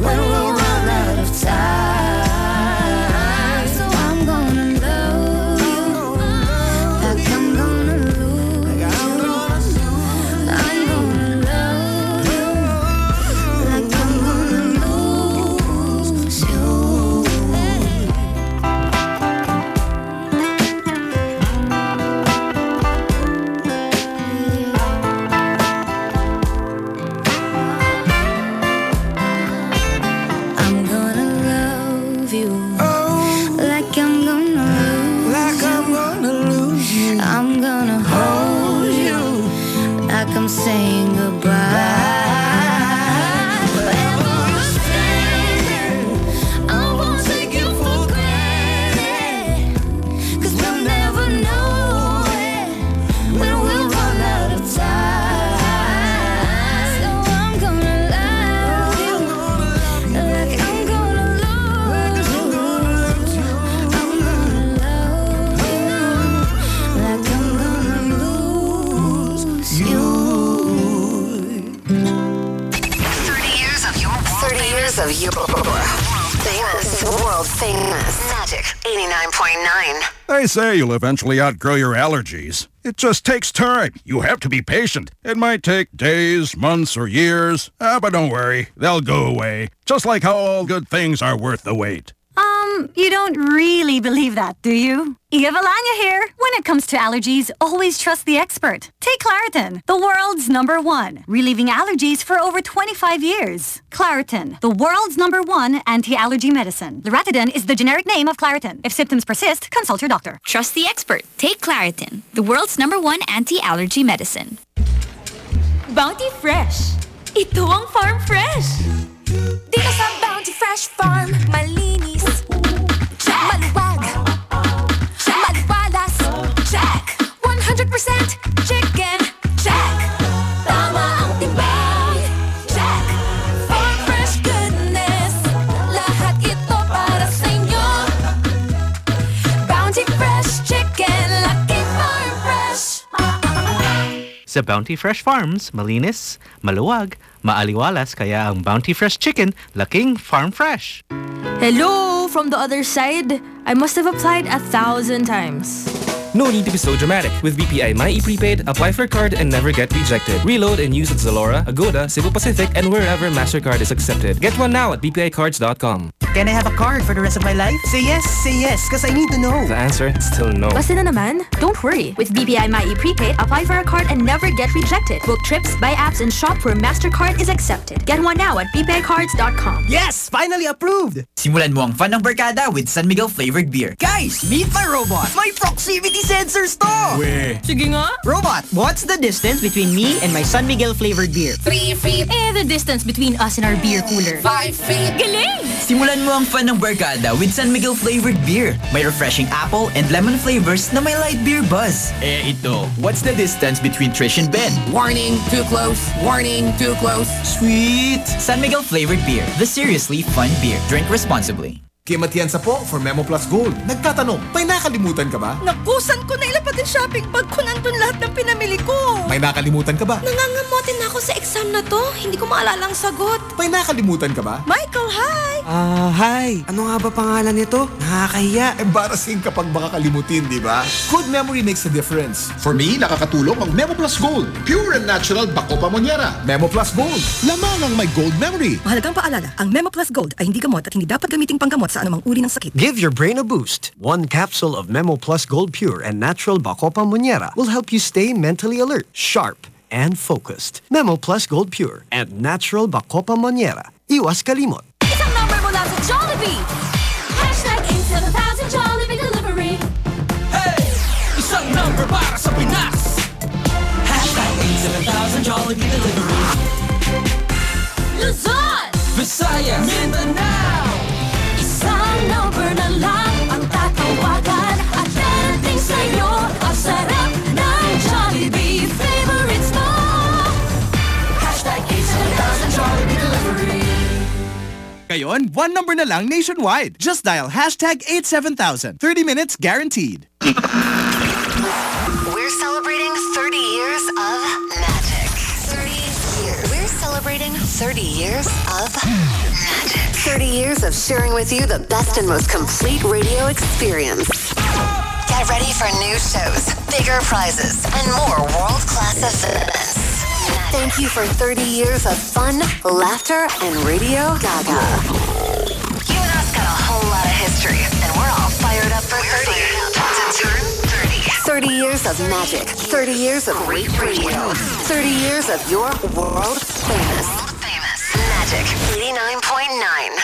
when we'll run out of time. So I'm gonna love you like I'm gonna lose you. I'm gonna love you like I'm gonna lose you. I'm gonna love you like I'm gonna lose you. I'm gonna hold you like I'm saying goodbye. Wherever you're standing, I won't take you for granted, 'cause we'll never know it when we'll run out of time. So I'm gonna love you like I'm gonna lose you. I'm gonna love you like I'm gonna lose you. 30 years of your world famous Magic 89.9. They say you'll eventually outgrow your allergies. It just takes time. You have to be patient. It might take days, months, or years. But don't worry, they'll go away. Just like how all good things are worth the wait. You don't really believe that, do you? Eva Valanya here. When it comes to allergies, always trust the expert. Take Claritin, the world's #1, relieving allergies for over 25 years. Claritin, the world's #1 anti-allergy medicine. Loratadine is the generic name of Claritin. If symptoms persist, consult your doctor. Trust the expert. Take Claritin, the world's #1 anti-allergy medicine. Bounty Fresh. Ito ang Farm Fresh. Dito sa Bounty Fresh Farm, malinis. Check. Maluwag. Check. Maliwalas. Check. 100% chicken. Check. Tama ang timbang. Check. Farm Fresh goodness. Lahat ito para sa inyo. Bounty Fresh Chicken. Lucky Farm Fresh. Sa Bounty Fresh Farms, malinis, maluwag, maaliwalas kaya ang Bounty Fresh Chicken, laking farm fresh. Hello, from the other side. I must have applied 1,000 times. No need to be so dramatic. With BPI My ePrepaid, apply for a card and never get rejected. Reload and use at Zalora, Agoda, Cebu Pacific, and wherever MasterCard is accepted. Get one now at bpicards.com. Can I have a card for the rest of my life? Say yes, because I need to know. The answer is still no. Basta na naman? Don't worry. With BPI My ePrepaid, apply for a card and never get rejected. Book trips, buy apps, and shop where MasterCard is accepted. Get one now at bpicards.com. Yes! Finally approved! Simulan mo ang fun ng barkada with San Miguel flavored beer. Guys, meet my robot! May proximity sensors to! Weh. Sige nga. Robot, what's the distance between me and my San Miguel flavored beer? 3 feet. The distance between us and our beer cooler. 5 feet. Galing! Simulan mo ang fun ng barkada with San Miguel flavored beer. May refreshing apple and lemon flavors na may light beer buzz. Ito, what's the distance between Trish and Ben? Warning, too close. Warning, too close. Sweet! San Miguel flavored beer. The seriously fun beer. Drink responsibly. Kim Atienza po for Memo Plus Gold. Nagtatanong, may nakalimutan ka ba? Nakusan ko na ilapat yung shopping bag ko nandun lahat ng pinamili ko. May nakalimutan ka ba? Nangangamotin na ako sa exam na to. Hindi ko maalala ang sagot. May nakalimutan ka ba? Michael, hi! Hi. Ano nga ba pangalan nito? Nakakahiya. Embarrassing kapag makakalimutin, di ba? Good memory makes a difference. For me, nakakatulong ang Memo Plus Gold. Pure and natural bako pamonyera. Memo Plus Gold. Lamang ang may gold memory. Mahalagang paalala, ang Memo Plus Gold ay hindi gamot at hindi dapat gamiting panggamot sa anumang uri ng sakit. Give your brain a boost. One capsule of Memo Plus Gold Pure and Natural Bacopa Monnieri will help you stay mentally alert, sharp, and focused. Memo Plus Gold Pure and Natural Bacopa Monnieri. Iwas kalimot. Isang number mula sa Jollibee. #87000 Jollibee Delivery. Hey! Isang number para sa Pinas. #87000 Jollibee Delivery. Luzon, Visayas, Mindanao. isang number na lang ang tatawagan at darating sa'yo ang sarap ng Jollibee favorites mo. #87000 Jollibee Delivery. Ngayon, one number na lang nationwide. Just dial #87000. 30 minutes guaranteed. We're celebrating 30 years of magic. 30 years. We're celebrating 30 years of magic. years of sharing with you the best and most complete radio experience. Get ready for new shows, bigger prizes, and more world-class events. Thank you for 30 years of fun, laughter, and Radio Gaga. You and us got a whole lot of history, and we're all fired up for 30. To turn 30. 30 years of magic. 30 years of great radio. 30 years of your world famous. Magic 89.9.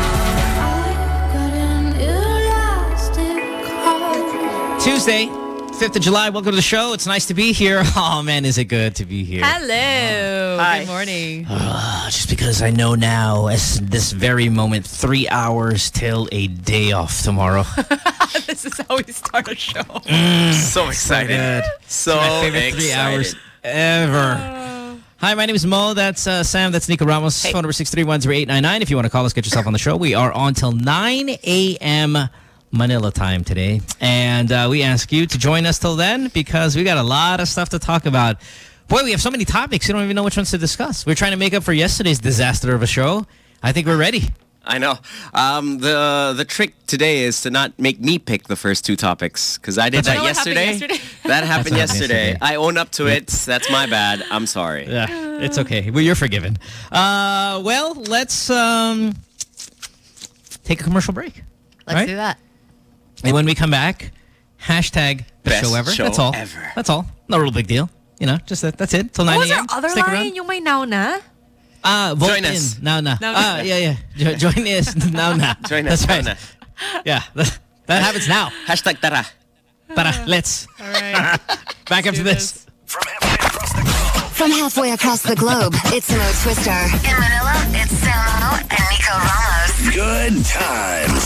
Tuesday, 5th of July. Welcome to the show. It's nice to be here. Oh, man, is it good to be here. Hello. Hi. Good morning. Just because I know now, as this very moment, 3 hours till a day off tomorrow. This is how we start a show. So excited. So my favorite 3 hours ever. Hi, my name is Mo. That's Sam. That's Nico Ramos. Phone number 631-0899. If you want to call us, get yourself on the show. We are on till 9 a.m. Manila time today. And we ask you to join us till then because we got a lot of stuff to talk about. Boy, we have so many topics. You don't even know which ones to discuss. We're trying to make up for yesterday's disaster of a show. I think we're ready. I know. The trick today is to not make me pick the first two topics because I did that yesterday. That happened yesterday. I own up to it. That's my bad. I'm sorry. Yeah, it's okay. Well, you're forgiven. Well, let's take a commercial break. Let's do that. And when we come back, hashtag best show ever. That's all. That's all. No real big deal. You know, just that's it. Till 9 a.m. What was our other Stick line? around. Yung may now na? Vote Join in. us. Now na. Now. Yeah. Join us. Now na. Join us. That's right. Now na. Yeah, that happens now. Hashtag tara. Tara, let's. All right. Back up to this. From halfway across the globe, it's Mo Twister. In Manila, it's Samo and Nico Ramos. Good times.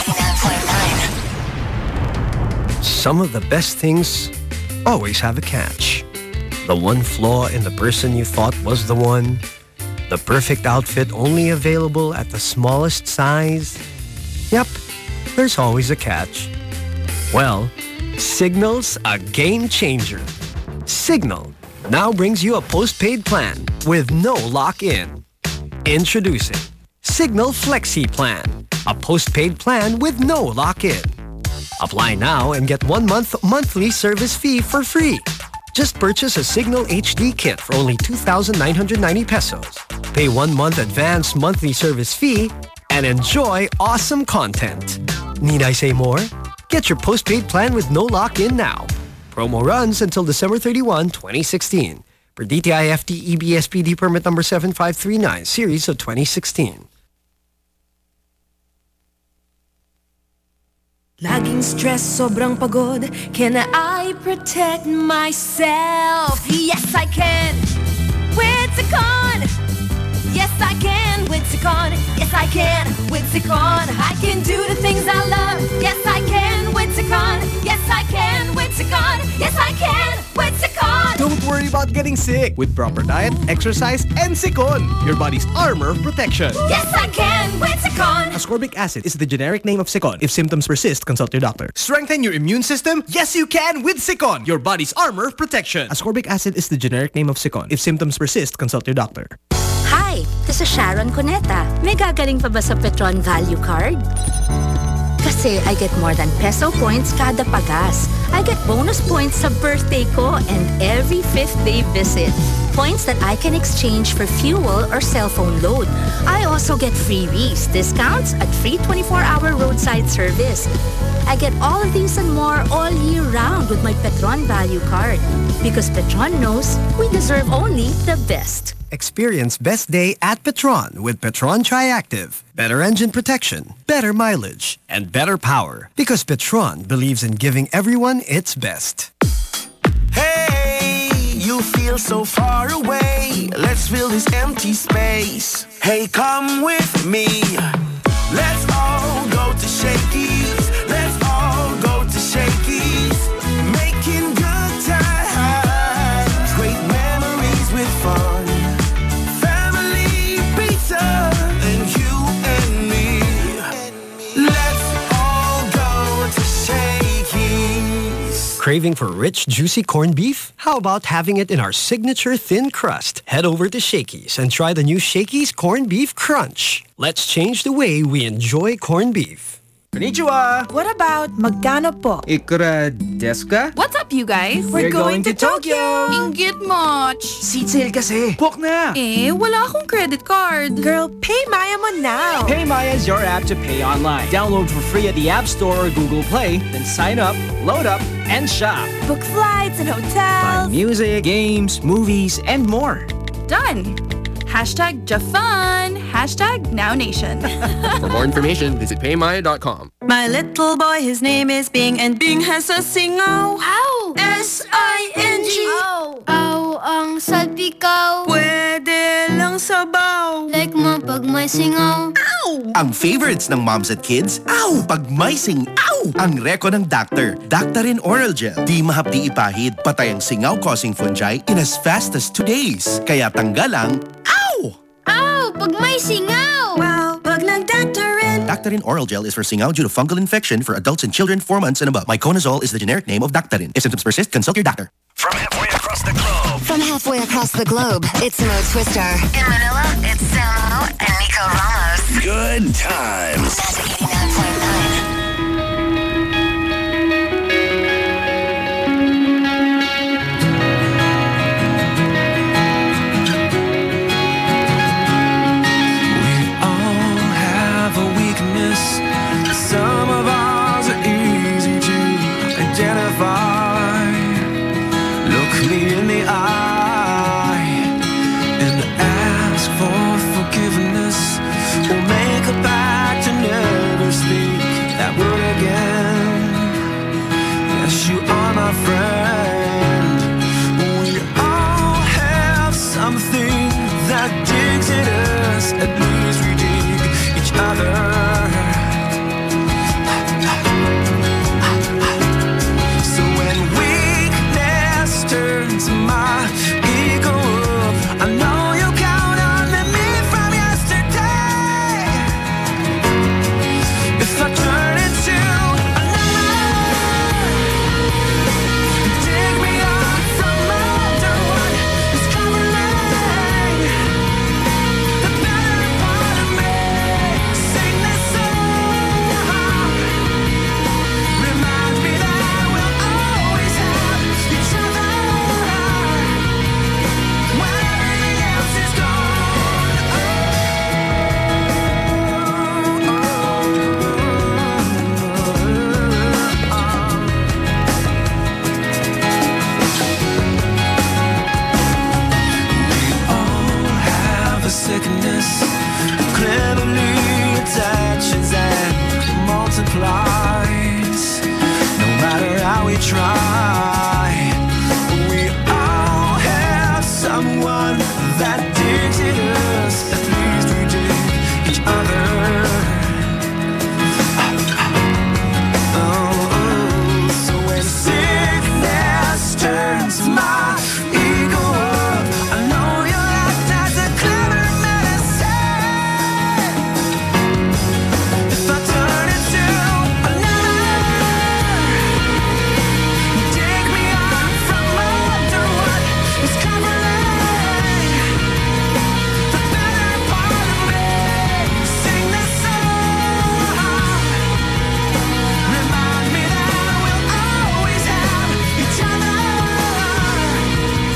89.9. Some of the best things always have a catch. The one flaw in the person you thought was the one. The perfect outfit only available at the smallest size. Yep, there's always a catch. Well, Signal's a game changer. Signal now brings you a postpaid plan with no lock-in. Introducing Signal Flexi Plan, a postpaid plan with no lock-in. Apply now and get 1 month monthly service fee for free. Just purchase a Signal HD kit for only 2,990 pesos. Pay 1 month advance monthly service fee and enjoy awesome content. Need I say more? Get your postpaid plan with no lock-in now. Promo runs until December 31, 2016. Per DTI FTE BSPD permit number 7539, series of 2016. Laging stress, sobrang pagod. Can I protect myself? Yes, I can. With Cecon. Yes, I can. With Cecon. Yes, I can. With Cecon. I can do the things I love. Yes, I can. With Cecon. Yes, I can. With Cecon. Yes, I can. With Cecon. Don't worry about getting sick. With proper diet, exercise, and Cecon, your body's armor protection. Yes, I can. With Cecon. Ascorbic acid is the generic name of Cecon. If symptoms persist, consult your doctor. Strengthen your immune system? Yes, you can with Cecon, your body's armor protection. Ascorbic acid is the generic name of Cecon. If symptoms persist, consult your doctor. Hi, this is Sharon Cuneta. May gagaling pa ba sa Petron Value Card? Kasi I get more than peso points kada pagas. I get bonus points sa birthday ko and every 5th day visit. Points that I can exchange for fuel or cell phone load. I also get freebies, discounts at free 24-hour roadside service. I get all of these and more all year round with my Petron Value Card. Because Petron knows we deserve only the best. Experience best day at Petron with Petron Triactive. Better engine protection, better mileage, and better power. Because Petron believes in giving everyone its best. Hey, you feel so far away. Let's fill this empty space. Hey, come with me. Let's all go to Shakey's. Let's all go to Shakey's. Making good times. Great memories with fun. Family pizza. And you and me. Let's all go to Shakey's. Craving for rich, juicy corned beef? How about having it in our signature thin crust? Head over to Shakey's and try the new Shakey's Corned Beef Crunch. Let's change the way we enjoy corned beef. Konnichiwa! What about magkano po? Ikura desu ka? What's up, you guys? We're going to Tokyo! Ingit much. Seat sale kasi! Book na! Eh, wala akong credit card. Girl, pay Maya mo now. PayMaya is your app to pay online. Download for free at the App Store or Google Play, then sign up, load up, and shop. Book flights and Buy hotels. music, games, movies, and more. Done. Hashtag Jafun. Hashtag NowNation. For more information, visit paymaya.com. My little boy, his name is Bing, and Bing has a singaw. Wow! S-I-N-G. Aw ang salpikaw. Pwede lang sabaw. Like mo pag may singaw. Ow! Ang favorites ng moms at kids, ow! Pag may ow! Ang reko ng doctor, Daktarin Oral Gel. Di mahapdi ipahid, patay ang singaw-causing fungi in as fast as 2 days. Kaya tanggal ang ow! Ow! Pag may singaw. Wow! Pag nag-Daktarin. Daktarin Oral Gel is for singaw due to fungal infection for adults and children 4 months and above. Myconazole is the generic name of Daktarin. If symptoms persist, consult your doctor. From halfway across the globe, it's Mo Twister. In Manila, it's Samo and Nico Ramos. Good times. Magic 89.9. Some of ours are easy to identify. Look me in the eye and ask for forgiveness, or make a pact to never speak that word again. Yes, you are my friend. We all have something that digs at us. At least we dig each other. My ego up. I know you count on me from yesterday. If I turn into another, dig me up from under what is covering the better part of me. Sing this song. Remind me that we'll always have each other. Sickness cleverly attaches and multiplies. No matter how we try, we all have someone that digs at us. At least we dig each other. So when sickness turns my ego up, I know you'll act as a clever medicine. If I turn into another, dig me up from under what is covering the better part of me. Sing this song. Remind me that we'll always have each other.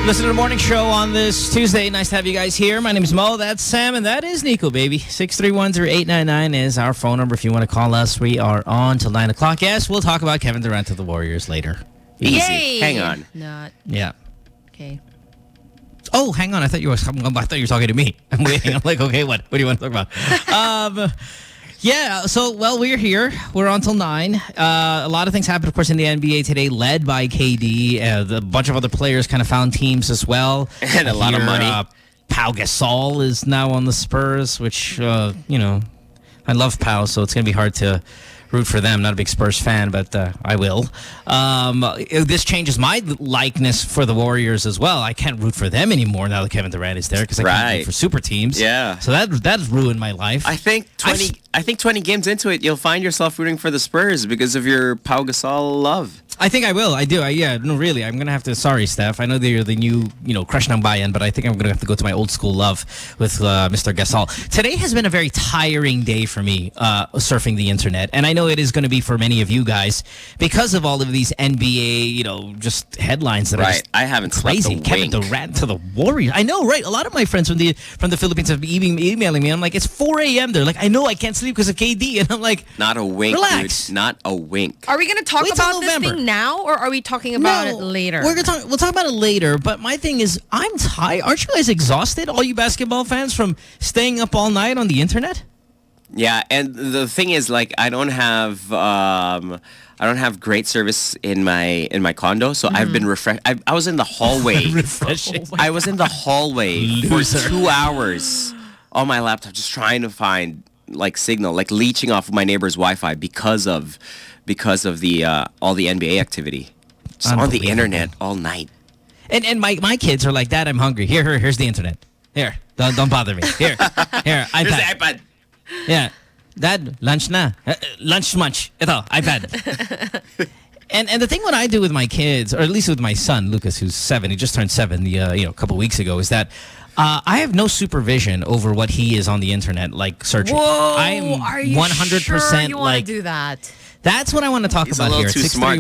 Listen to the morning show on this Tuesday. Nice to have you guys here. My name is Mo. That's Sam, and that is Nico, baby. 631-0899 is our phone number if you want to call us. We are on till 9 o'clock. Yes, we'll talk about Kevin Durant to the Warriors later. Easy. Yay. Hang on. Not. Yeah. Okay. Oh, hang on. I thought you were talking to me. I'm waiting. I'm like, okay, what? What do you want to talk about? Yeah, so, well, we're here. We're on till 9. A lot of things happened, of course, in the NBA today, led by KD. A bunch of other players kind of found teams as well. And a lot of money. Pau Gasol is now on the Spurs, which, you know, I love Pau, so it's going to be hard to root for them. Not a big Spurs fan, but I will. This changes my likeness for the Warriors as well. I can't root for them anymore now that Kevin Durant is there because I can't root for super teams. Yeah. So that's ruined my life. I think 20 games into it, you'll find yourself rooting for the Spurs because of your Pau Gasol love. I think I will. I do. No, really. I'm going to have to... Sorry, Steph. I know that you're the new, crush ng bayan, but I think I'm going to have to go to my old school love with Mr. Gasol. Today has been a very tiring day for me surfing the internet, and I know it is going to be for many of you guys because of all of these NBA, just headlines that are just I haven't crazy. slept a Kevin wink. Durant to the Warriors. I know, right? A lot of my friends from the Philippines have been emailing me. I'm like, it's 4 a.m. They're like, I know I can't sleep because of KD, and I'm like, not a wink, relax. dude. Not a wink. Are we going to talk about this thing now, or are we talking about it later? We'll talk about it later, but my thing is, I'm tired. Aren't you guys exhausted, all you basketball fans, from staying up all night on the internet? Yeah, and the thing is, like, I don't have great service in my condo, so I've been refreshed. I was in the hallway. Refreshing. I was in the hallway for 2 hours on my laptop, just trying to find like signal, like leeching off of my neighbor's Wi-Fi because of the all the NBA activity. Just on the internet all night. And my kids are like, Dad, I'm hungry. Here's the internet. Here, don't bother me. Here, iPad. Here's the iPad. Yeah. Dad, lunch na. Lunch munch. Ito, iPad. And the thing what I do with my kids, or at least with my son, Lucas, who's 7, he just turned 7 a couple weeks ago, is that I have no supervision over what he is on the internet, like searching. Whoa, I'm are you 100% sure you want like to do that? That's what I want to talk about here.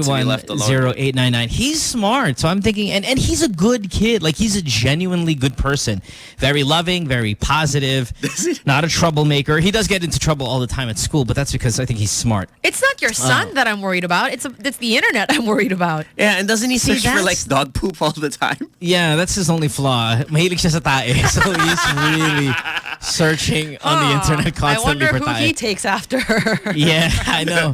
631-0899. He's smart. So I'm thinking, and he's a good kid. Like, he's a genuinely good person. Very loving, very positive, not a troublemaker. He does get into trouble all the time at school, but that's because I think he's smart. It's not your son that I'm worried about. It's the internet I'm worried about. Yeah, and doesn't he search for like dog poop all the time? Yeah, that's his only flaw. Mahilig siya sa tae. So he's really searching on the internet constantly I wonder for who tae. he takes after. Yeah, I know.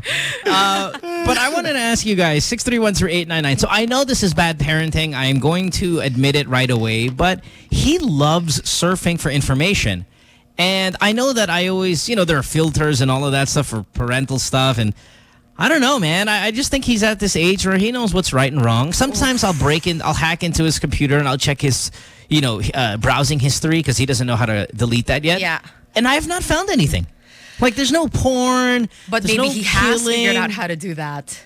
But I wanted to ask you guys, 631-0899. So I know this is bad parenting. I am going to admit it right away. But he loves surfing for information. And I know that I always, there are filters and all of that stuff for parental stuff. And I don't know, man. I just think he's at this age where he knows what's right and wrong. Sometimes I'll hack into his computer and I'll check his, browsing history because he doesn't know how to delete that yet. Yeah. And I have not found anything. Like, there's no porn. But maybe he has figured out how to do that.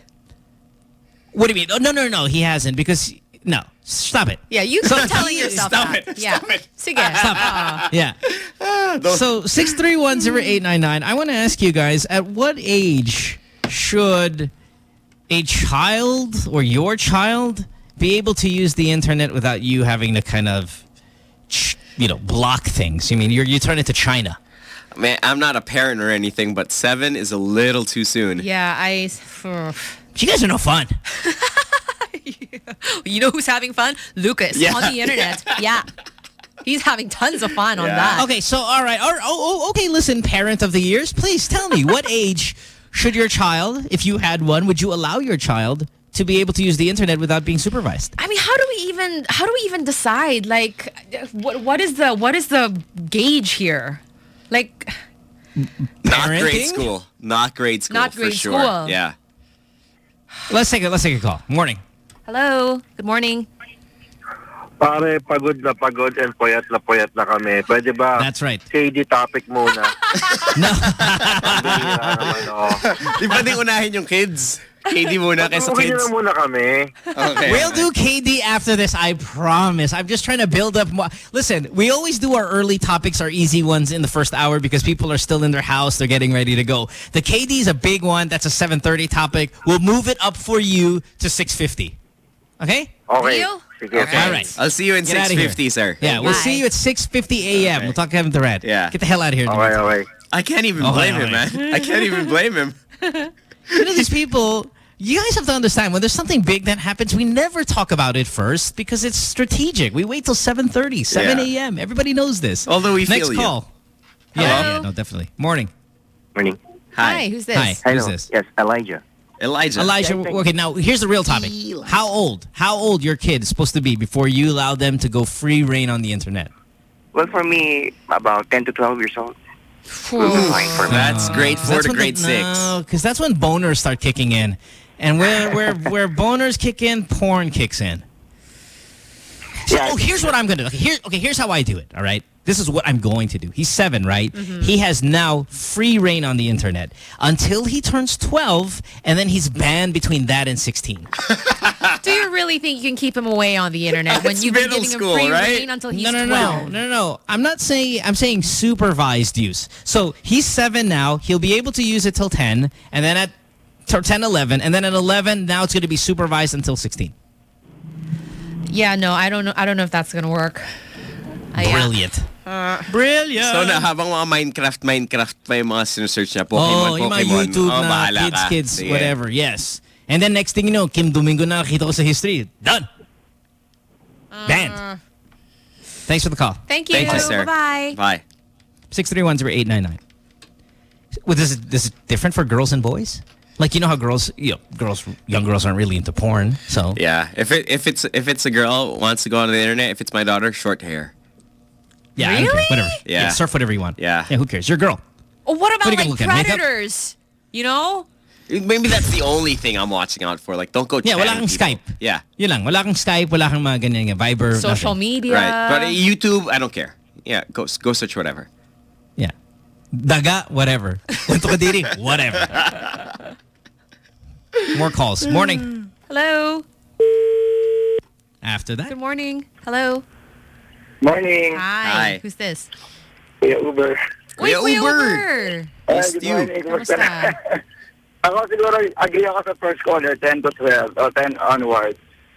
What do you mean? Oh, no, he hasn't because... No, stop it. Yeah, you keep telling yourself Stop that. it. Yeah. Stop it. Sige. Stop it. Yeah. So, 631-0899, I want to ask you guys, at what age should a child or your child be able to use the internet without you having to kind of, block things? I mean, you turn into China. Man, I'm not a parent or anything, but 7 is a little too soon. Yeah, You guys are no fun. You know who's having fun? Lucas on the internet. Yeah. He's having tons of fun on that. Okay, so all right. Okay, listen, parent of the years, please tell me, what age should your child, if you had one, would you allow your child to be able to use the internet without being supervised? I mean, how do we even decide? Like, what is the gauge here? Like, not grade school. Not grade school. Not grade for sure. school. Yeah. Let's take a call. Morning. Hello. Good morning. Pare, pagod na payat na kami. Pwede ba? That's right. KD topic muna. No. Di ba din unahin yung kids? KD muna kaysa kids. Muna kami. Okay. We'll do KD after this, I promise. I'm just trying to build up more. Listen, we always do our early topics, our easy ones in the first hour because people are still in their house. They're getting ready to go. The KD is a big one. That's a 7:30 topic. We'll move it up for you to 6:50. Okay? Okay. Deal? Okay. All right. I'll see you in Get outta here. 6:50, sir. Yeah, we'll see you at 6:50 a.m. We'll talk to Kevin Durant. Yeah. Get the hell out of here. Okay. I can't even blame him, man. I can't even blame him. You know, these people, you guys have to understand, when there's something big that happens, we never talk about it first because it's strategic. We wait till 7:30, 7 a.m. Everybody knows this. Although we Next feel call. you. Yeah, no, definitely. Morning. Morning. Hi. Who's this? Hi, who's this? Yes, Elijah. Elijah, okay, now here's the real topic. How old your kid is supposed to be before you allow them to go free reign on the internet? Well, for me, about 10 to 12 years old. That's grade 4 to grade 6. No, because that's when boners start kicking in. And where boners kick in, porn kicks in. So, here's what I'm going to do. Here's how I do it, all right? This is what I'm going to do. He's 7, right? Mm-hmm. He has now free reign on the internet until he turns 12, and then he's banned between that and 16. Do you really think you can keep him away on the internet when you've been giving him free reign until he's 12? No. I'm saying supervised use. So he's 7 now. He'll be able to use it till 10, and then at 10, 11, and then at 11, now it's going to be supervised until 16. Yeah, no, I don't know if that's going to work. Brilliant. Brilliant. So na habang mga Minecraft pa yung mga sinesearch na Pokemon, yung mga YouTube na bahala ka. kids, Sige. whatever. Yes. And then next thing you know, Kim Domingo na nakita ko sa history. Done. Banned. Thanks for the call. Thank you. Thank you, sir. Bye-bye. Bye. 631-0899. Well, this is different for girls and boys? Like, you know how young girls aren't really into porn, so. Yeah, if it's a girl who wants to go on the internet, if it's my daughter, short hair. Yeah, I don't care. Whatever. Yeah. Surf whatever you want. Yeah. Who cares? You're a girl. Oh, what about What are you like gonna look at, makeup? predators? You know? Maybe that's the only thing I'm watching out for. Like, don't go Yeah, wala chatting kang people. Skype. Yeah. Yun lang. Wala kang Skype, wala kang mga ganyan, Viber, Social nothing. media. Right. But YouTube, I don't care. Yeah, go search whatever. Yeah. Daga, whatever. Kwento Kadiri, whatever. More calls. Morning. Hello. After that. Good morning. Hello. Morning. Hi. Who's this? Kuya Uber. Uy, Kuya Uber. Good morning. Kumusta? Ako siguro, agree ako sa first caller, 10 to 12, o 10 onwards.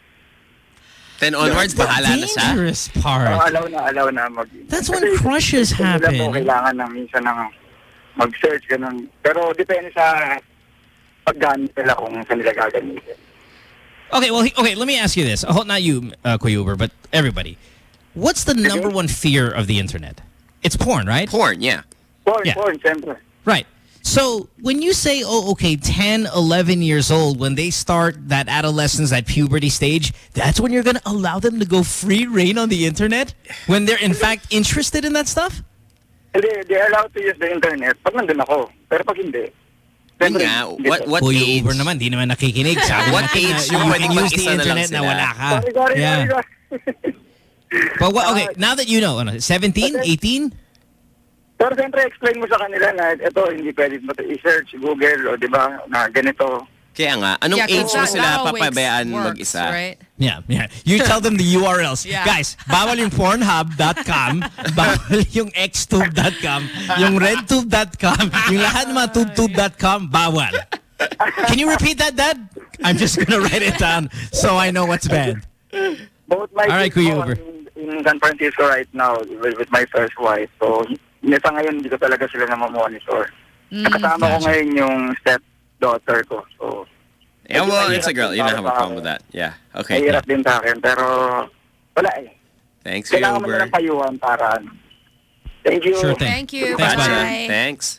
10 onwards, bahala na siya. Dangerous part. Allow na mag... That's when crushes happen. Hindi nila po kailangan ng minsan ng mag-search, ganun. Pero depende sa paggamit nila kung saan nila gagamitin. Okay, well, let me ask you this. Not you, Kuya Uber, but everybody. What's the number one fear of the internet? It's porn, right? Porn, yeah. Porn, siyempre. Right. So when you say, 10, 11 years old, when they start that adolescence, that puberty stage, that's when you're going to allow them to go free reign on the internet? When they're in fact interested in that stuff? They're allowed to use the internet pag nandun ako. Pero pag hindi. What age? Uber naman, di naman nakikinig. Sabi What natin age na yung you pwedeng can use the mag-isa na lang internet na sila? wala ka. Sorry. But okay, now that you know, 17, 18? Pero siyempre, explain mo sa kanila na ito, hindi pwede mo i-search, Google, o di ba, na ganito. Kaya nga, anong age mo sila papabayaan works, mag-isa? right? Yeah. You tell them the URLs. Yeah. Guys, bawal yung Pornhub.com, bawal yung Xtube.com, yung RedTube.com, yung lahat ng mga TubeTube.com, bawal. Can you repeat that, Dad? I'm just gonna write it down so I know what's banned. Both my All right, kids Kuya po Uber. in San Francisco right now with my first wife. So, nasa ngayon, hindi ko talaga sila na-monitor. Nakasama ko ngayon yung stepdaughter ko. So, Yeah, well, it's a girl. You don't have a problem with that. Yeah. Okay. mahirap din sa akin. Pero, wala eh. Thanks, Kuya Kailangan mo Uber. na ng payuhan para ano. Thank you. Sure thing. Thank you. Thanks, Gotcha. Bye. Thanks.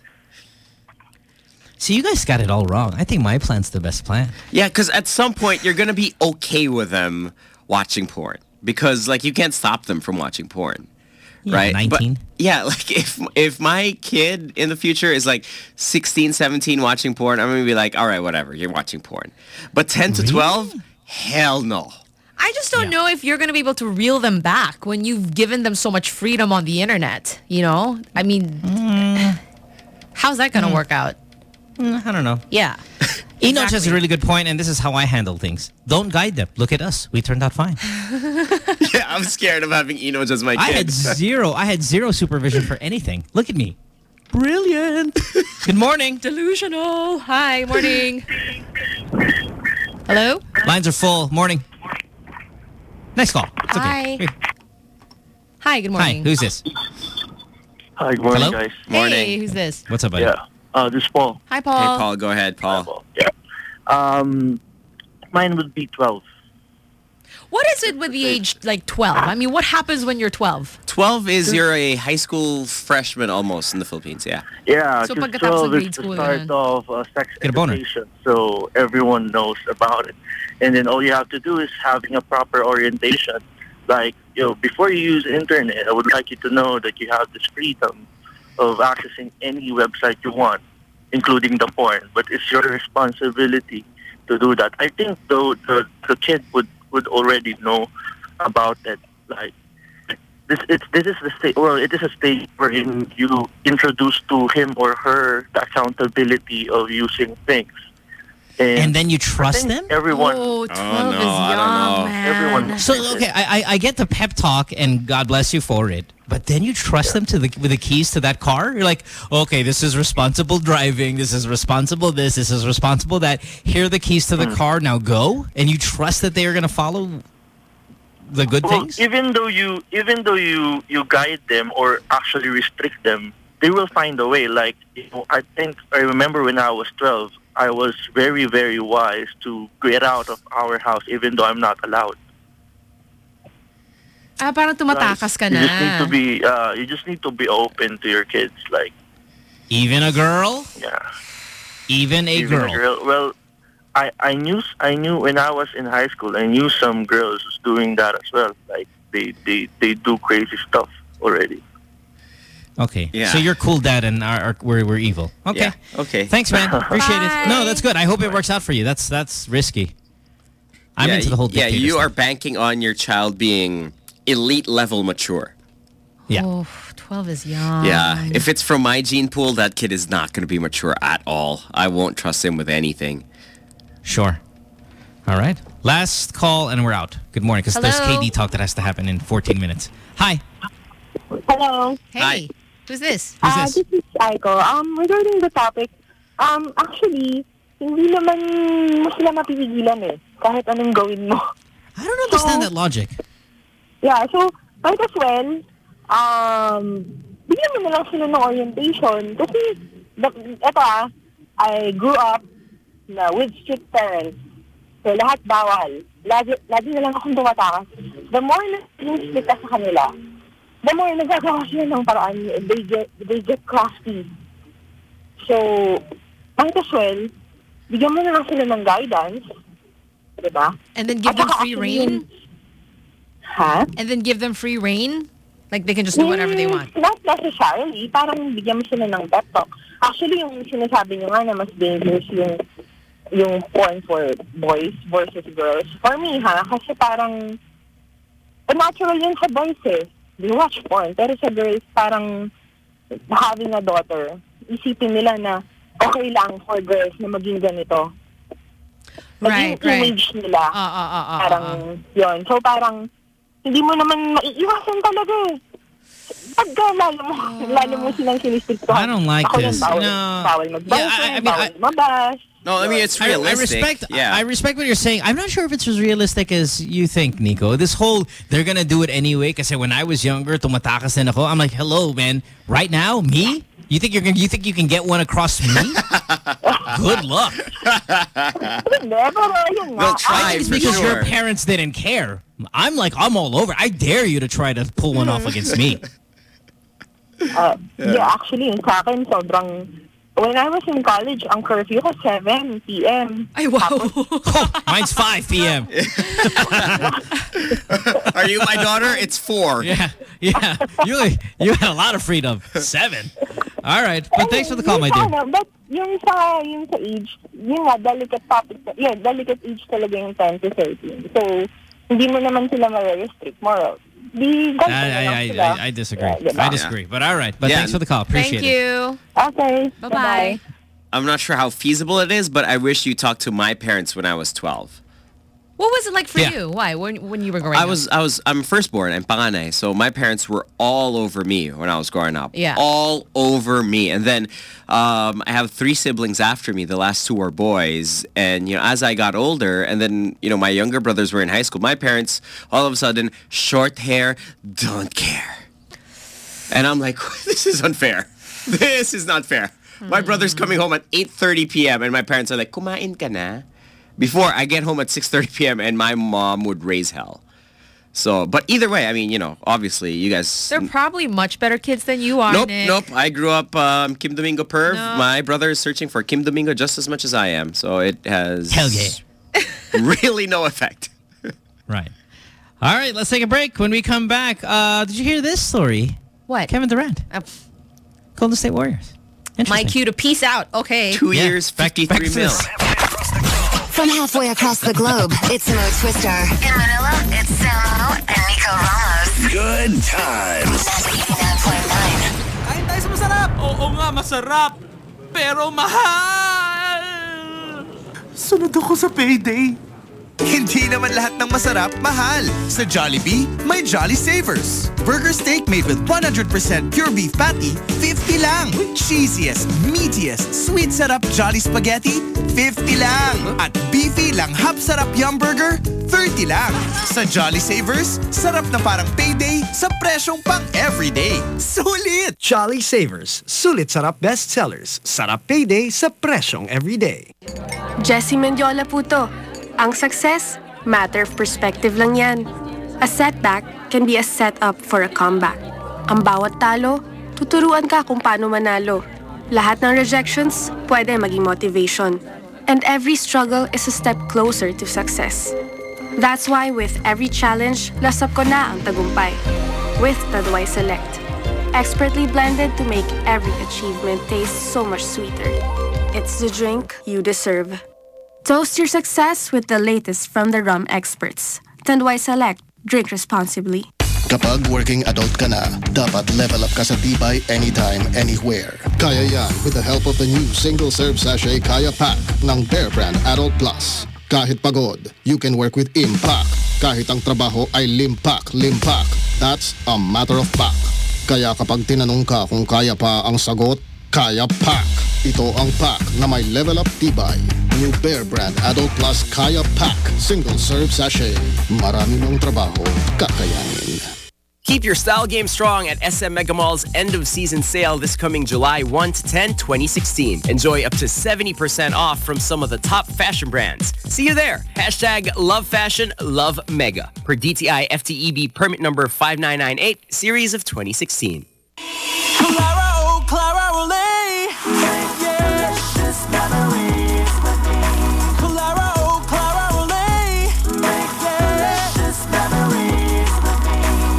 See, you guys got it all wrong. I think my plan's the best plan. Yeah, because at some point, you're going to be okay with them watching porn. Because, like, you can't stop them from watching porn. Yeah, right? 19. But, yeah, like, if my kid in the future is, like, 16, 17 watching porn, I'm going to be like, all right, whatever, you're watching porn. But 10 to 12? Hell no. I just don't know if you're going to be able to reel them back when you've given them so much freedom on the internet, you know? I mean, how's that going to work out? I don't know. Yeah. Enoch has a really good point, and this is how I handle things. Don't guide them. Look at us. We turned out fine. Yeah, I'm scared of having Enoch as my kid. I had zero supervision for anything. Look at me. Brilliant. Good morning. Delusional. Hi, morning. Hello? Lines are full. Morning. Next call. It's Hi. okay. Hi, good morning. Hi, who's this? Hi, good morning, Hello? guys. Hey, who's this? What's up, buddy? Yeah, this is Paul. Hi, Paul. Hey, Paul, go ahead, Paul. Mine would be 12. What is it with the age like 12? I mean, what happens when you're 12? 12 is you're a high school freshman almost in the Philippines, yeah. Yeah, So 'cause pagkatapos 12 ng is grade the school start yan. of sex Get a boner. education, so everyone knows about it. And then all you have to do is having a proper orientation. Like, before you use internet, I would like you to know that you have this freedom of accessing any website you want, including the porn. But it's your responsibility to do that. I think though the kid would already know about it. Like this is the stage. Well, it is a stage wherein you introduce to him or her the accountability of using things. And then you trust them? Everyone. Oh, 12 is young, man. Everyone. So, okay, I get the pep talk, and God bless you for it. But then you trust them with the keys to that car? You're like, okay, this is responsible driving. This is responsible this. This is responsible that. Here are the keys to the car. Now go. And you trust that they are going to follow the good things? Even though you guide them or actually restrict them, they will find a way. Like, I remember when I was 12, I was very, very wise to get out of our house even though I'm not allowed. Parang tumatakas ka na. You just need to be open to your kids, like. Even a girl? Yeah. Even a girl. Well, I knew when I was in high school, I knew some girls doing that as well. Like they do crazy stuff already. Okay. Yeah. So you're cool, Dad, and we're evil. Okay. Yeah. Okay. Thanks, man. Appreciate Bye. it. No, that's good. I hope it works out for you. That's risky. I'm into the whole Yeah, dictator you stuff. are banking on your child being elite level mature. Yeah. Oh, 12 is young. Yeah. If it's from my gene pool, that kid is not going to be mature at all. I won't trust him with anything. Sure. All right. Last call, and we're out. Good morning, because there's Hello. KD talk that has to happen in 14 minutes. Hi. Hello. Hey, Hi. who's this? Who's this? This is Aiko. Regarding the topic, actually, hindi naman mo sila mapipigilan eh. Kahit anong gawin mo. I don't understand that logic. Yeah, so, might as well, bigyan mo na lang sila ng orientation. Kasi, I grew up with strict parents. So, lahat bawal. Lagi na lang akong tumatakas. The more na strict ka sa kanila, the more nagagawa sila ng paraan, they get crafty. So, might as well, bigyan mo na lang sila ng guidance. Diba? And then give them free reign? Huh? And then give them free reign? Like they can just do whatever they want? Not necessarily. Parang bigyan mo sila ng pep talk. Actually, yung sinasabi nyo nga na mas dangerous yung porn for boys versus girls. For me, kasi parang natural yun sa boys eh. They watch porn. Pero sa girls, parang having a daughter, isipin nila na okay lang for girls na maging ganito. Maging image nila. Parang yun. So parang hindi mo naman maiiwasan talaga eh. Pagka lalo mo silang sinistigtuhan. I don't like this. Bawal mag-boyfriend, bawal mabas. No, I mean, it's realistic. I respect what you're saying. I'm not sure if it's as realistic as you think, Nico. This whole, they're gonna do it anyway, kasi when I was younger, tumatakas din ako. I'm like, hello, man. Right now, me? You think you can get one across me? Good luck. They'll try it's for because sure. your parents didn't care. I'm all over. I dare you to try to pull one off against me. Yeah, actually, sa akin, when I was in college, ang curfew ko 7 p.m. Ay, wow. Mine's 5 p.m. Are you my daughter? It's 4. Yeah. You had a lot of freedom. 7. All right. But thanks for the call, my dear. But yung sa age, yun nga, delicate topic. Yeah, delicate age talaga yung 10 to 13. So, hindi mo naman sila ma-restrict more. I disagree. I disagree. But all right. But thanks for the call. Appreciate it. Thank you. Okay. Bye-bye. I'm not sure how feasible it is, but I wish you talked to my parents when I was 12. What was it like for Yeah. you? Why? When you were growing up? I'm firstborn. I'm panganay. So my parents were all over me when I was growing up. Yeah. All over me. And then I have 3 siblings after me. The last 2 are boys. And, as I got older, and then, my younger brothers were in high school, my parents, all of a sudden, short hair, don't care. And I'm like, this is unfair. This is not fair. My brother's coming home at 8:30 p.m. and my parents are like, kumain ka na? Before I get home at 6:30 p.m. and my mom would raise hell. So, but either way, I mean, obviously you guys... They're probably much better kids than you are, Nick. Nope. I grew up Kim Domingo perv. No. My brother is searching for Kim Domingo just as much as I am. So it has... Hell yeah. really no effect. Right. All right, let's take a break. When we come back, did you hear this story? What? Kevin Durant. Golden State Warriors. My cue to peace out. Okay. 2 years, 53 mil. From halfway across the globe, it's Mo Twister. In Manila, it's Samo and Nico Ramos. Good times. Kain tayo sa masarap. Oo nga, masarap. Pero mahal. Sunod ako sa payday. Hindi naman lahat ng masarap, mahal. Sa Jollibee, may Jolly Savers. Burger steak made with 100% pure beef patty, 50 lang. Cheesiest, meatiest, sweet sarap Jolly Spaghetti, 50 lang. At beefy lang hap sarap Yum Burger, 30 lang. Sa Jolly Savers, sarap na parang payday sa presyong pang everyday. Sulit! Jolly Savers. Sulit sarap bestsellers. Sarap payday sa presyong everyday. Jessie Mendiola po to. Ang success, matter of perspective lang yan. A setback can be a setup for a comeback. Ang bawat talo, tuturuan ka kung paano manalo. Lahat ng rejections, pwede maging motivation. And every struggle is a step closer to success. That's why with every challenge, lasap ko na ang tagumpay. With Tanduay Select. Expertly blended to make every achievement taste so much sweeter. It's the drink you deserve. Toast your success with the latest from the rum experts. Tanduay Select. Drink responsibly. Kapag working adult ka na, dapat level up ka sa tibay anytime, anywhere. Kaya yan with the help of the new single-serve sachet Kaya Pack ng Bear Brand Adult Plus. Kahit pagod, you can work with impact. Kahit ang trabaho ay limpak. That's a matter of pack. Kaya kapag tinanong ka kung kaya pa ang sagot, Kaya Pack. Ito ang pack na may level up tibay. New Bear Brand Adult Plus Kaya Pack. Single serve sachet. Marami mong trabaho, kakayanin. Keep your style game strong at SM Mega Mall's end-of-season sale this coming July 1 to 10, 2016. Enjoy up to 70% off from some of the top fashion brands. See you there. #LoveFashionLoveMega. Per DTI FTEB permit number 5998, series of 2016. Clara, oh Clara, Olay. Yeah. Delicious memories with me. Clara, oh Clara, Olay. Delicious memories with me.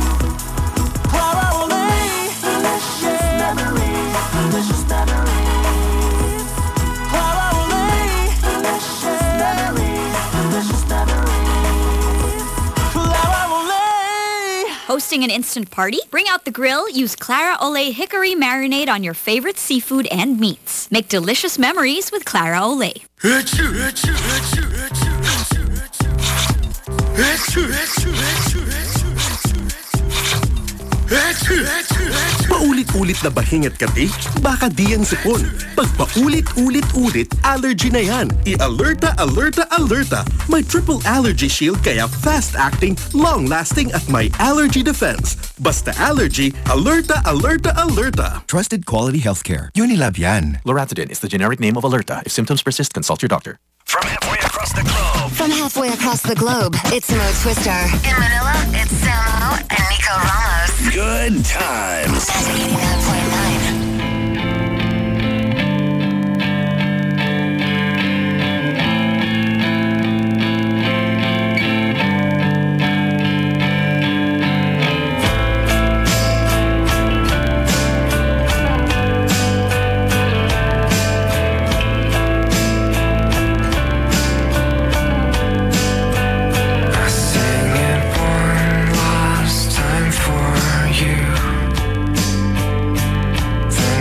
Clara, Olay. Delicious memories. Delicious memories. Clara, Olay. Delicious memories. Delicious memories. Clara, Olay. Hosting an instant party? Bring out the grill, use Clara Olay Hickory Marinade on your favorite seafood and meats. Make delicious memories with Clara Olay. Paulit-ulit na bahing at kati? Baka di ang sipon. Pag paulit-ulit-ulit, allergy na yan. I-alerta, alerta, alerta. May triple allergy shield kaya fast-acting, long-lasting at may allergy defense. Basta allergy, alerta, alerta, alerta. Trusted quality healthcare. Unilab yan. Loratadine is the generic name of Alerta. If symptoms persist, consult your doctor. From halfway across the globe, it's Mo Twister. In Manila, it's Samo and Nico Ramos. Good times. 89.9. Time for you.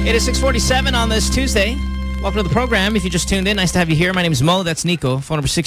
It is 6:47 on this Tuesday. Welcome to the program. If you just tuned in, nice to have you here. My name is Mo. That's Nico. Phone number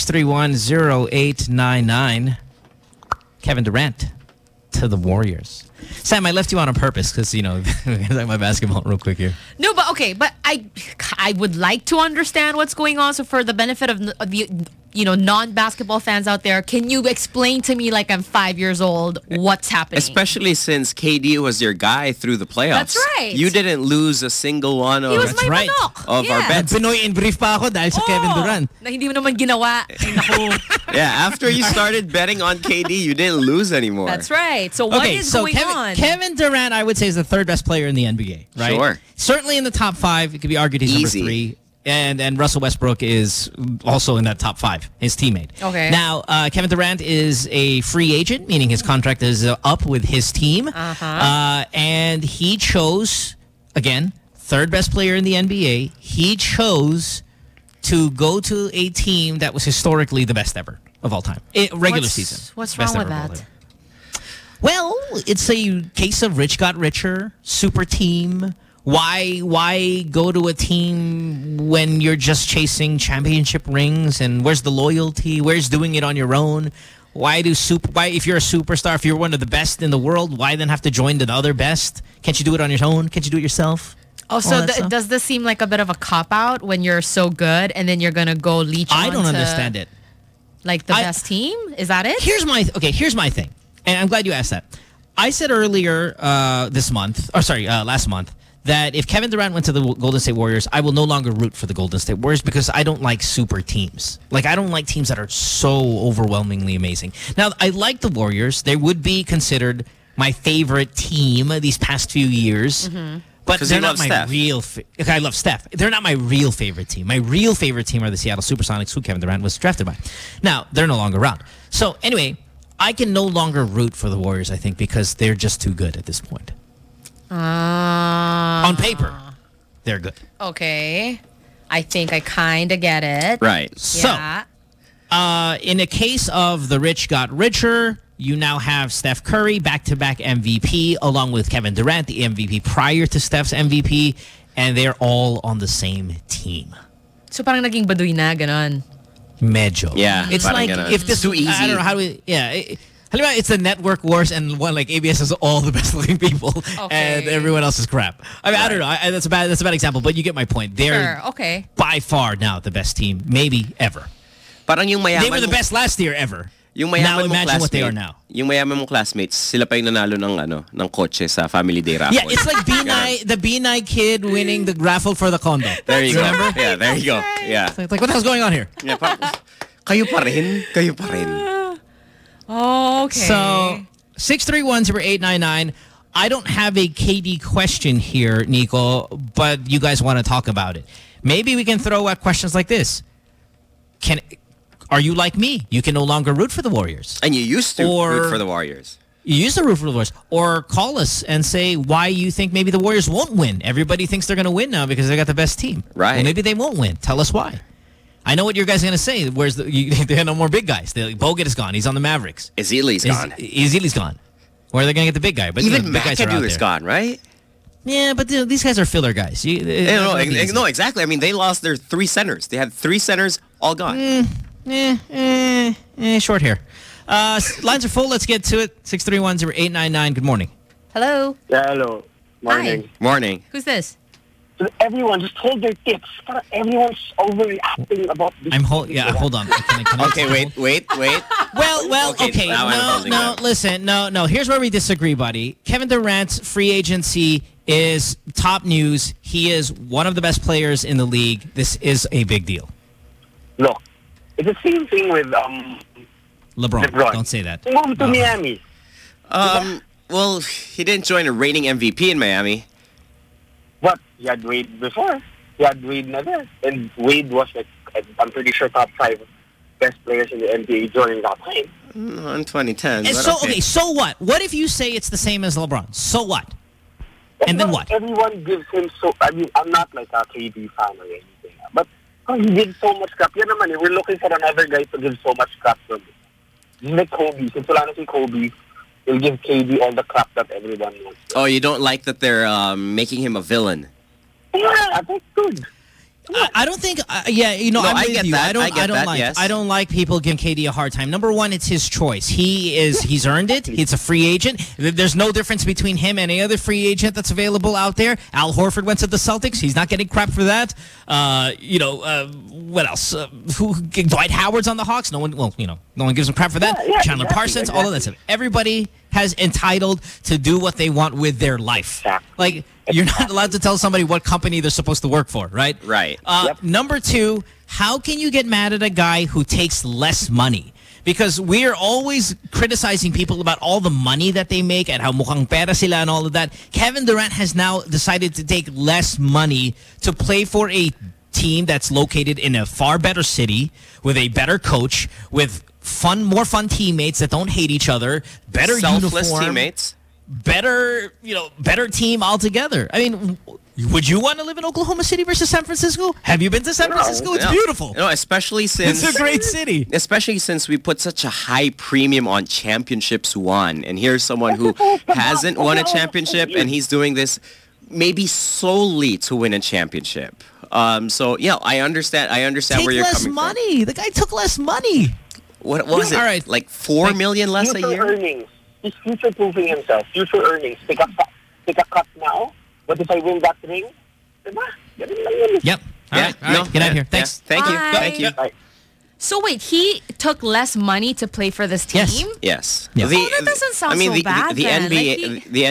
631-0899. Kevin Durant to the Warriors. Sam, I left you on purpose because, you know, my basketball real quick here. No, but okay. But I would like to understand what's going on. So for the benefit of the non-basketball fans out there, can you explain to me like I'm 5 years old what's happening? Especially since KD was your guy through the playoffs. That's right. You didn't lose a single one of, He was my of our bets. Pinoy in brief pa ako dahil sa Kevin Durant. Na hindi mo naman ginawa. Ay, naku. Yeah, after you started betting on KD, you didn't lose anymore. That's right. So what is going on? Kevin Durant, I would say, is the third best player in the NBA, right? Sure. Certainly in the top 5. It could be argued he's Easy. number 3. And Russell Westbrook is also in that top 5, his teammate. Okay. Now, Kevin Durant is a free agent, meaning his contract is up with his team. And he chose, again, third best player in the NBA. He chose to go to a team that was historically the best ever of all time. Regular season. What's Best wrong with ever of all that? time. Well, it's a case of rich got richer, super team. Why go to a team when you're just chasing championship rings? And where's the loyalty? Where's doing it on your own? Why if you're a superstar, if you're one of the best in the world, why then have to join the other best? Can't you do it on your own? Can't you do it yourself? Oh, so does this seem like a bit of a cop-out when you're so good and then you're going to go leech I don't understand it. Like the best team? Is that it? Here's my thing. And I'm glad you asked that. I said earlier last month, that if Kevin Durant went to the Golden State Warriors, I will no longer root for the Golden State Warriors because I don't like super teams. Like, I don't like teams that are so overwhelmingly amazing. Now, I like the Warriors. They would be considered my favorite team these past few years. But they're not my real... I love Steph. They're not my real favorite team. My real favorite team are the Seattle Supersonics, who Kevin Durant was drafted by. Now, they're no longer around. So, anyway, I can no longer root for the Warriors, I think, because they're just too good at this point. On paper, they're good. Okay. I think I kind of get it. Right. Yeah. So, in a case of the rich got richer, you now have Steph Curry, back-to-back MVP, along with Kevin Durant, the MVP prior to Steph's MVP, and they're all on the same team. So parang naging baduy na, ganon. Medyo. Yeah. It's like if this too easy. I don't know how do we. Yeah. It's the network wars, and one like ABS has all the best looking people, and everyone else is crap. I mean, I don't know. That's a bad example, but you get my point. They're by far now the best team, maybe ever. Parang yung mayaman they were the best last year ever. Yung mayaman now imagine what they are now. Yung mayaman mong classmates, sila pa yung nanalo ng kotse sa Family Day raffle. Yeah, it's like the B9 kid winning the raffle for the condo. There you go. Remember? Yeah, there you go. Yeah. It's like what the hell's going on here? Yeah, kayo pa rin. Oh, okay. So, 631-0899. I don't have a KD question here, Nico, but you guys want to talk about it. Maybe we can throw out questions like this. Are you like me? You can no longer root for the Warriors. And you used to root for the Warriors. You used to root for the Warriors. Or call us and say why you think maybe the Warriors won't win. Everybody thinks they're going to win now because they got the best team. Right. Well, maybe they won't win. Tell us why. I know what you guys are going to say. They have no more big guys. Bogut is gone. He's on the Mavericks. Ezeli's gone. Ezeli's gone. Where are they going to get the big guy? But even the big guys are out McAdoo there. is gone, right? Yeah, but these guys are filler guys. No, exactly. I mean, they lost their 3 centers. They had 3 centers, all gone. Short hair. Lines are full. Let's get to it. 631-0899. Good morning. Hello. Yeah, hello. Morning. Hi. Morning. Who's this? Everyone, just hold their tips. Everyone's overreacting about this. Hold on. Can I okay, wait. Well, okay. No, listen. No. Here's where we disagree, buddy. Kevin Durant's free agency is top news. He is one of the best players in the league. This is a big deal. Look, it's the same thing with LeBron. Don't say that. He moved to Miami. Well, he didn't join a reigning MVP in Miami. But he had Wade before. He had Wade na there. And Wade was, like, I'm pretty sure, top 5 best players in the NBA during that time. In 2010. So what? What if you say it's the same as LeBron? So what? And then what? Everyone gives him I mean, I'm not like a KD fan or anything. But he gives so much crap. Yan naman, we're looking for another guy to give so much crap to him. Just like Kobe. Since wala na si Kobe, he'll give KD all the crap that everyone wants. Oh, you don't like that they're making him a villain? Yeah, that's good. I don't think. Yeah, you know, No, I'm I with get you. that. I don't. I get that, like. yes. I don't like people giving KD a hard time. Number one, it's his choice. He's earned it. He's a free agent. There's no difference between him and any other free agent that's available out there. Al Horford went to the Celtics. He's not getting crap for that. What else? Dwight Howard's on the Hawks. No one. Well, no one gives him crap for that. Chandler Parsons. All of that stuff. Everybody has entitled to do what they want with their life. Like, you're not allowed to tell somebody what company they're supposed to work for, right? Right. Number two, how can you get mad at a guy who takes less money? Because we're always criticizing people about all the money that they make and how mukhang pera sila and all of that. Kevin Durant has now decided to take less money to play for a team that's located in a far better city with a better coach, with more fun teammates that don't hate each other, better Selfless uniform, teammates. better team altogether. I mean, would you want to live in Oklahoma City versus San Francisco? Have you been to San Francisco? It's beautiful. No, especially since it's a great city. Especially since we put such a high premium on championships won. And here's someone who hasn't won a championship, and he's doing this maybe solely to win a championship. So yeah, I understand. where you're coming from. Take less money. The guy took less money. What was it? All right. Like $4 million less a Future year? earnings. He's future-proofing himself. Future earnings. Take a cut now. But if I win that ring, diba? Ganun lang yun. Yep. All right. Get out of here. Thanks. Thank you. Bye. Thank you. So wait, he took less money to play for this team? Yes. Yeah. That doesn't sound so bad the then. NBA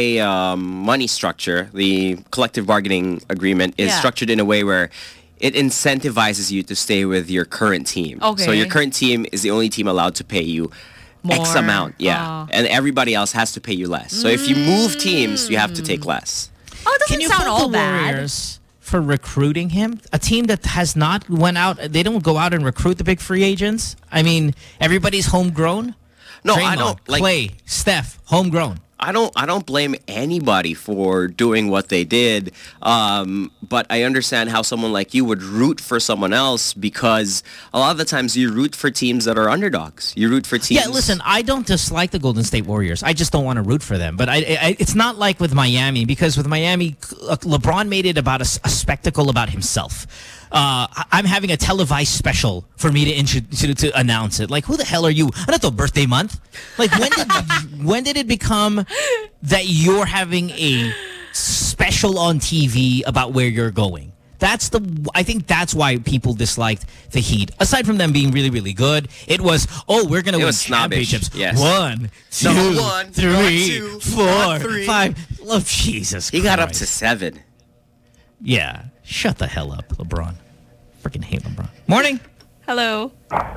money structure, the collective bargaining agreement is structured in a way where it incentivizes you to stay with your current team. Okay. So your current team is the only team allowed to pay you X More. amount. Yeah. Oh. And everybody else has to pay you less. So if you move teams, you have to take less. Oh, it doesn't Can you sound fault all the bad. Warriors for recruiting him? A team that has not went out, they don't go out and recruit the big free agents. I mean, everybody's homegrown. No, Draymond, I don't like Clay, Steph, homegrown. I don't blame anybody for doing what they did, but I understand how someone like you would root for someone else, because a lot of the times you root for teams that are underdogs. You root for teams. Yeah, listen, I don't dislike the Golden State Warriors. I just don't want to root for them. But it's not like with Miami, because with Miami, LeBron made it about a spectacle about himself. I'm having a televised special for me to announce it. Like, who the hell are you? Ano to, birthday month? Like, when did it become that you're having a special on TV about where you're going? I think that's why people disliked the Heat. Aside from them being really, really good, it was, we're going to win championships. Yes. 1, 2, Number 1, 3, 2, 4, 3. 5. Oh, Jesus He got up Christ. to 7. Yeah. Shut the hell up, LeBron. Freaking hate LeBron. Morning. Hello.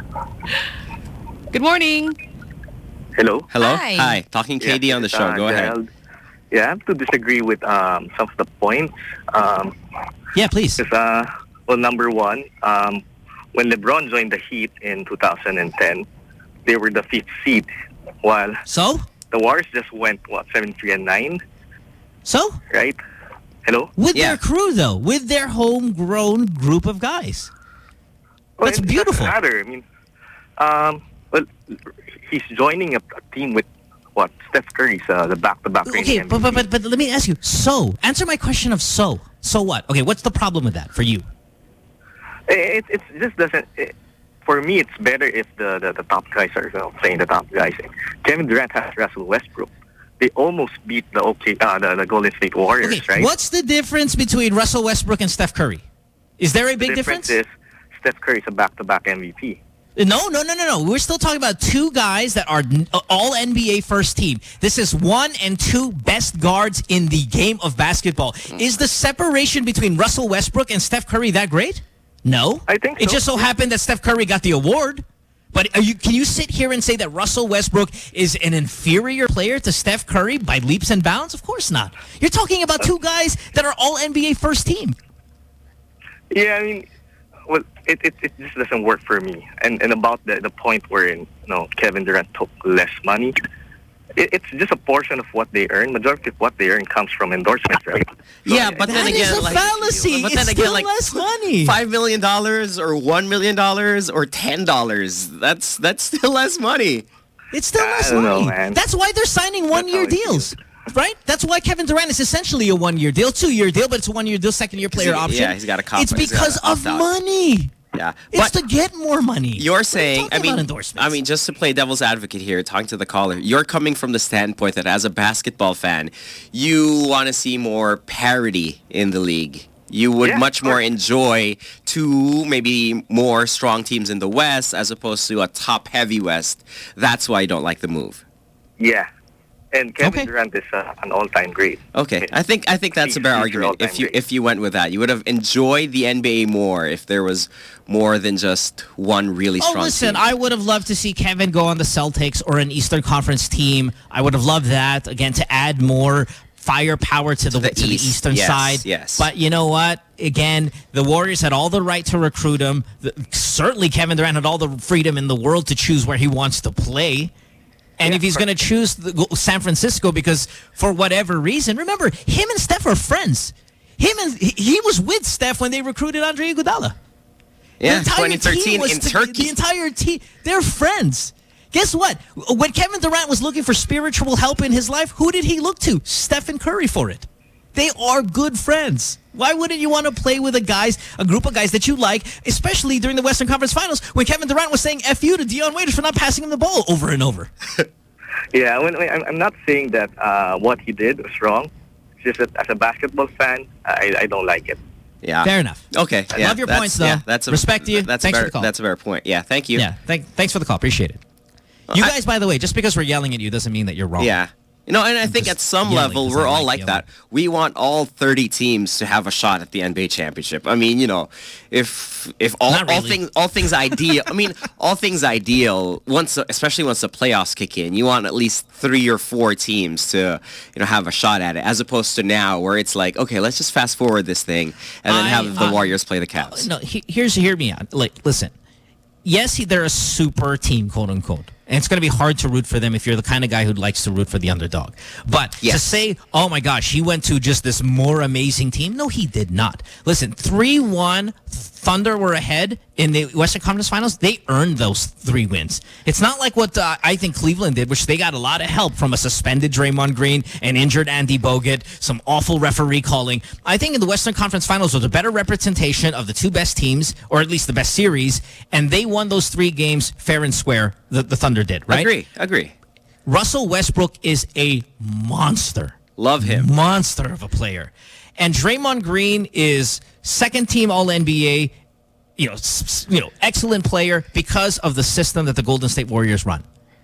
Good morning. Hello? Hello? Hi. Hi. Talking KD on the show. Go ahead. Gerald. Yeah, I have to disagree with some of the points. Yeah, please. Because, number one, when LeBron joined the Heat in 2010, they were the 5th seed, while the Warriors just went, 7-3-9? So? Right? Hello? With their crew, though. With their homegrown group of guys. That's beautiful. It doesn't matter. I mean, he's joining a team with, Steph Curry's the back-to-back Okay, reigning but let me ask you. So, answer my question of so. So what? Okay, what's the problem with that for you? It just doesn't... for me, it's better if the top guys are playing the top guys. Kevin Durant has Russell Westbrook. They almost beat the Golden State Warriors, Okay, right? what's the difference between Russell Westbrook and Steph Curry? Is there a big The difference? difference is Steph Curry's a back-to-back MVP. No. We're still talking about two guys that are all NBA first team. This is 1 and 2 best guards in the game of basketball. Is the separation between Russell Westbrook and Steph Curry that great? No. I think It so. just so happened that Steph Curry got the award. But can you sit here and say that Russell Westbrook is an inferior player to Steph Curry by leaps and bounds? Of course not. You're talking about two guys that are all NBA first team. Yeah, I mean, well, it just doesn't work for me. And about the point wherein Kevin Durant took less money, it's just a portion of what they earn. Majority of what they earn comes from endorsements, right? Yeah, but then again, is a fallacy. But then It's again, still like less money. $5 million or $1 million or $10. That's still less money. It's still less I don't know, money. man. That's why they're signing one-year That's how it deals. Right? That's why Kevin Durant is essentially a 1-year deal, 2-year deal, but it's a 1-year deal, second-year player option. Yeah, he's got a cop. It's because of money. Yeah. It's to get more money. You're saying, I mean, just to play devil's advocate here, talking to the caller, you're coming from the standpoint that as a basketball fan, you want to see more parity in the league. You would much more enjoy two, maybe more strong teams in the West as opposed to a top-heavy West. That's why you don't like the move. Yeah. And Kevin Durant is an all-time great. Okay, I think that's a better argument. If you went with that, you would have enjoyed the NBA more if there was more than just one really strong listen, team. I would have loved to see Kevin go on the Celtics or an Eastern Conference team. I would have loved that, again, to add more firepower to the Eastern side. Yes. But you know what? Again, the Warriors had all the right to recruit him. Certainly Kevin Durant had all the freedom in the world to choose where he wants to play. And if he's going to choose San Francisco because for whatever reason, remember, him and Steph are friends. He was with Steph when they recruited Andre Iguodala. Yeah, 2013 in Turkey. The entire team, they're friends. Guess what? When Kevin Durant was looking for spiritual help in his life, who did he look to? Stephen Curry for it. They are good friends. Why wouldn't you want to play with a group of guys that you like, especially during the Western Conference Finals when Kevin Durant was saying F you to Dion Waiters for not passing him the ball over and over? Yeah, I'm not saying that what he did was wrong. It's just that as a basketball fan, I don't like it. Yeah. Fair enough. Okay. I love your points, though. Yeah, respect you. Thanks for the call. That's a fair point. Yeah, thank you. Yeah, thanks for the call. Appreciate it. You guys, by the way, just because we're yelling at you doesn't mean that you're wrong. Yeah. And I think at some level, we're all like that. We want all 30 teams to have a shot at the NBA championship. I mean, if all things ideal, all things ideal, especially once the playoffs kick in, you want at least 3 or 4 teams to, have a shot at it, as opposed to now where it's like, okay, let's just fast forward this thing and then have the Warriors play the Cavs. No, hear me out. Listen, yes, they're a super team, quote unquote. And it's going to be hard to root for them if you're the kind of guy who likes to root for the underdog. But to say, oh my gosh, he went to just this more amazing team. No, he did not. Listen, 3-1, Thunder were ahead in the Western Conference Finals. They earned those 3 wins. It's not like what I think Cleveland did, which they got a lot of help from a suspended Draymond Green, an injured Andy Bogut, some awful referee calling. I think in the Western Conference Finals was a better representation of the 2 best teams, or at least the best series, and they won those 3 games fair and square. The Thunder did, right? Agree. Russell Westbrook is a monster. Love him. Monster of a player. And Draymond Green is second-team All-NBA, excellent player because of the system that the Golden State Warriors run.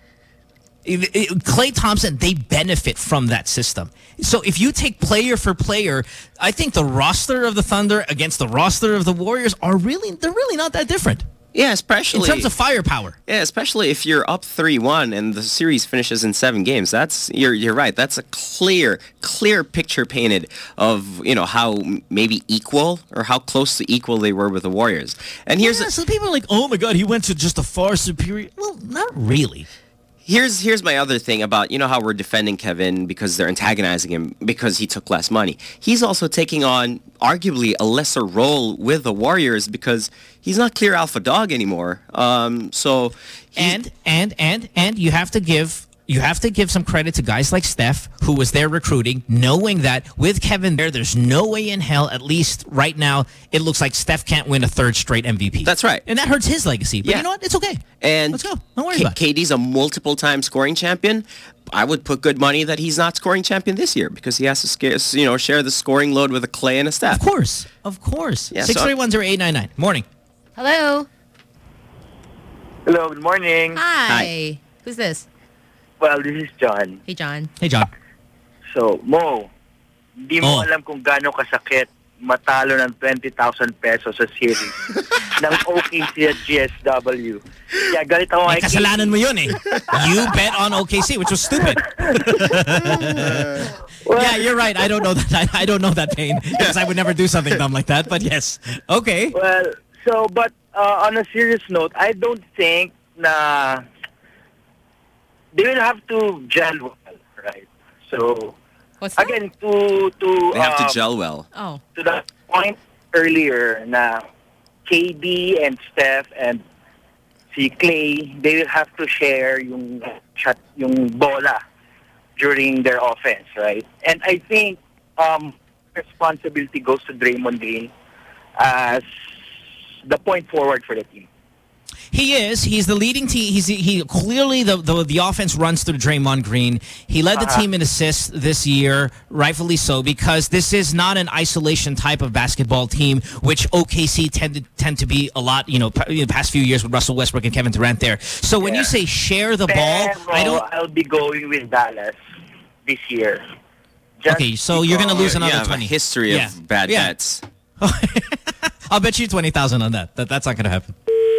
Klay Thompson, they benefit from that system. So if you take player for player, I think the roster of the Thunder against the roster of the Warriors they're really not that different. Yeah, especially in terms of firepower. Yeah, especially if you're up 3-1 and the series finishes in 7 games. You're right. That's a clear picture painted of how maybe equal or how close to equal they were with the Warriors. And so people are like, oh my God, he went to just a far superior. Well, not really. Here's my other thing about, how we're defending Kevin because they're antagonizing him because he took less money. He's also taking on arguably a lesser role with the Warriors because he's not clear alpha dog anymore. So and you have to give some credit to guys like Steph, who was there recruiting, knowing that with Kevin there's no way in hell, at least right now, it looks like Steph can't win a 3rd straight MVP. That's right. And that hurts his legacy. But you know what? It's okay. And let's go. Don't worry about it. KD's a multiple-time scoring champion. I would put good money that he's not scoring champion this year because he has to share the scoring load with a Klay and a Steph. Of course. Yeah, 6310899. Morning. Hello. Hello, good morning. Hi. Who's this? Well, this is John. Hey, John. Hey, John. So, Mo, di mo alam kung gaano kasakit matalo ng 20,000 pesos sa series ng OKC at GSW. Kaya galit ako kay kasalanan mo yun eh. You bet on OKC, which was stupid. Yeah, you're right. I don't know that. I don't know that pain because I would never do something dumb like that. But yes, okay. Well, but on a serious note, I don't think na they will have to gel well, right? So, again, they have to gel well. Oh. To the point earlier na KD and Steph and si Klay, they will have to share yung bola. during their offense, right? And I think responsibility goes to Draymond Green as the point forward for the team. He is. He's the leading team. He clearly the offense runs through Draymond Green. He led the team in assists this year, rightfully so, because this is not an isolation type of basketball team, which OKC tend to be a lot. In the past few years with Russell Westbrook and Kevin Durant there. So when you say share the ball, I'll be going with Dallas this year. Okay, so you're going to lose another 20. A history of bad bets. I'll bet you 20,000 on that. That's not going to happen.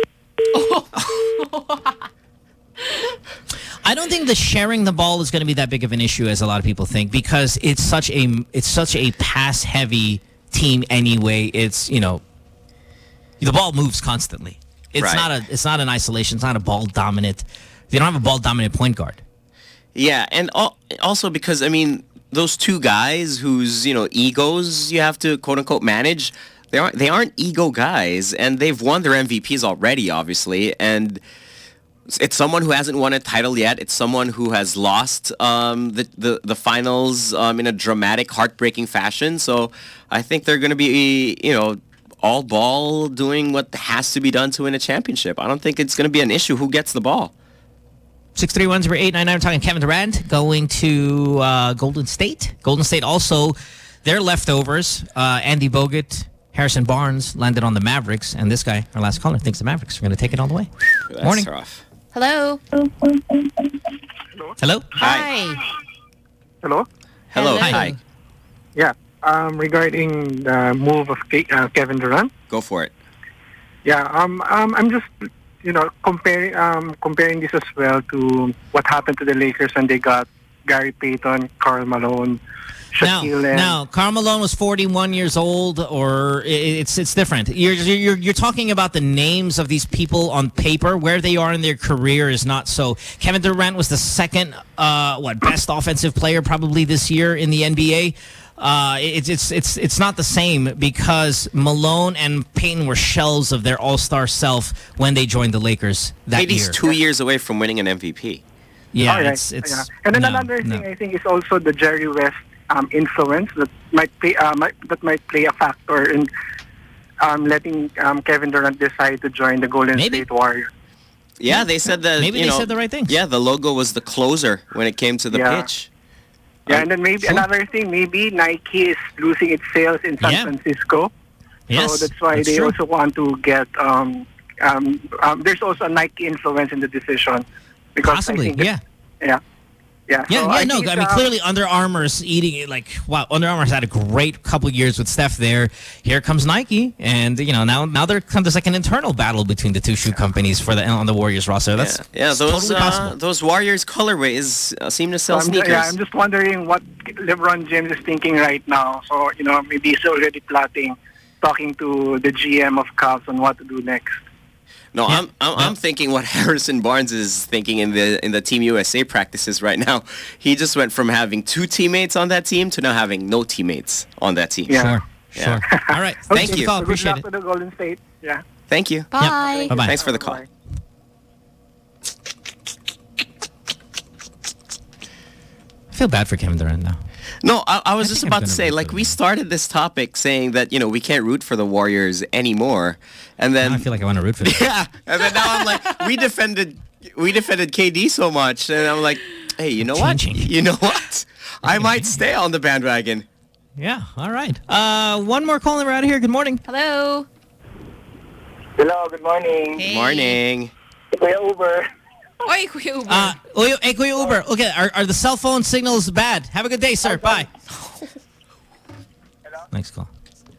I don't think the sharing the ball is going to be that big of an issue as a lot of people think, because it's such a pass heavy team anyway. It's the ball moves constantly. It's not an isolation. It's not a ball dominant. They don't have a ball dominant point guard. Yeah, and also because those two guys whose egos you have to quote unquote manage. They aren't ego guys, and they've won their MVPs already, obviously. And it's someone who hasn't won a title yet. It's someone who has lost the finals in a dramatic, heartbreaking fashion. So I think they're going to be, all ball, doing what has to be done to win a championship. I don't think it's going to be an issue who gets the ball. 631-0899. We're talking Kevin Durant going to Golden State. Golden State also, their leftovers, Andy Bogut, Harrison Barnes landed on the Mavericks, and this guy, our last caller, thinks the Mavericks are going to take it all the way. That's Morning. Rough. Hello. Hello. Hi. Hello. Hello. Hi. Yeah. Regarding the move of Kevin Durant. Go for it. Yeah. I'm just comparing this as well to what happened to the Lakers when they got Gary Payton, Karl Malone. Now, Karl Malone was 41 years old, or it's different. You're talking about the names of these people on paper. Where they are in their career is not so. Kevin Durant was the second, best offensive player probably this year in the NBA. It's not the same, because Malone and Payton were shells of their all-star self when they joined the Lakers that year. He's 2 years away from winning an MVP. Yeah, it's and then another thing I think is also the Jerry West influence that might play a factor in letting Kevin Durant decide to join the Golden State Warriors. Yeah, they said that. Maybe they said the right things. Yeah, the logo was the closer when it came to the pitch. Yeah, and then maybe another thing, maybe Nike is losing its sales in San Francisco. Yes, so that's why they also want to get. There's also a Nike influence in the decision. Because possibly, Yeah. Clearly Under Armour's eating it. Under Armour's had a great couple years with Steph there. Here comes Nike, and now there comes like an internal battle between the two shoe companies on the Warriors roster. That's totally possible. Those Warriors colorways seem to sell sneakers. I'm just wondering what LeBron James is thinking right now. So maybe he's already talking to the GM of Cavs on what to do next. No, I'm thinking what Harrison Barnes is thinking in the Team USA practices right now. He just went from having 2 teammates on that team to now having no teammates on that team. Yeah. Sure. All right. Thank you. Appreciate it. Good luck to the Golden State. Yeah. Thank you. Bye. Yep. Bye-bye. Thanks for the call. I feel bad for Kevin Durant now. No, I was just about to say, we started this topic saying that, we can't root for the Warriors anymore. And then I feel like I want to root for them. Yeah. And then now I'm like, we defended KD so much. And I'm like, hey, you know what? You know what? I might stay on the bandwagon. Yeah. All right. One more call and we're out of here. Good morning. Hello. Hello, good morning. Hey. Good morning. Kuya Uber. Oy, Kuya Uber. Hey, Kuya Uber. Okay, are the cell phone signals bad? Have a good day, sir. Bye. Next call.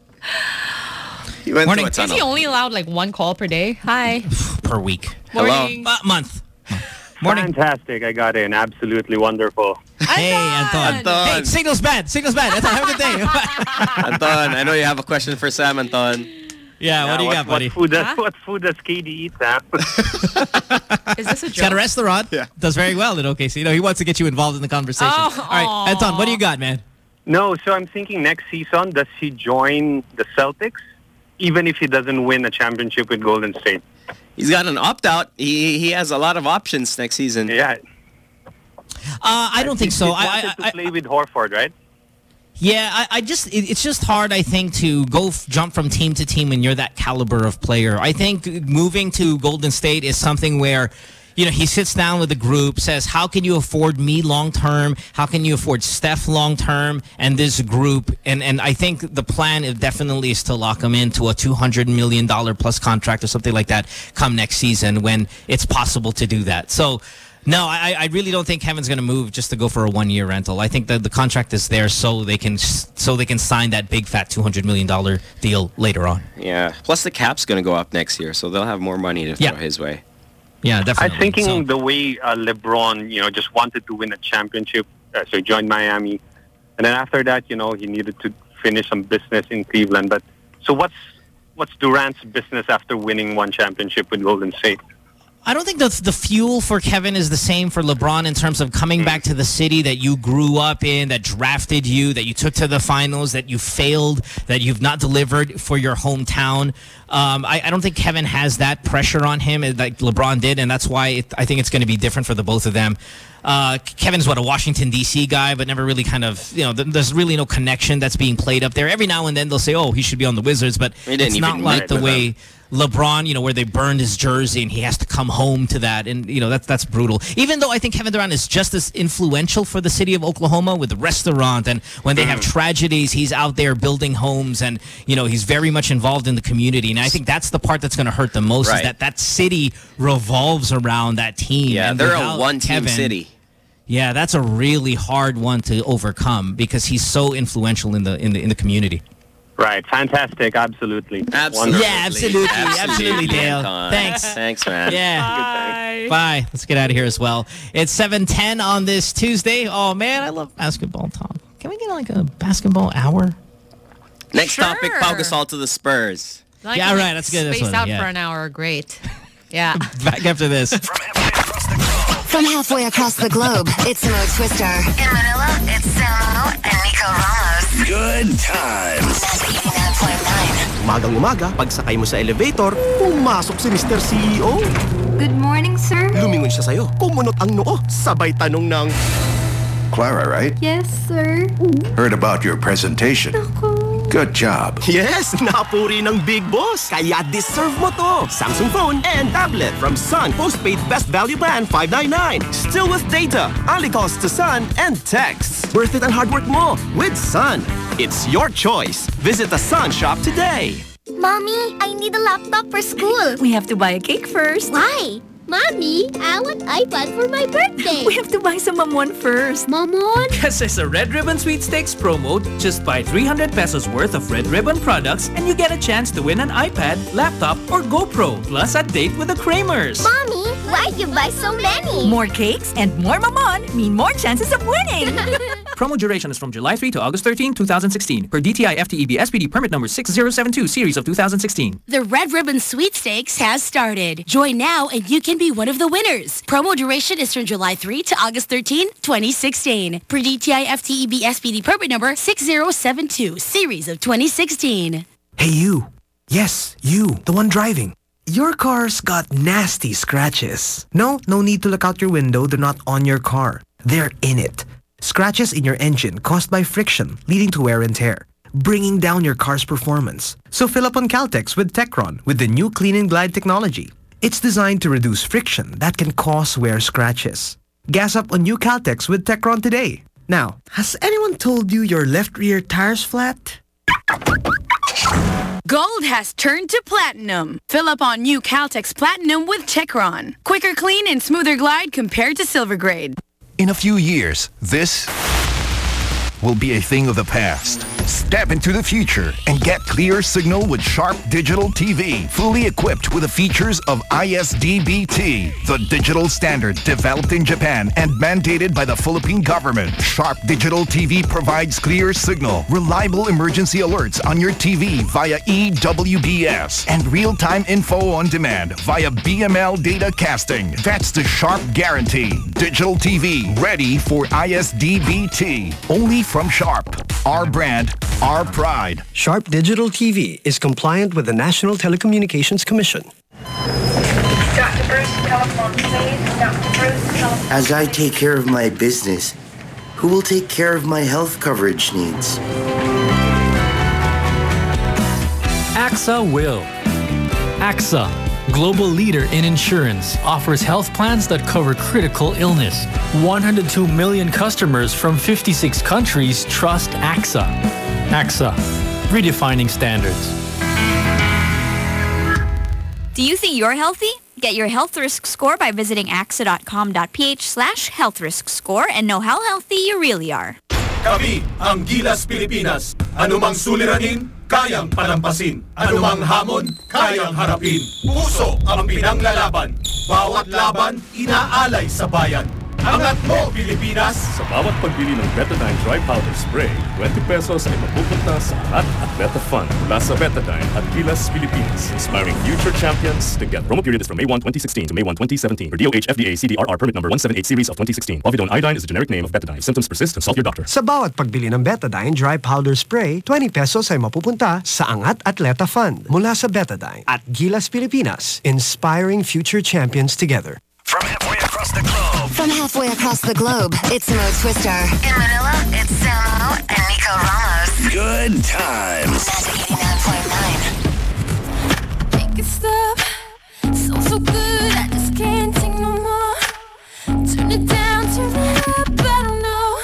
He went Morning. to a tunnel. Is he only allowed one call per day? Hi. Per week. Morning. Hello. Month. Morning. Fantastic. I got in. Absolutely wonderful. Hey, Anton. Hey, signal's bad. Anton, have a good day. Anton, I know you have a question for Sam, Anton. Yeah, what do you got, buddy? What food does KD eat, Sam? Is this a joke? He's got a restaurant. Yeah. Does very well in OKC. He wants to get you involved in the conversation. Oh, all right, Anton, what do you got, man? No, so I'm thinking next season, does he join the Celtics, even if he doesn't win a championship with Golden State? He's got an opt-out. He has a lot of options next season. Yeah. I don't think so. He wanted to play with Horford, right? Yeah, it's just hard, I think, to jump from team to team when you're that caliber of player. I think moving to Golden State is something where, he sits down with the group, says, how can you afford me long-term? How can you afford Steph long-term and this group? And I think the plan definitely is to lock him into a $200 million plus contract or something like that come next season when it's possible to do that. So, no, I really don't think Kevin's going to move just to go for a one-year rental. I think that the contract is there so they can sign that big fat $200 million deal later on. Yeah. Plus the cap's going to go up next year, so they'll have more money to throw his way. Yeah, definitely. I'm thinking the way LeBron, just wanted to win a championship, so he joined Miami, and then after that, he needed to finish some business in Cleveland. But so what's Durant's business after winning one championship with Golden State? I don't think the fuel for Kevin is the same for LeBron in terms of coming back to the city that you grew up in, that drafted you, that you took to the finals, that you failed, that you've not delivered for your hometown. I don't think Kevin has that pressure on him like LeBron did, and that's why I think it's going to be different for the both of them. Kevin's a Washington, D.C. guy, but never really there's really no connection that's being played up there. Every now and then they'll say, he should be on the Wizards, but it's not like the way LeBron, where they burned his jersey and he has to come home to that. And, that's brutal. Even though I think Kevin Durant is just as influential for the city of Oklahoma with the restaurant. And when they have tragedies, he's out there building homes and, he's very much involved in the community. And I think that's the part that's going to hurt the most is that city revolves around that team. Yeah, and they're a one-team city. Yeah, that's a really hard one to overcome because he's so influential in the community. Right, fantastic, absolutely. Absolutely. Yeah, absolutely, Dale. Thanks, man. Yeah. Bye. Let's get out of here as well. It's 7:10 on this Tuesday. Oh man, I love basketball talk. Can we get a basketball hour? Next topic, Pau Gasol to the Spurs. Like yeah, right. That's good. Space out for an hour. Great. Yeah. Back after this. From halfway across the globe, it's Mo Twister. In Manila, it's Samo and Nico Ramos. Good times. Umagang-umaga, pagsakay mo sa elevator, pumasok si Mr. CEO. Good morning, sir. Lumingon siya sa'yo, kumunot ang noo, sabay tanong ng... Clara, right? Yes, sir. Heard about your presentation. Good job. Yes, napuri ng big boss. Kaya deserve mo to. Samsung phone and tablet from Sun Postpaid Best Value Plan 599. Still with data, only calls to Sun and texts. Worth it ang hard work mo with Sun. It's your choice. Visit the Sun shop today. Mommy, I need a laptop for school. We have to buy a cake first. Why? Mommy, I want iPad for my birthday. We have to buy some Mamon first. Mamon? Because it's a Red Ribbon Sweepstakes promo. Just buy 300 pesos worth of Red Ribbon products and you get a chance to win an iPad, laptop, or GoPro, plus a date with the Kramers. Mommy, why'd you buy so many? More cakes and more Mamon mean more chances of winning. Promo duration is from July 3 to August 13, 2016. Per DTI FTEB SPD permit number 6072 series of 2016. The Red Ribbon Sweepstakes has started. Join now and you can be one of the winners. Promo duration is from July 3 to August 13, 2016. Per DTI FTEB SPD permit number 6072 series of 2016. Hey you. Yes, you. The one driving. Your car's got nasty scratches. No need to look out your window. They're not on your car. They're in it. Scratches in your engine caused by friction, leading to wear and tear, bringing down your car's performance. So fill up on Caltex with Techron with the new Clean and Glide technology. It's designed to reduce friction that can cause wear scratches. Gas up on new Caltex with Techron today. Now, has anyone told you your left rear tire's flat? Gold has turned to platinum. Fill up on new Caltex Platinum with Techron. Quicker clean and smoother glide compared to silver grade. In a few years, this will be a thing of the past. Step into the future and get clear signal with Sharp Digital TV, fully equipped with the features of ISDBT, the digital standard developed in Japan and mandated by the Philippine government. Sharp Digital TV provides clear signal, reliable emergency alerts on your TV via EWBS, and real-time info on demand via BML data casting. That's the Sharp guarantee. Digital TV ready for ISDBT. Only from Sharp. Our brand, our pride. Sharp Digital TV is compliant with the National Telecommunications Commission. Dr. Bruce, As I take care of my business, who will take care of my health coverage needs? AXA will. AXA, global leader in insurance, offers health plans that cover critical illness. 102 million customers from 56 countries trust AXA. AXA, redefining standards. Do you think you're healthy? Get your health risk score by visiting axa.com.ph/health risk score and know how healthy you really are. Kami ang Gilas Pilipinas. Anumang suliranin, kayang palampasin. Anumang hamon, kayang harapin. Puso ang pinanglalaban. Bawat laban, inaalay sa bayan. Angat mo, Pilipinas! Sa bawat pagbili ng Betadine Dry Powder Spray, 20 pesos ay mapupunta sa Angat at Beta Fund mula sa Betadine at Gilas Pilipinas, inspiring future champions together. Promo period is from May 1, 2016 to May 1, 2017 for DOH FDA CDRR permit number 178 series of 2016. Povidone iodine is the generic name of Betadine. If symptoms persist, consult your doctor. Sa bawat pagbili ng Betadine Dry Powder Spray, 20 pesos ay mapupunta sa Angat Atleta Fund mula sa Betadine at Gilas Pilipinas, inspiring future champions together. From halfway across the globe, it's Mo Twister. In Manila, it's Samo and Nico Ramos. Good times. Magic 89.9. Make it stop. So good, I just can't take no more. Turn it down, turn it up, I don't know.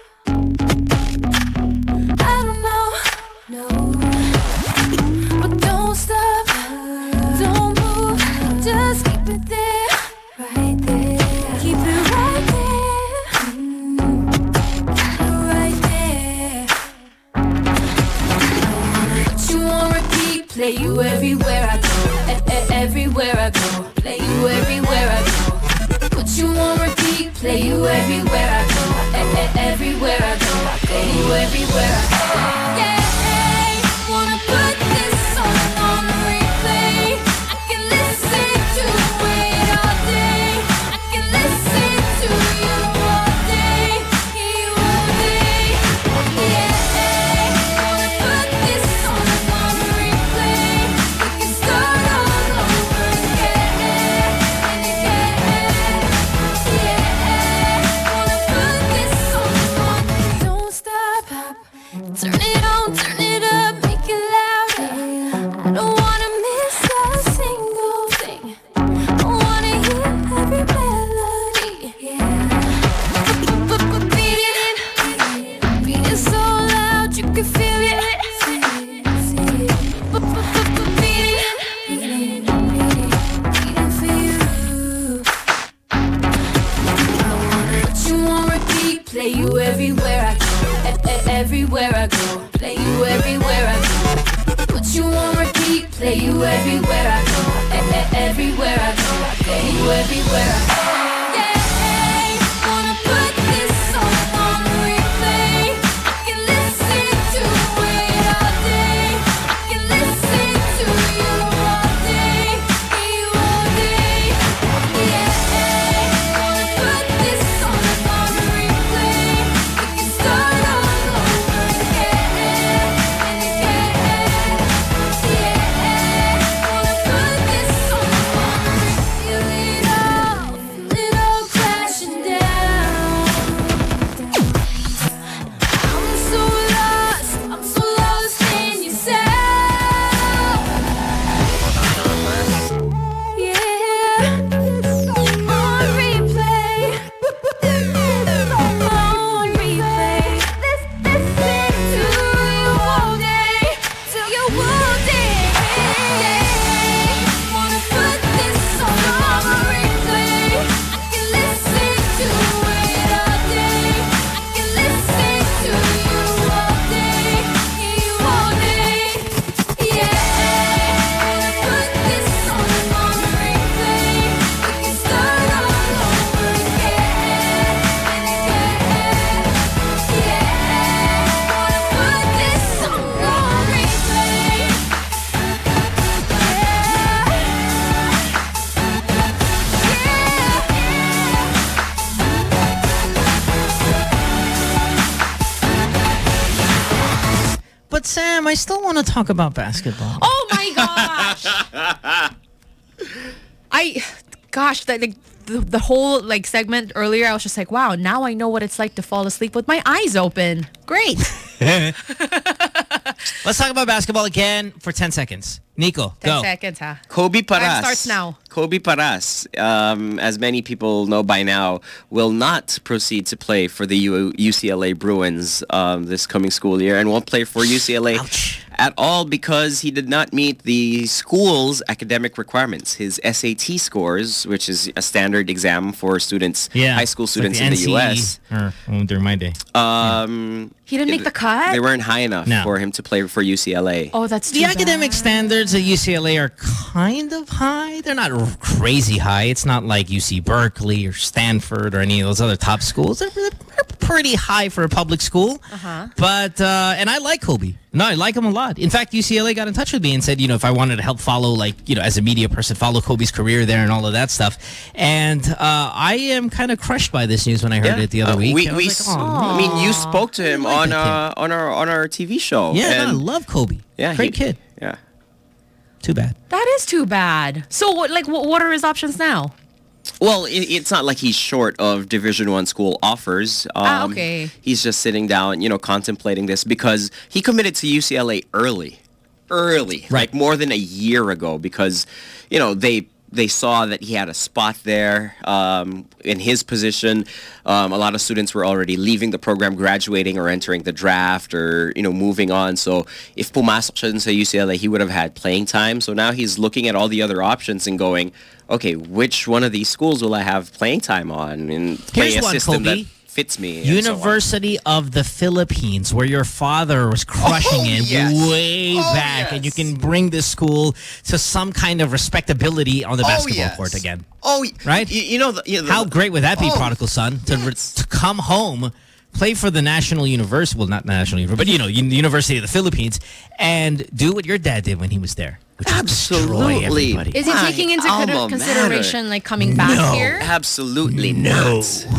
No. But don't stop, don't move, just keep it there. Right there, keep it right there, right there. Put you on repeat, play you everywhere I go, everywhere I go, play you everywhere I go. Put you on repeat, play you everywhere I go, everywhere I go, play you everywhere I go. Yeah, wanna put this song on replay. I can listen to it all day. I can listen to you all day, you all day. Yeah, wanna put this song on replay. We can start all over again and again. Yeah, wanna put this song on. Don't stop, turn it on, turn it up, make it louder. I don't wanna miss a single thing. I wanna hear every melody. Yeah. Beat it so loud you can feel it. Beating for you. I wanna put you on repeat, play you everywhere I go, everywhere I go, play you everywhere I go. Put you on repeat, play you everywhere I go, everywhere I go, play you everywhere I go. Yeah, wanna put this song on replay. I can listen to it all day. I can listen to you all day, you all day. Yeah, wanna put this song on replay. We can start all over again and again. Yeah, wanna put this song on replay. Feel it all crashing down. I'm so lost in your sound. Yeah, on replay, on replay. Listen to you all day, till you all day. Wanna put this song on replay. I can listen to it all day. I can listen to you all day, you all day. Yeah, put this song on replay. We can start all over again and again. Yeah, wanna put this song on replay. But Sam, I still want to talk about basketball. Oh my gosh! gosh, the whole like segment earlier, I was just like, wow, now I know what it's like to fall asleep with my eyes open. Great. Let's talk about basketball again for 10 seconds. Nico, 10 go. seconds, huh? Kobe Paras. Time starts now. Kobe Paras, as many people know by now, will not proceed to play for the UCLA Bruins this coming school year and won't play for UCLA at all because he did not meet the school's academic requirements. His SAT scores, which is a standard exam for students, high school students like in the U.S. During my day. He didn't make the cut? They weren't high enough for him to play for UCLA. Oh, that's too The academic standards at UCLA are kind of high. They're not crazy high. It's not like UC Berkeley or Stanford or any of those other top schools. They're pretty high for a public school. But, and I like Kobe. No, I like him a lot. In fact, UCLA got in touch with me and said, you know, if I wanted to help follow, like, you know, as a media person, follow Kobe's career there and all of that stuff. And I am kind of crushed by this news when I heard it the other week. I mean, you spoke to him on our TV show. Yeah, I love Kobe. Yeah, great kid. Yeah. Too bad. That is too bad. So, what are his options now? Well, it's not like he's short of Division I school offers. Okay. He's just sitting down, you know, contemplating this because he committed to UCLA early, like more than a year ago because, you know, they saw that he had a spot there in his position. A lot of students were already leaving the program, graduating or entering the draft or, you know, moving on. So if pumasok siya sa UCLA, he would have had playing time. So now he's looking at all the other options and going, okay, which one of these schools will I have playing time on? And play a system that fits me. University of the Philippines, where your father was crushing way back, and you can bring this school to some kind of respectability on the basketball court again. Right? You know, how great would that be, prodigal son, to come home, play for the national university, well, not national university, but, you know, the University of the Philippines, and do what your dad did when he was there. Which Absolutely. Everybody. Is he taking into consideration like coming back here? Absolutely not.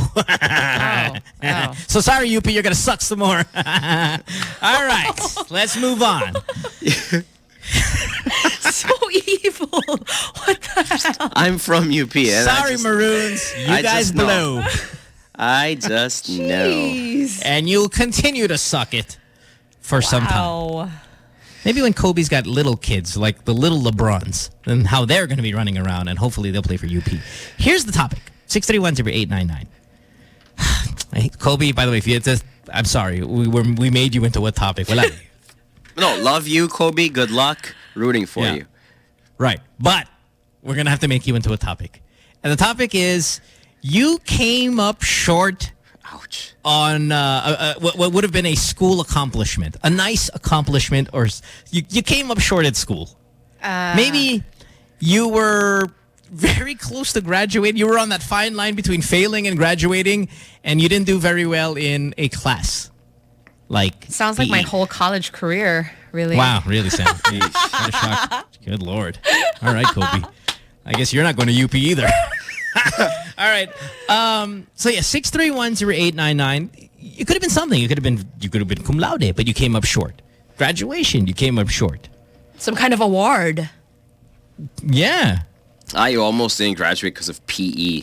So sorry, UP, you're going to suck some more. All right, let's move on. So evil. What the hell? I'm from UP. And sorry, Maroons. You guys blow. I just know. And you'll continue to suck it for some time. Maybe when Kobe's got little kids, like the little LeBrons, then how they're going to be running around, and hopefully they'll play for UP. Here's the topic. 631-0899. Kobe, by the way, if you had to, I'm sorry. We made you into what topic? Wala. No, love you, Kobe. Good luck. Rooting for you. Right. But we're going to have to make you into a topic. And the topic is, you came up short on what would have been a school accomplishment, a nice accomplishment, or you came up short at school. Maybe you were very close to graduating. You were on that fine line between failing and graduating, and you didn't do very well in a class. Like sounds like my whole college career, really. Wow, really, Sam? What a shock. Good Lord. All right, Kobe. I guess you're not going to UP either. All right. So yeah, 631-0899. It could have been something. You could have been cum laude, but you came up short. Graduation, you came up short. Some kind of award. Yeah. You almost didn't graduate because of PE.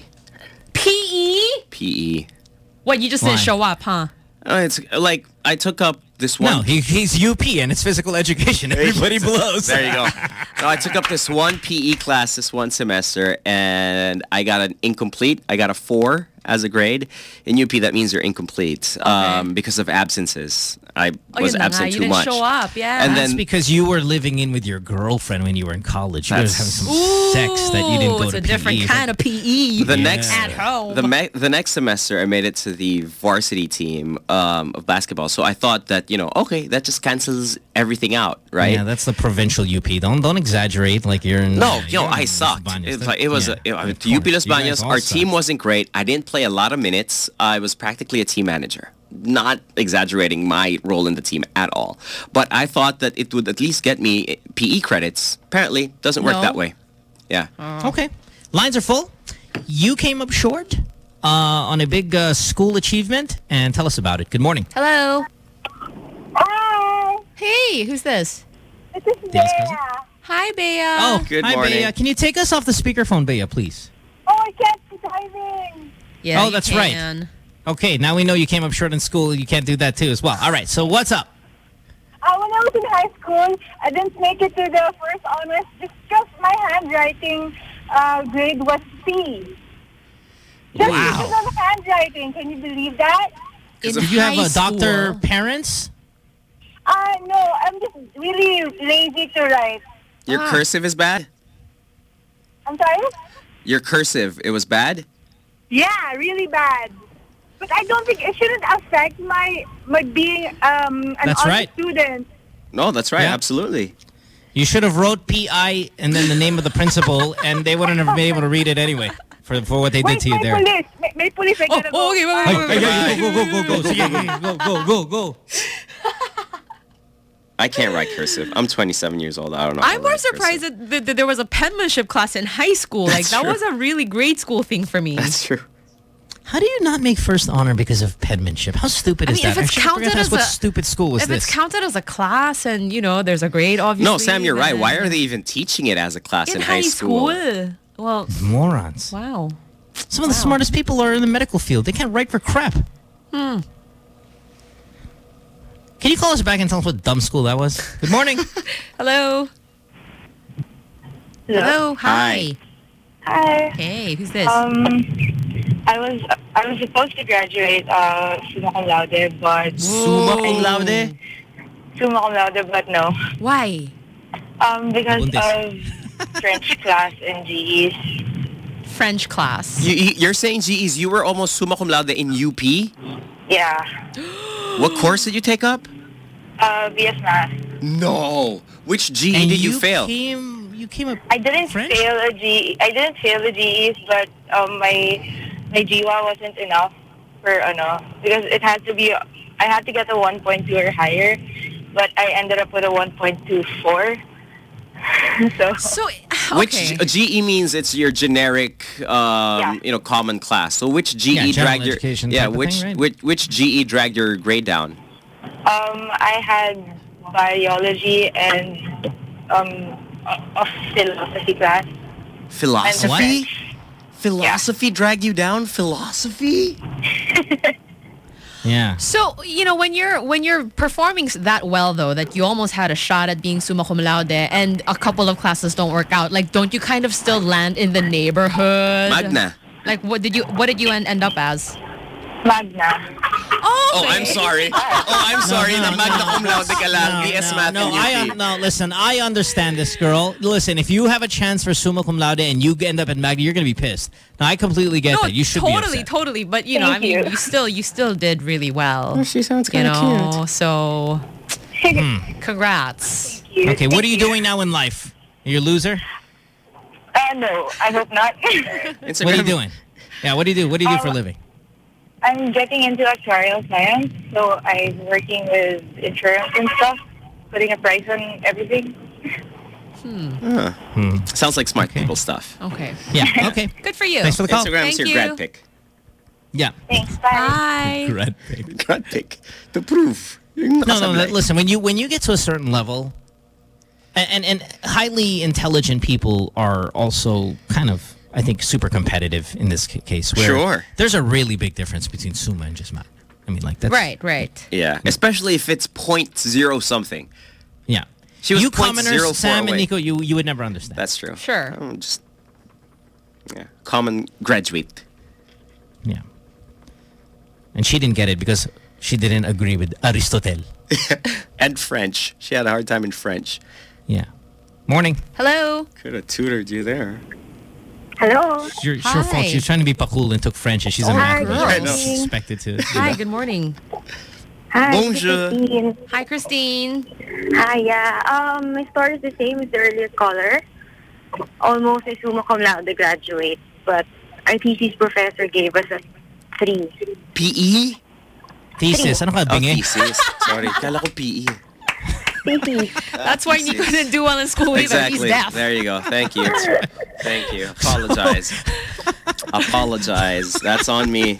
PE? PE. What, you just didn't show up, huh? It's like I took up this one. No, he's UP and it's physical education. Everybody blows. There you go. No, I took up this one PE class this one semester, and I got an incomplete. I got a 4 as a grade. In UP, that means you're incomplete because of absences. I was absent too much. You didn't show up, yeah. And that's because you were living in with your girlfriend when you were in college. You guys having some sex that you didn't go to PE. It's a different kind of PE at home. The next semester, I made it to the varsity team of basketball. So I thought that, okay, that just cancels everything out, right? Yeah, that's the provincial UP. Don't exaggerate like you're in... No, I sucked. It was UP Los Baños. Our team wasn't great. I didn't play a lot of minutes. I was practically a team manager. Not exaggerating my role in the team at all. But I thought that it would at least get me PE credits. Apparently, doesn't work that way. Yeah. Okay. Lines are full. You came up short on a big school achievement, and tell us about it. Good morning. Hello. Hi. Hey, who's this? This is Bea. Hi, Bea. Oh, good hi, morning. Bea. Can you take us off the speakerphone, Bea, please? Oh, I can't do diving. Yeah, oh, that's right. Okay, now we know you came up short in school. You can't do that too as well. All right, so what's up? When I was in high school, I didn't make it to the first honors just because my handwriting grade was C. Just because of handwriting. Can you believe that? Did you have a doctor parents? No, I'm just really lazy to write. Your cursive is bad? I'm sorry? Your cursive, it was bad? Yeah, really bad. But I don't think it shouldn't affect my being an honor student. No, that's right. Yeah. Absolutely. You should have wrote PI and then the name of the principal, and they wouldn't have been able to read it anyway for what they did to you there. May police, I gotta go. Okay, go. I can't write cursive. I'm 27 years old. I don't know. I'm more surprised that there was a penmanship class in high school. Like, that was a really grade school thing for me. That's true. How do you not make first honor because of penmanship? How stupid is that? If it's counted as what stupid school was this? If it's counted as a class and, there's a grade, obviously. No, Sam, you're right. Why are they even teaching it as a class in high school? Well, morons. Wow. Some of the smartest people are in the medical field. They can't write for crap. Can you call us back and tell us what dumb school that was? Good morning. Hello. Hello. Hi. Hi. Hey, who's this? I was supposed to graduate summa cum laude, but summa cum laude? Summa cum laude, but no. Why? Because of French class and GEs. French class. You're saying GEs? You were almost summa cum laude in UP? Yeah. What course did you take up? BS Math. No. Which GE did you fail? You came up. I didn't fail a GE. I didn't fail the GEs, but my GWA wasn't enough for because it had to be. I had to get a 1.2 or higher, but I ended up with a 1.24. So which GE means it's your generic, common class. So which GE dragged your which GE dragged your grade down? I had biology and a philosophy class. Philosophy? Philosophy dragged you down? Philosophy? Yeah. So, when you're performing that well, though, that you almost had a shot at being summa cum laude and a couple of classes don't work out, like, don't you kind of still land in the neighborhood? Magna. Like, what did you end up as? Magna. Oh, I'm sorry. I'm sorry. The Magna cum laude ka lang. BS Math and UP. No, listen, I understand this, girl. Listen, if you have a chance for summa cum laude and you end up at Magna, you're going to be pissed. Now, I completely get that. You should be upset. Totally. But, you still did really well. Oh, she sounds kind of cute. So, congrats. Okay, what are you doing now in life? You're a loser? No, I hope not. What are you doing? Yeah, what do you do? What do you do for a living? I'm getting into actuarial science, so I'm working with insurance and stuff, putting a price on everything. Sounds like smart people stuff. Okay. Yeah, okay. Good for you. Thanks for the call. Instagram is your grad pick. Yeah. Thanks, bye. Grad pick. Grad pick. To prove. No, listen, when you get to a certain level, and highly intelligent people are also kind of, I think, super competitive in this case. Where there's a really big difference between summa and just math. I mean, like, that's... Right. Yeah, especially if it's 0.0 something. Yeah. She was you commoners, Sam away. and Nico, you would never understand. That's true. Sure. Common graduate. Yeah. And she didn't get it because she didn't agree with Aristotle. And French. She had a hard time in French. Yeah. Morning. Hello. Could have tutored you there. Hello. It's your fault. She was trying to be cool and took French, and she's a math girl. I know. She's expected to. Hi, good morning. Hi, Bonjour. Christine. Hi, Christine. Hi, yeah. My story is the same as the earlier caller. Almost a summa cum laude graduate, but our thesis professor gave us a 3. PE? Thesis. Ano ka, bingi? Thesis. Sorry, kala ko PE. That's why Nico didn't do well in school either. Exactly. He's deaf. There you go. Thank you. Thank you. Apologize. That's on me.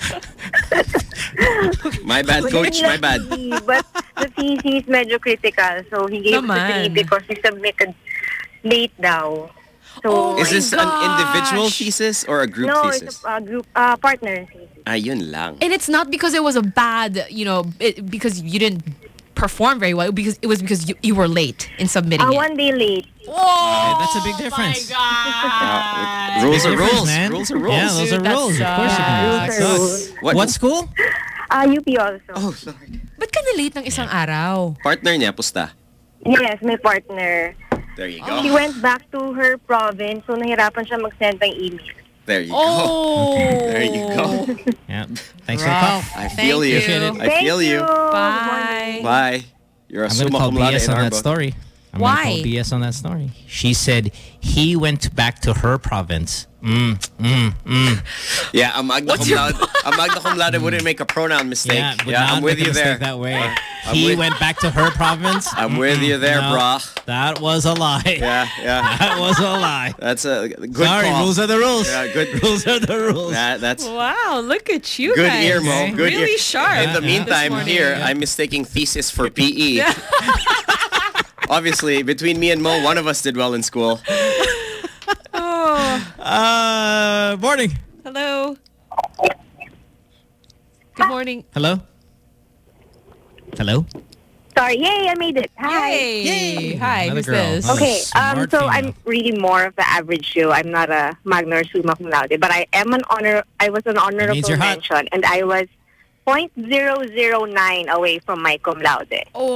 My bad, coach. My bad. But the thesis medyo critical, so he gave us a 3 because he submitted late daw. So Is this an individual thesis or a group no, thesis? it's a group partner thesis. Ayun lang. And it's not because it was a bad, because you didn't perform very well. Because it was because you were late in submitting it. 1 day late. Oh, that's a big difference. Rules are rules. Man. Rules are rules. Yeah, those are rules. Of course you can do that. What school? UP also. Oh, sorry. Ba't ka na late ng isang araw? Partner niya, pusta. Yes, my partner. There you go. She went back to her province, so nahirapan siya mag-send ng email. There you Oh. go. There you go. Yeah. Thanks for the call. I feel you. I feel you. Bye. Bye. You're a I'm going to summa call cum laude BS in on our that book. story. I'm Why? going to call BS on that story. She said he went back to her province. Yeah, a magna cum laude wouldn't make a pronoun mistake. Yeah, would I'm not with make a you there. mistake that way. He went back to her province. I'm with you there, No, brah. That was a lie. Yeah. That was a lie. That's a good Sorry, call. rules are the rules. Yeah, good. Rules are the rules. That's Wow, look at you good guys. ear, Mo. Good really ear. sharp. In the meantime, this morning. here, I'm mistaking thesis for PE. Obviously, between me and Mo, one of us did well in school. Morning. Hello. Good morning. Hello? Hello? Sorry, yay, I made it. Hi. Yay. Hi, Another who's girl. this? Another Okay, smart so female. I'm really more of the average Joe. I'm not a magna or summa cum laude, but I am I was an honorable you're hot. mention, and I was 0.009 away from my cum laude.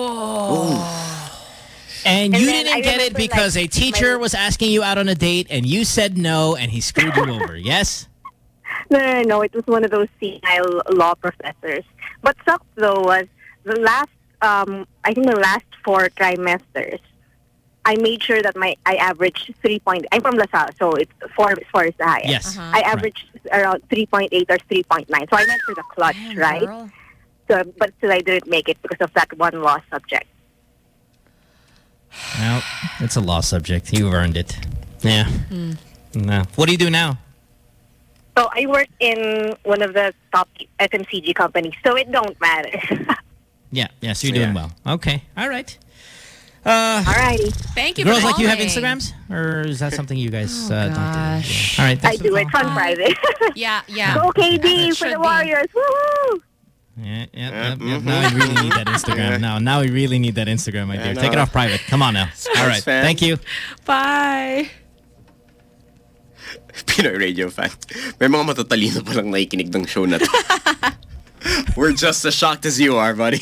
And And you then didn't I get it remember, because like, a teacher my- was asking you out on a date and you said no and he screwed you over, yes? No, it was one of those senile law professors. What sucked, though, was the last, I think the last 4 trimesters, I made sure that I averaged 3. I'm from LaSalle, so it's 4 is the highest. Yes. I averaged around 3.8 or 3.9. So I went for the clutch, right? Girl. So, but still I didn't make it because of that one law subject. Well, it's a law subject. You've earned it. Yeah. No. What do you do now? So I work in one of the top FMCG companies, so it don't matter. Yeah, so you're doing well. Okay. All right. Alrighty. Thank you Girls for like you have calling. Instagrams? Or is that something you guys don't do? gosh. All right. I Thanks for the do it call. on Friday. Yeah. Go KD It for should the be. Warriors. Woohoo! Yeah. Now we really need that Instagram. Now we really need that Instagram, my dear. no. Take it off private. Come on now. All right. fan. Thank you. Bye. Pinoy radio fan. May mga matatalino palang nakikinig ng show na to. We're just as shocked as you are, buddy.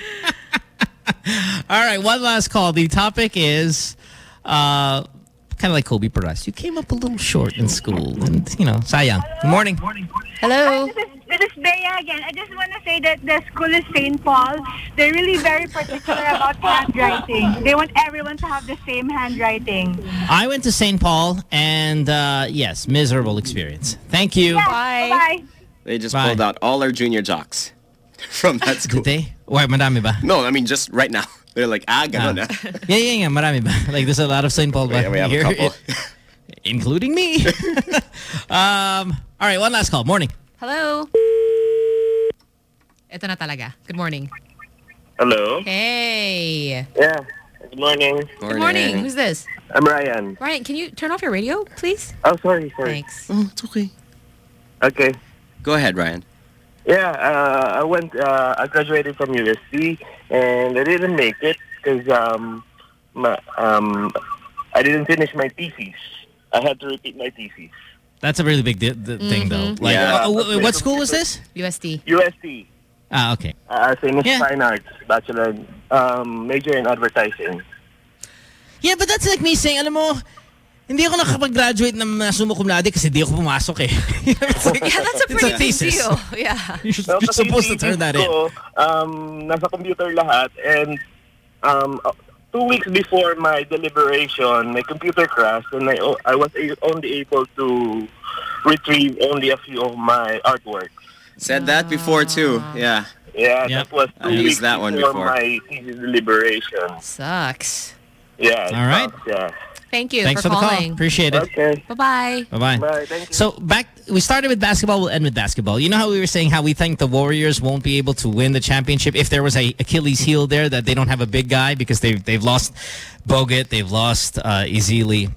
All right, one last call. The topic is kind of like Kobe Perez. You came up a little short in school and, sayang. Good morning. Hello. This is Bea again. I just want to say that the school is St. Paul. They're really very particular about handwriting. They want everyone to have the same handwriting. I went to St. Paul and, yes, miserable experience. Thank you. Yeah, Bye. bye. They just Bye. pulled out all our junior jocks from that school. Did they? Why, madami ba? No, I mean just right now. They're like, ganon na. Yeah, marami ba? Like, there's a lot of St. Paul ba? We have a here? couple. Including me. All right, one last call. Morning. Hello. Ito na talaga. Good morning. Hello. Hey. Yeah. Good morning. Good morning. Who's this? I'm Ryan. Ryan, can you turn off your radio, please? Oh, sorry. Thanks. Oh, it's okay. Okay. Go ahead, Ryan. Yeah, I graduated from USC, and I didn't make it because I didn't finish my thesis. I had to repeat my thesis. That's a really big thing, though. Like, Yeah. What school was this? USD. USD. Ah, okay. Famous Yeah. Fine Arts, bachelor, major in advertising. Yeah, but that's like me saying, alam mo, hindi ako nakapag-graduate ng summa cum laude kasi hindi ako pumasok eh. It's like, Yeah, that's a it's pretty big thesis. deal. Yeah. You're supposed to turn that in. Ko, nasa computer lahat, and 2 weeks before my deliberation, my computer crashed, and I was only able to retrieve only a few of my artworks. Said that before too. Yeah. Yeah, that was 2 I used weeks that one before before. my thesis deliberation. Sucks. Yeah. All right. Yeah. Thank you Thanks for the calling. call. Appreciate it. Okay. Bye-bye. Bye-bye. Bye. Thank you. So we started with basketball, we'll end with basketball. You know how we were saying how we think the Warriors won't be able to win the championship if there was a Achilles heel there, that they don't have a big guy because they've lost Bogut, they've lost Ezeli.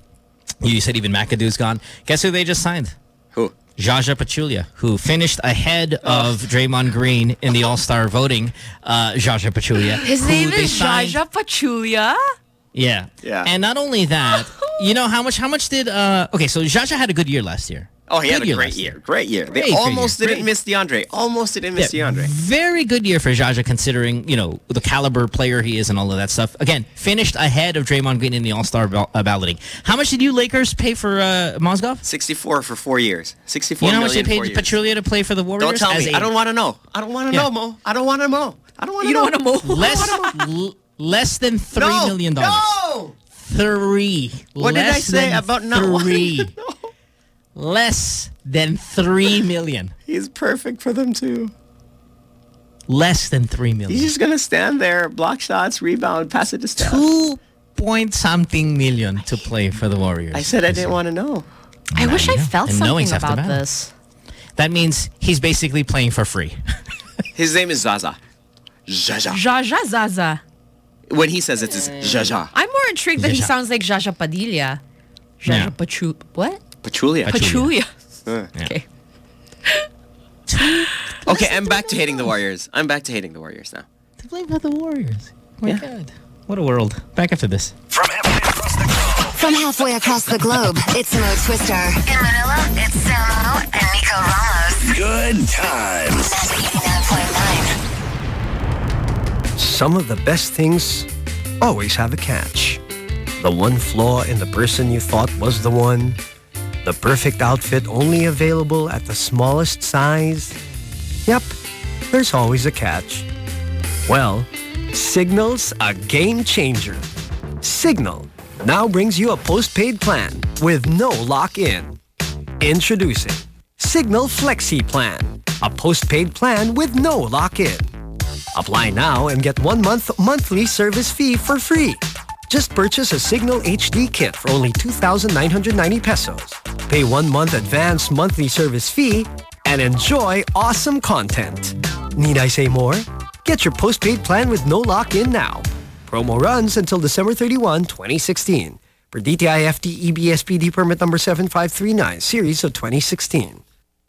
You said even McAdoo's gone. Guess who they just signed? Who? Jaja Pachulia, who finished ahead of Draymond Green in the All-Star voting. Jaja Pachulia. His name is Jaja Pachulia? Yeah. And not only that, you know how much did... okay, so Jaja had a good year last year. Oh, he had a great year. Great year. They almost didn't miss DeAndre. Very good year for Jaja, considering, you know, the caliber player he is and all of that stuff. Again, finished ahead of Draymond Green in the All-Star balloting. How much did you Lakers pay for Mozgov? 64 for 4 years. 64 You know how much they million paid Pachulia to play for the Warriors? Don't tell me. I don't want to know. I don't want to know, Mo. I don't want to know. I don't want to know. You don't want to know? Less than $3 million. No! 3. What did I say about no? 3? Less than $3 million. He's perfect for them too. Less than $3 million. He's just gonna stand there, block shots, rebound, pass it to Steph. 2-point-something million to play for the Warriors. I said I didn't want to know. I wish I felt something about matter. this. That means he's basically playing for free. His name is Zaza. Jaja. Jaja Zaza. When he says it's Jaja. I'm more intrigued that he sounds like Jaja Padilla. Jaja what? Pachulia. Okay. Okay, I'm back to hating the Warriors. I'm back to hating the Warriors now. To blame for the Warriors. Oh my God. What a world. Back after this. From halfway across the globe, it's Mo Twister. In Manila, it's Samo and Nico Ramos. Good times. Some of the best things always have a catch. The one flaw in the person you thought was the one. The perfect outfit only available at the smallest size. Yep, there's always a catch. Well, Signal's a game changer. Signal now brings you a postpaid plan with no lock-in. Introducing Signal Flexi Plan, a postpaid plan with no lock-in. Apply now and get 1 month monthly service fee for free. Just purchase a Signal HD kit for only 2,990 pesos. Pay 1 month advance monthly service fee and enjoy awesome content. Need I say more? Get your postpaid plan with no lock-in now. Promo runs until December 31, 2016. Per DTI FTE BSPD permit number 7539, series of 2016.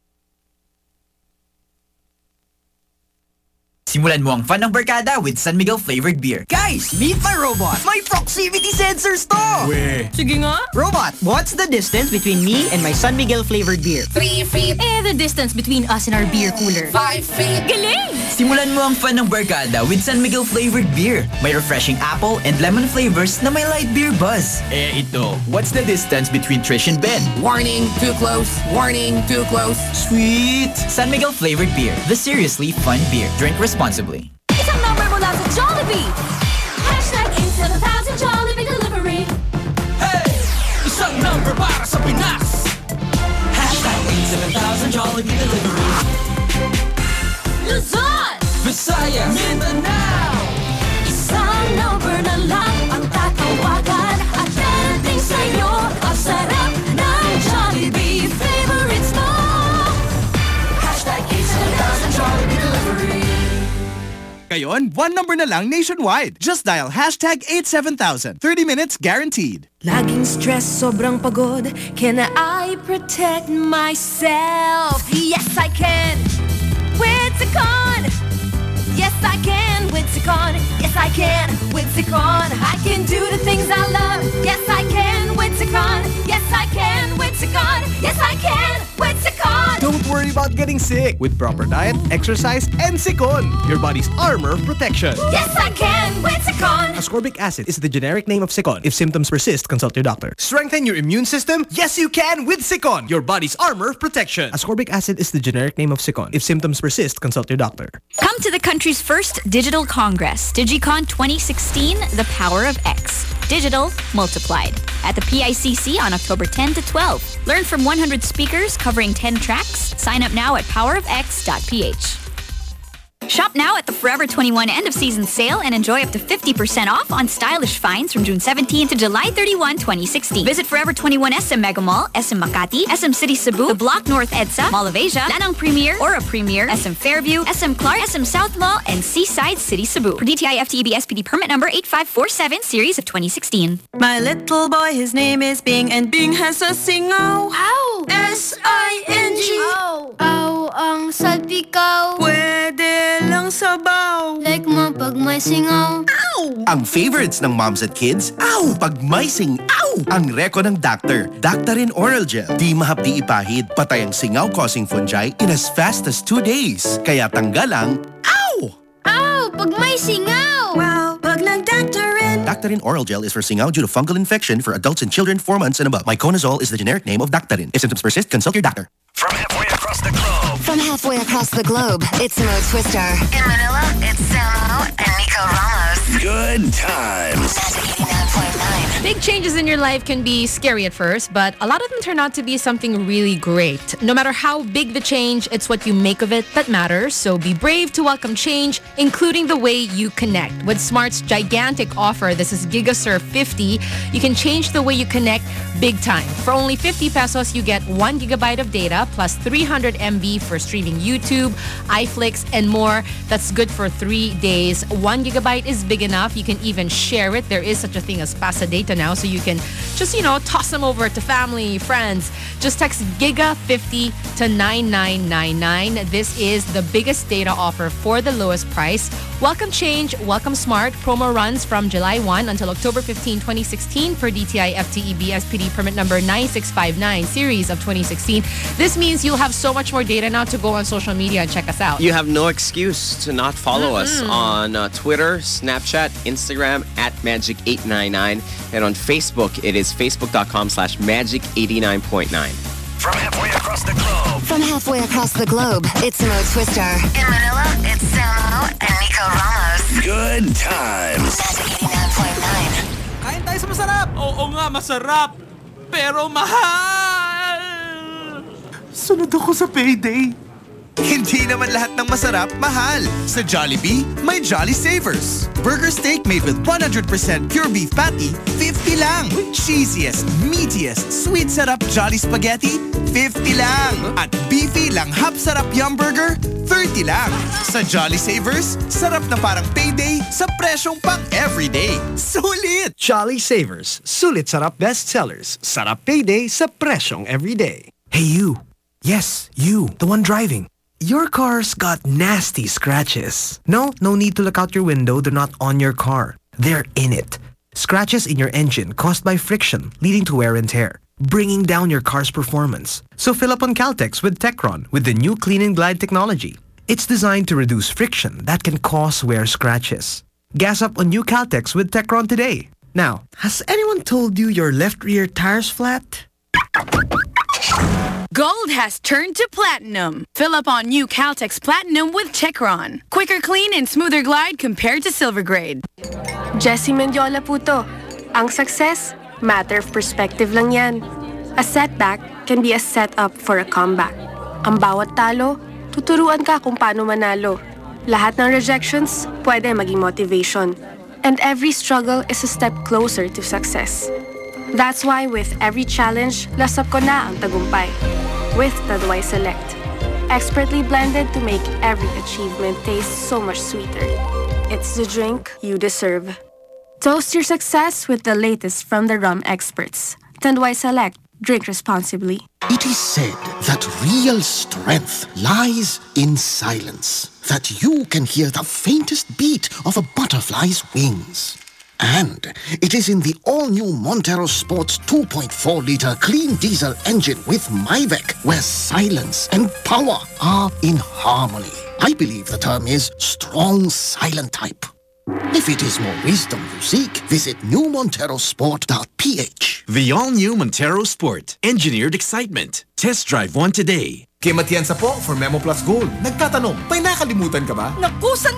Simulan mo ang fun ng barkada with San Miguel flavored beer. Guys, meet my robot. My proximity sensors to! Sige nga. Robot, what's the distance between me and my San Miguel flavored beer? 3 feet. The distance between us and our beer cooler. 5 feet. Galing! Simulan mo ang fun ng barkada with San Miguel flavored beer. May refreshing apple and lemon flavors na may light beer buzz. Ito, what's the distance between Trish and Ben? Warning, too close. Warning, too close. Sweet! San Miguel flavored beer. The seriously fun beer. Drink responsibly. Isang number mula sa Jollibee. Hashtag 87,000 Jollibee Delivery. Hey! Isang number para sa Pinas. Hashtag 87,000 Jollibee Delivery. Luzon, Visayas, Mindanao. isang number na lang ang tatawagan at darating sa'yo ang sarap ng Jollibee favorites mo. Hashtag 87,000 Jollibee Delivery. Ngayon, 1 number na lang nationwide. Just dial hashtag 87,000. 30 minutes guaranteed. Laging stress, sobrang pagod. Can I protect myself? Yes, I can. With Cecon. Yes, I can. With Cecon. Yes, I can. With Cecon. I can do the things I love. Yes, I can. With Cecon. Yes, I can. With Cecon. Yes, I can. With Cecon. Don't worry about getting sick. With proper diet, exercise, and Cecon, your body's armor of protection. Yes, I can. With Cecon. Ascorbic acid is the generic name of Cecon. If symptoms persist, consult your doctor. Strengthen your immune system? Yes, you can with Cecon, your body's armor of protection. Ascorbic acid is the generic name of Cecon. If symptoms persist, consult your doctor. Come to the country's first digital congress, DigiCon 2016, The Power of X. Digital multiplied. At the PICC on October 10 to 12. Learn from 100 speakers covering 10 tracks. Sign up now at powerofx.ph. Shop now at the Forever 21 end-of-season sale and enjoy up to 50% off on stylish finds from June 17 to July 31, 2016. Visit Forever 21 SM Mega Mall, SM Makati, SM City Cebu, The Block North EDSA, Mall of Asia, Lanang Premier, Aura Premier, SM Fairview, SM Clark, SM South Mall, and Seaside City Cebu. Per DTI FTEB SPD permit number 8547, series of 2016. My little boy, his name is Bing, and Bing has a singaw. Ow! S-I-N-G. Ow! Ow ang salpikaw. Pwede lang sabaw. Like mo pag may singaw. Ow! Ang favorites ng moms and kids, ow! Pag may ow! Ang reko ng doctor, Daktarin Oral Gel. Di mahapdi ipahid, patay ang singaw-causing fungi in as fast as 2 days. Kaya tanggal ang, ow! Ow! Pag may singaw. Wow! Pag nag-Daktarin. Daktarin Oral Gel is for singaw due to fungal infection for adults and children 4 months and above. Myconazole is the generic name of Daktarin. If symptoms persist, consult your doctor. From halfway across the globe, it's Mo Twister. In Manila, it's Samo and Nico Ramos. Good times. Magic 89.9. Big changes in your life can be scary at first, but a lot of them turn out to be something really great. No matter how big the change, it's what you make of it that matters. So be brave to welcome change, including the way you connect. With Smart's gigantic offer, this is GigaSurf 50, you can change the way you connect big time. For only 50 pesos, you get 1 gigabyte of data plus 300 MB for streaming YouTube, iFlix, and more. That's good for 3 days. 1 gigabyte is big enough. You can even share it. There is such a thing as Pasa Data now, so you can just, toss them over to family, friends. Just text GIGA50 to 9999. This is the biggest data offer for the lowest price. Welcome change, welcome smart. Promo runs from July 1 until October 15, 2016 for DTI FTEB SPD permit number 9659, series of 2016. This means you'll have so much more data now to go on social media and check us out. You have no excuse to not follow us on Twitter, Snapchat, Instagram at Magic899, and on Facebook, it is facebook.com/Magic89.9. From halfway across the globe, it's Mo Twister. In Manila, it's Samo and Nico Ramos. Good times. Magic 89.9. Kain tayo sa masarap! Oo nga, masarap! Pero mahal! Sunod ako sa payday. Hindi naman lahat ng masarap, mahal. Sa Jollibee, may Jolly Savers. Burger steak made with 100% pure beef patty, 50 lang. Cheesiest, meatiest, sweet sarap Jolly Spaghetti, 50 lang. At beefy lang hap sarap Yum Burger, 30 lang. Sa Jolly Savers, sarap na parang payday sa presyong pang everyday. Sulit! Jolly Savers, sulit sarap bestsellers. Sarap payday sa presyong everyday. Hey you. Yes, you, the one driving. Your car's got nasty scratches. No need to look out your window. They're not on your car. They're in it. Scratches in your engine caused by friction, leading to wear and tear, bringing down your car's performance. So fill up on Caltex with Techron with the new Clean and Glide technology. It's designed to reduce friction that can cause wear scratches. Gas up on new Caltex with Techron today. Now, has anyone told you your left rear tire's flat? Gold has turned to platinum. Fill up on new Caltex Platinum with Techron. Quicker clean and smoother glide compared to silver grade. Jessie Mendiola po to. Ang success, matter of perspective lang yan. A setback can be a setup for a comeback. Ang bawat talo, tuturuan ka kung paano manalo. Lahat ng rejections, pwede maging motivation. And every struggle is a step closer to success. That's why with every challenge, lasap ko na ang tagumpay. With Tanduay Select. Expertly blended to make every achievement taste so much sweeter. It's the drink you deserve. Toast your success with the latest from the rum experts. Tanduay Select. Drink responsibly. It is said that real strength lies in silence. That you can hear the faintest beat of a butterfly's wings. And it is in the all-new Montero Sports 2.4-liter clean diesel engine with Myvec where silence and power are in harmony. I believe the term is strong silent type. If it is more wisdom you seek, visit newmonterosport.ph. The all-new Montero Sport. Engineered excitement. Test drive one today. Kay Matienza po for Memo Plus Gold. Nagtatanong, may nakalimutan ka ba? Nakusan ko na ilapag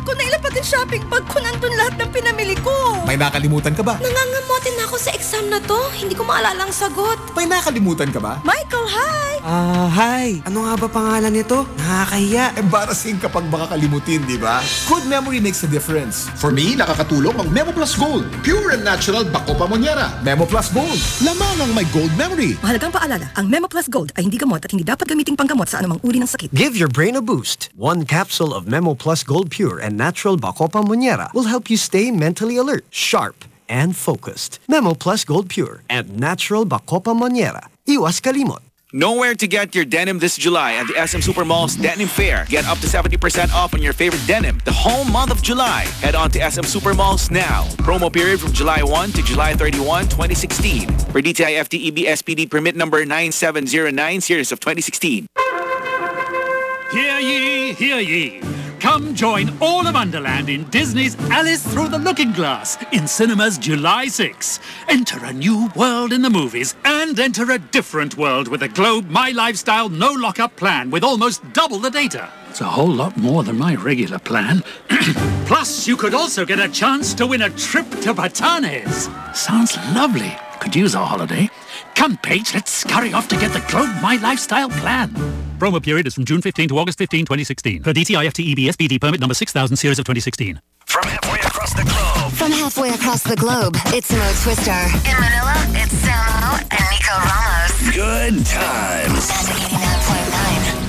din shopping bag ko nandun lahat ng pinamili ko. May nakalimutan ka ba? Nangangamotin na ako sa exam na to. Hindi ko maalala ang sagot. May nakalimutan ka ba? Michael, hi! Hi. Ano nga ba pangalan nito? Nakakahiya. Embarrassing kapag baka kalimutin, di ba? Good memory makes a difference. For me, nakakatulong ang Memo Plus Gold. Pure and natural Bacopa Monnieri. Memo Plus Gold. Lamang ang may gold memory. Mahalagang paalala, ang Memo Plus Gold ay hindi gamot at hindi dapat gamiting panggamot sa anumang uri ng sakit. Give your brain a boost. 1 capsule of Memo Plus Gold Pure and natural Bacopa Monnieri will help you stay mentally alert, sharp, and focused. Memo Plus Gold Pure and natural Bacopa Monnieri. Iwas kalimot. Nowhere to get your denim this July at the SM Supermall's Denim Fair. Get up to 70% off on your favorite denim the whole month of July. Head on to SM Supermalls now. Promo period from July 1 to July 31, 2016. For DTI FTEB SPD permit number 9709 series of 2016. Hear ye, hear ye. Come join all of Underland in Disney's Alice Through the Looking Glass in cinemas July 6. Enter a new world in the movies and enter a different world with a Globe My Lifestyle no lockup plan with almost double the data. It's a whole lot more than my regular plan. Plus, you could also get a chance to win a trip to Batanes. Sounds lovely. Could use a holiday. Come, Paige, let's scurry off to get the Globe My Lifestyle plan. Promo period is from June 15 to August 15, 2016. For DTI FTEB SPD permit number 6000 series of 2016. From halfway across the globe. From halfway across the globe, it's Mo Twister. In Manila, it's Samo and Nico Ramos. Good times. Magic 89.9.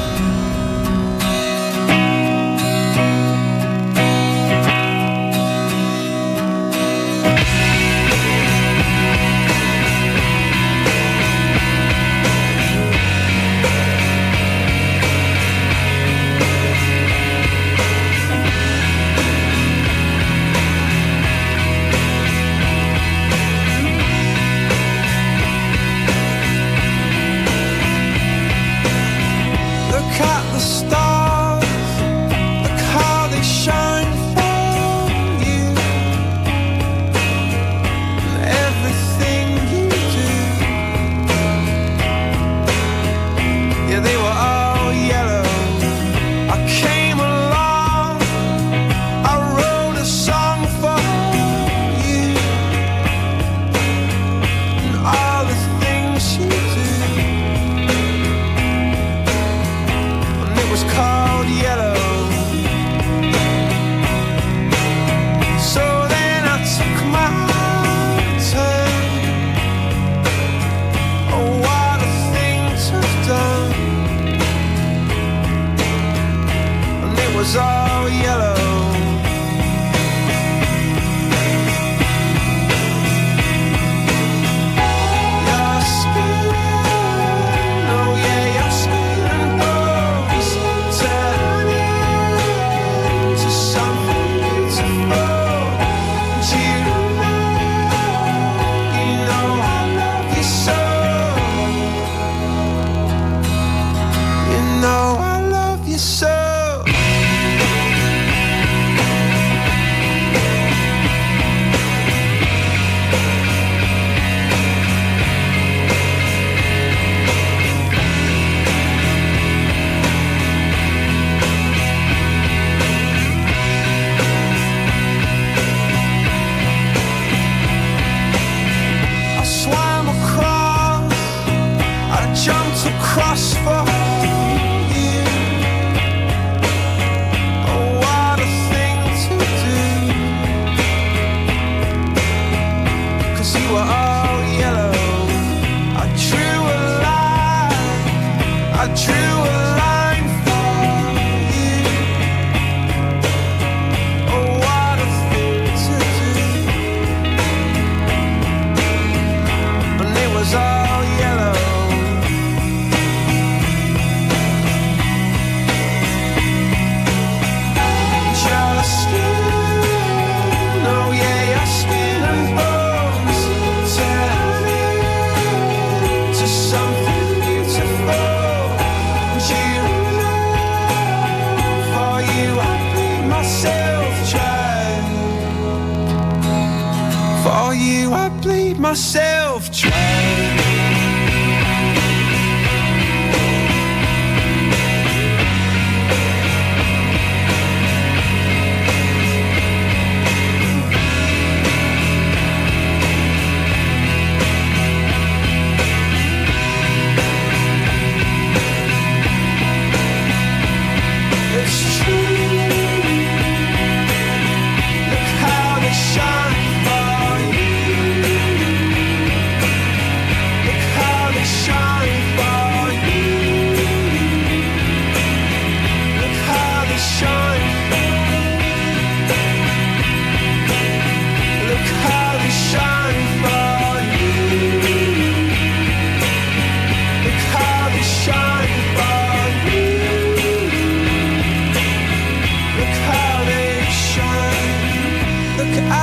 myself trying.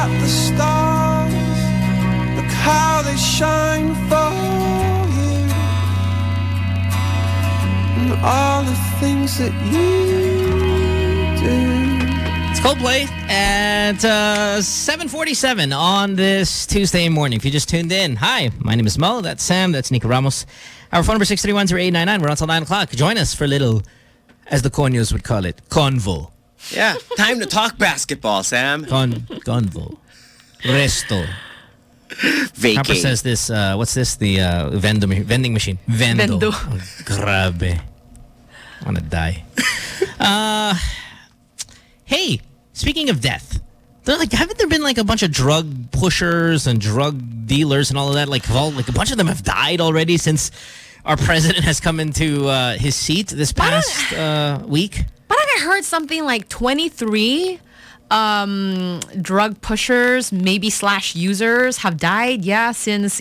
at the stars, look how they shine for you, and all the things that you do. It's Coldplay at 7:47 on this Tuesday morning. If you just tuned in, hi, my name is Mo. That's Sam. That's Nico Ramos. Our phone number 631-0899. We're on until 9 o'clock. Join us for a little, as the Conyos would call it, convo. Yeah, time to talk basketball, Sam. Convo. Resto. Vacay. Harper says this, what's this? The vending machine. Vendo. Vendo. Oh, grabe. I want to die. Hey, speaking of death, haven't there been like a bunch of drug pushers and drug dealers and all of that? Like a bunch of them have died already since our president has come into his seat this past week. But I heard something like 23 drug pushers, maybe / users have died. Yeah, since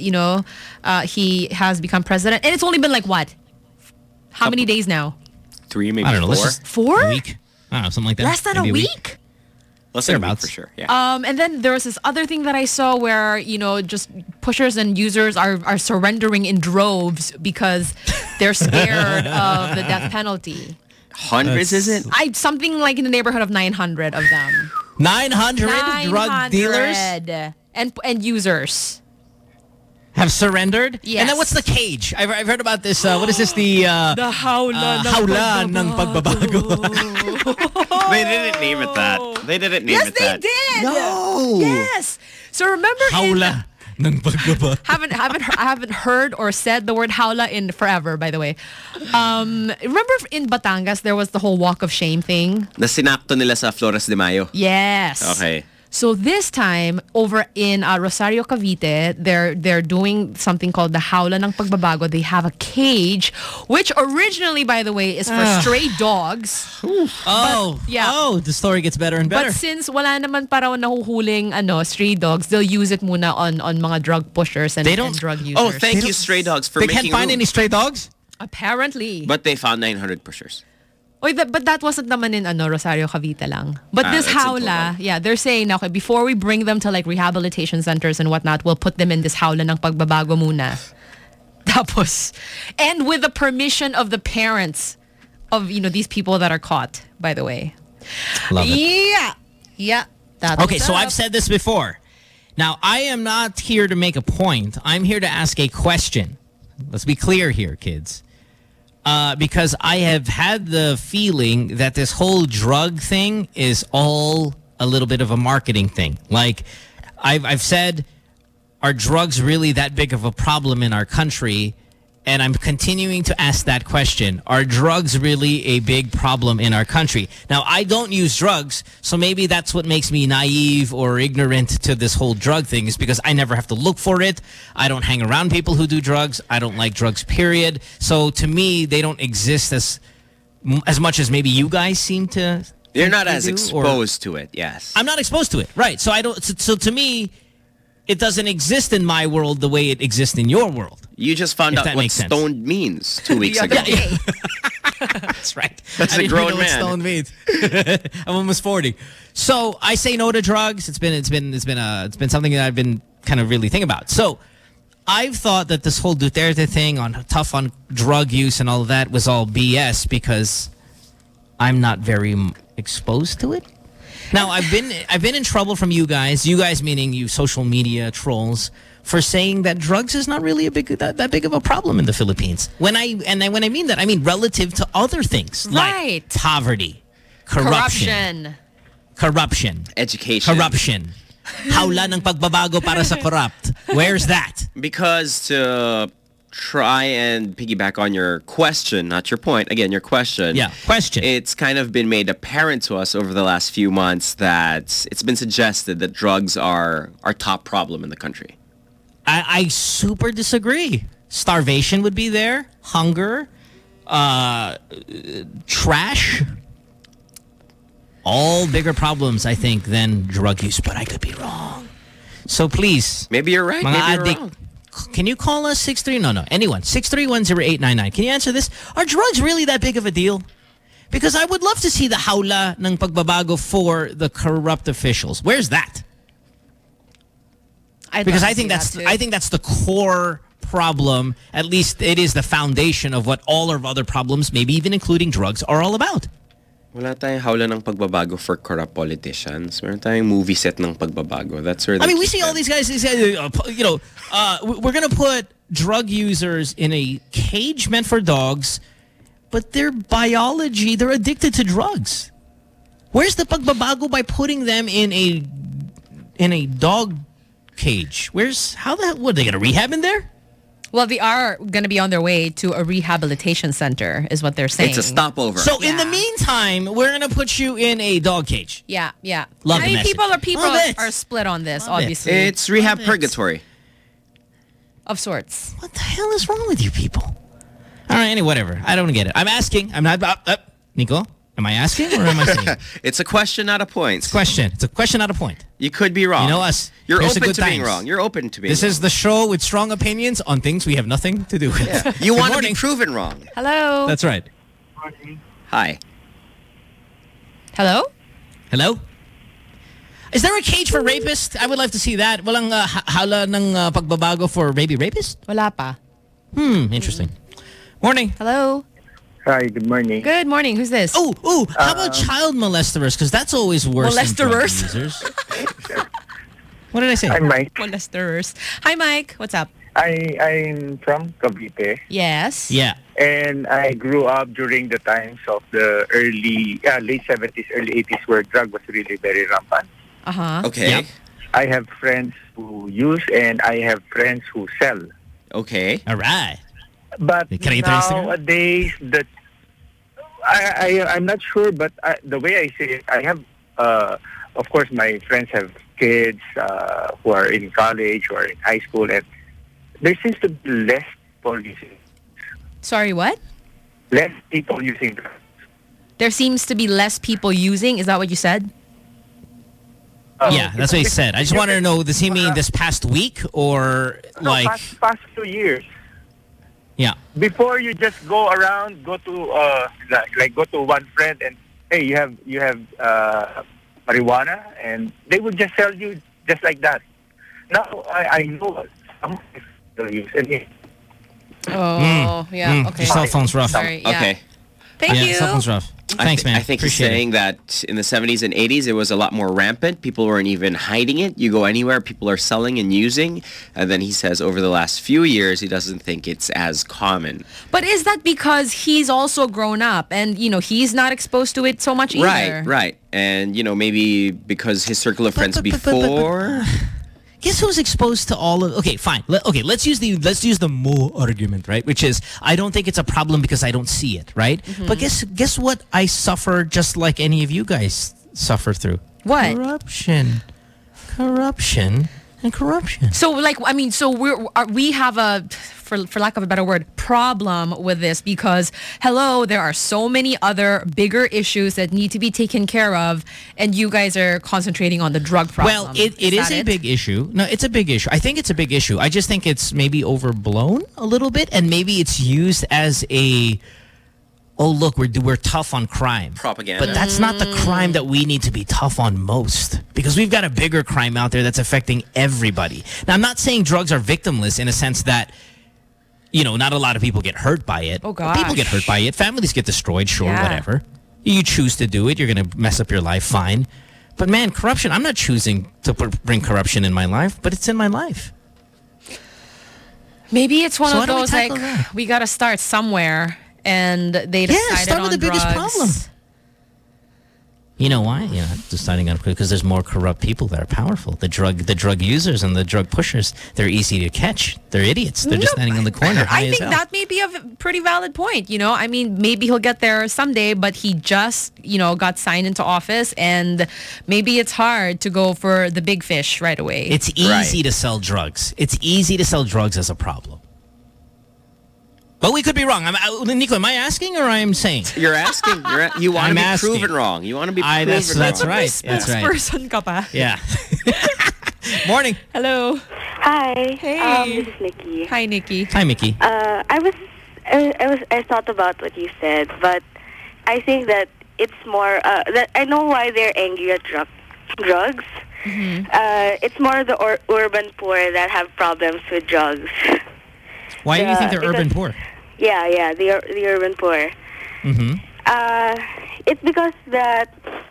he has become president, and it's only been like what? How many days now? 3, maybe I don't know. 4. 4? A week. I don't know, something like that. Less than Maybe a week? Less than a week for sure. Yeah. And then there was this other thing that I saw where, just pushers and users are surrendering in droves because they're scared of the death penalty. Hundreds, is it? Something like in the neighborhood of 900 of them. 900 drug dealers? And users. Have surrendered? Yes. And then what's the cage? I've heard about this. What is this? The hawla ng pagbabago. They didn't name it that. They didn't name it that. Yes, they did. No. Yes. So remember Hawla ng pagbabago. I haven't heard or said the word hawla in forever, by the way. Remember in Batangas there was the whole walk of shame thing? Na sinakto nila sa Flores de Mayo. Yes. Okay. So this time, over in Rosario, Cavite, they're doing something called the Hawla ng Pagbabago. They have a cage, which originally, by the way, is for stray dogs. The story gets better and better. But since wala naman pa raw nahuhuling stray dogs, they'll use it muna on mga drug pushers and drug users. Oh, thank you, stray dogs, for making They can't find any stray dogs? Apparently. But they found 900 pushers. But that wasn't naman in Rosario, Cavite lang. But this hawla, they're saying, okay, before we bring them to like rehabilitation centers and whatnot, we'll put them in this hawla ng pagbabago muna. Tapos, and with the permission of the parents of, these people that are caught, by the way. Love it. Yeah. Okay, so I've said this before. Now, I am not here to make a point. I'm here to ask a question. Let's be clear here, kids. Because I have had the feeling that this whole drug thing is all a little bit of a marketing thing. Like, I've said, are drugs really that big of a problem in our country? And I'm continuing to ask that question. Are drugs really a big problem in our country? Now, I don't use drugs, so maybe that's what makes me naive or ignorant to this whole drug thing, is because I never have to look for it. I don't hang around people who do drugs. I don't like drugs, period. So to me, they don't exist as much as maybe you guys seem to. You're not as exposed to it, yes. I'm not exposed to it, right. So I don't. So to me, it doesn't exist in my world the way it exists in your world. You just found out what stoned means 2 weeks ago. That's right. That's I a didn't grown know man. What stoned means. I'm almost 40. So I say no to drugs. It's been something that I've been kind of really thinking about. So I've thought that this whole Duterte thing tough on drug use and all of that was all BS because I'm not very exposed to it. Now, I've been in trouble from you guys meaning you social media trolls, for saying that drugs is not really that big of a problem in the Philippines. When I mean that, I mean relative to other things like poverty, corruption, education, corruption. Hawla ng pagbabago para sa corrupt. Where's that? Because to try and piggyback on your question, not your point, again, your question. Yeah, question. It's kind of been made apparent to us over the last few months that it's been suggested that drugs are our top problem in the country. I super disagree. Starvation would be there. Hunger. Trash. All bigger problems, I think, than drug use. But I could be wrong. So please. Maybe you're right. Maybe you're wrong. Can you call us 63? No. Anyone. 6310899. Can you answer this? Are drugs really that big of a deal? Because I would love to see the hawla ng pagbabago for the corrupt officials. Where's that? Because I think that's the core problem. At least it is the foundation of what all of other problems, maybe even including drugs, are all about. Wala tayong hawla ng pagbabago for corrupt politicians. Meron tayong movie set ng pagbabago. That's where we see all these guys, they say, we're going to put drug users in a cage meant for dogs, but their biology, they're addicted to drugs. Where's the pagbabago by putting them in a dog cage? What are they going to rehab in there? Well, they are going to be on their way to a rehabilitation center, is what they're saying. It's a stopover. So in the meantime, we're going to put you in a dog cage. Yeah. Love the message. People are split on this, obviously. It's rehab purgatory. Of sorts. What the hell is wrong with you people? All right, whatever. I don't get it. I'm asking. I'm not... Nico, am I asking or am I saying? It's a question, not a point. It's a question, not a point. You could be wrong. You know us. You're Here's open to being wrong. You're open to being This wrong. is the show with strong opinions on things we have nothing to do with. Yeah. You want to be proven wrong. Hello. That's right. Hi. Hello? Hello? Is there a cage for rapists? I would love to see that. Walang hala ng pagbabago for baby rapists? Wala pa. Interesting. Morning. Hello. Hi, good morning. Good morning. Who's this? Oh, how about child molesters? Because that's always worse than drug users. What did I say? I'm Mike. Molesters. Hi, Mike. What's up? I'm from Cavite. Yes. Yeah. And I grew up during the times of the late 70s, early 80s where drug was really very rampant. Uh-huh. Okay. Yep. I have friends who use and I have friends who sell. Okay. All right. But Can I get their Instagram? Nowadays, I'm not sure, but the way I say it, I have, of course, my friends have kids who are in college or in high school, and there seems to be less people using. Sorry, what? Less people using drugs. There seems to be less people using. Is that what you said? Yeah, that's what he said. I just wanted to know, does he mean this past week or past 2 years? Yeah. Before you just go around, go to go to one friend and hey, you have marijuana, and they would just sell you just like that. Now I know some people use it. Oh, yeah. Okay. Your cell phone's rough. Sorry, yeah. Okay. Thank you. Cell phone's rough. Thanks, man. I think he's Appreciate saying that in the 70s and 80s, it was a lot more rampant. People weren't even hiding it. You go anywhere, people are selling and using. And then he says over the last few years, he doesn't think it's as common. But is that because he's also grown up and, he's not exposed to it so much either? Right. And, maybe because his circle of friends before... Guess who's exposed to all of... Okay, fine. Let's use the Mo argument, right? Which is, I don't think it's a problem because I don't see it, right? Mm-hmm. But guess what I suffer just like any of you guys suffer through? What? Corruption and corruption. So, we have a, for lack of a better word, problem with this because, there are so many other bigger issues that need to be taken care of, and you guys are concentrating on the drug problem. Well, it is a big issue. No, it's a big issue. I think it's a big issue. I just think it's maybe overblown a little bit, and maybe it's used as a... Oh, look, we're tough on crime. Propaganda. But that's not the crime that we need to be tough on most. Because we've got a bigger crime out there that's affecting everybody. Now, I'm not saying drugs are victimless in a sense that, not a lot of people get hurt by it. Oh, gosh. People get hurt by it. Families get destroyed, sure, Yeah. whatever. You choose to do it. You're going to mess up your life, fine. But, man, corruption, I'm not choosing to bring corruption in my life, but it's in my life. Maybe it's one So of how do we those, tackle that? we got to start somewhere. And they decided start with on the biggest drugs. problem. You know why? Deciding on because there's more corrupt people that are powerful. The drug users and the drug pushers, they're easy to catch. They're idiots. They're just standing on the corner. I think that may be a pretty valid point. Maybe he'll get there someday, but he just, got signed into office, and maybe it's hard to go for the big fish right away. It's easy to sell drugs. It's easy to sell drugs as a problem. But we could be wrong. Nico, am I asking or I'm saying? You're asking. You want to be proven wrong. You want to be proven wrong. That's right. That's right. Spokesperson ka pa. Yeah. Morning. Hello. Hi. Hey. This is Nikki. Hi, Nikki. Hi, Mickey. I thought about what you said, but I think that it's more that I know why they're angry at drugs, It's more the urban poor that have problems with drugs. Why do you think they're urban poor? Yeah, the urban poor. It's because they're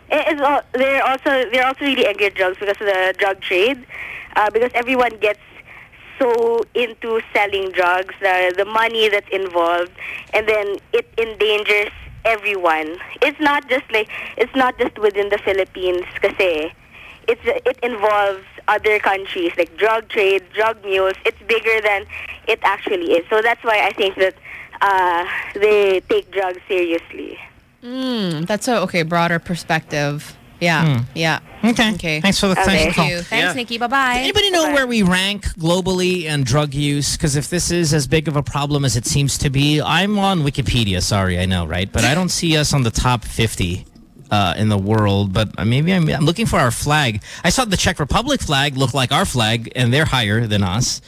also really angry at drugs because of the drug trade. Because everyone gets so into selling drugs, the money that's involved, and then it endangers everyone. It's not just within the Philippines, kasi it involves other countries like drug trade, drug mules. It's bigger than it actually is. So that's why I think that they take drugs seriously. That's a broader perspective. Yeah. Okay. Thanks for the Thank call. you. Thanks, Nikki. Bye-bye. Anybody know where we rank globally in drug use? Because if this is as big of a problem as it seems to be, I'm on Wikipedia. Sorry, I know, right? But I don't see us on the top 50 in the world. But maybe I'm looking for our flag. I saw the Czech Republic flag look like our flag, and they're higher than us.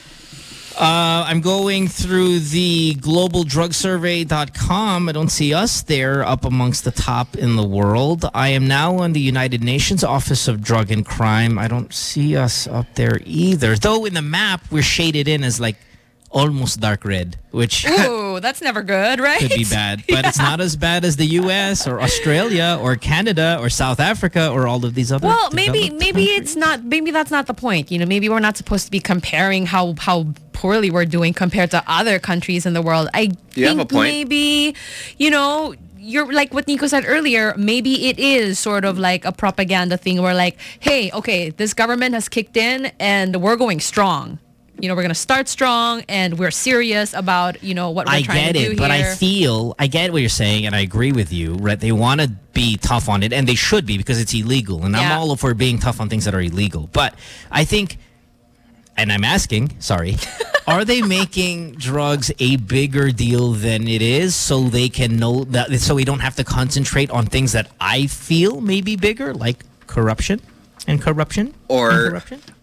I'm going through the globaldrugsurvey.com. I don't see us there up amongst the top in the world. I am now on the United Nations Office of Drug and Crime. I don't see us up there either. Though in the map, we're shaded in as like almost dark red, which ooh, that's never good, right? could be bad. But it's not as bad as the U.S. or Australia or Canada or South Africa or all of these other. Well, maybe it's not. Maybe that's not the point. You know, maybe we're not supposed to be comparing how poorly we're doing compared to other countries in the world. I think maybe, you're like what Nico said earlier, maybe it is sort of like a propaganda thing where like, hey, okay, this government has kicked in and we're going strong. We're going to start strong and we're serious about, what we're trying to do here. But I get what you're saying and I agree with you, right? They want to be tough on it and they should be because it's illegal. And I'm all for being tough on things that are illegal. But I think, and I'm asking, sorry, are they making drugs a bigger deal than it is so they can know that, so we don't have to concentrate on things that I feel may be bigger, like corruption? Or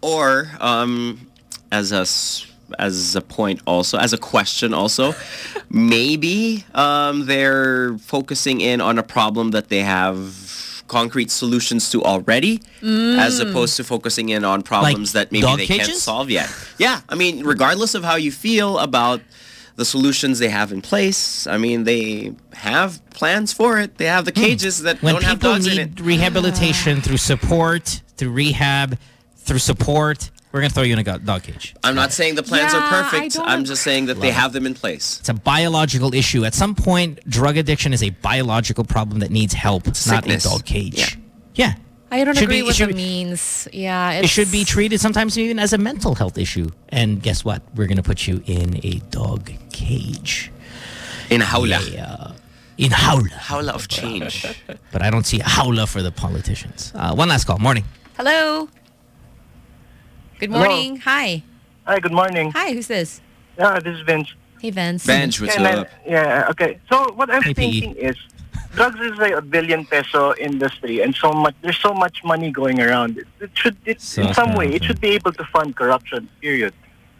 as a point also, as a question also, maybe they're focusing in on a problem that they have concrete solutions to already, as opposed to focusing in on problems that maybe they can't solve yet. Yeah, I mean, regardless of how you feel about the solutions they have in place, I mean, they have plans for it. They have the cages that don't have dogs in it. When people need rehabilitation through support, through rehab, through support, we're going to throw you in a dog cage. I'm not saying the plans are perfect. I'm just saying that they have them in place. It's a biological issue. At some point, drug addiction is a biological problem that needs help, not a dog cage. Yeah. I don't agree with the means. Yeah. It should be treated sometimes even as a mental health issue. And guess what? We're going to put you in a dog cage. In a howla. Yeah. In howla. Howla of change. But I don't see a howla for the politicians. One last call. Morning. Hello. Good morning. Hello. Hi. Hi, good morning. Hi, who's this? Yeah, this is Vince. Hey, Vince. Vince, what's up? Yeah, okay. So what I'm thinking is, drugs is like $1 billion peso industry, and there's so much money going around. In some way, it should be able to fund corruption, period.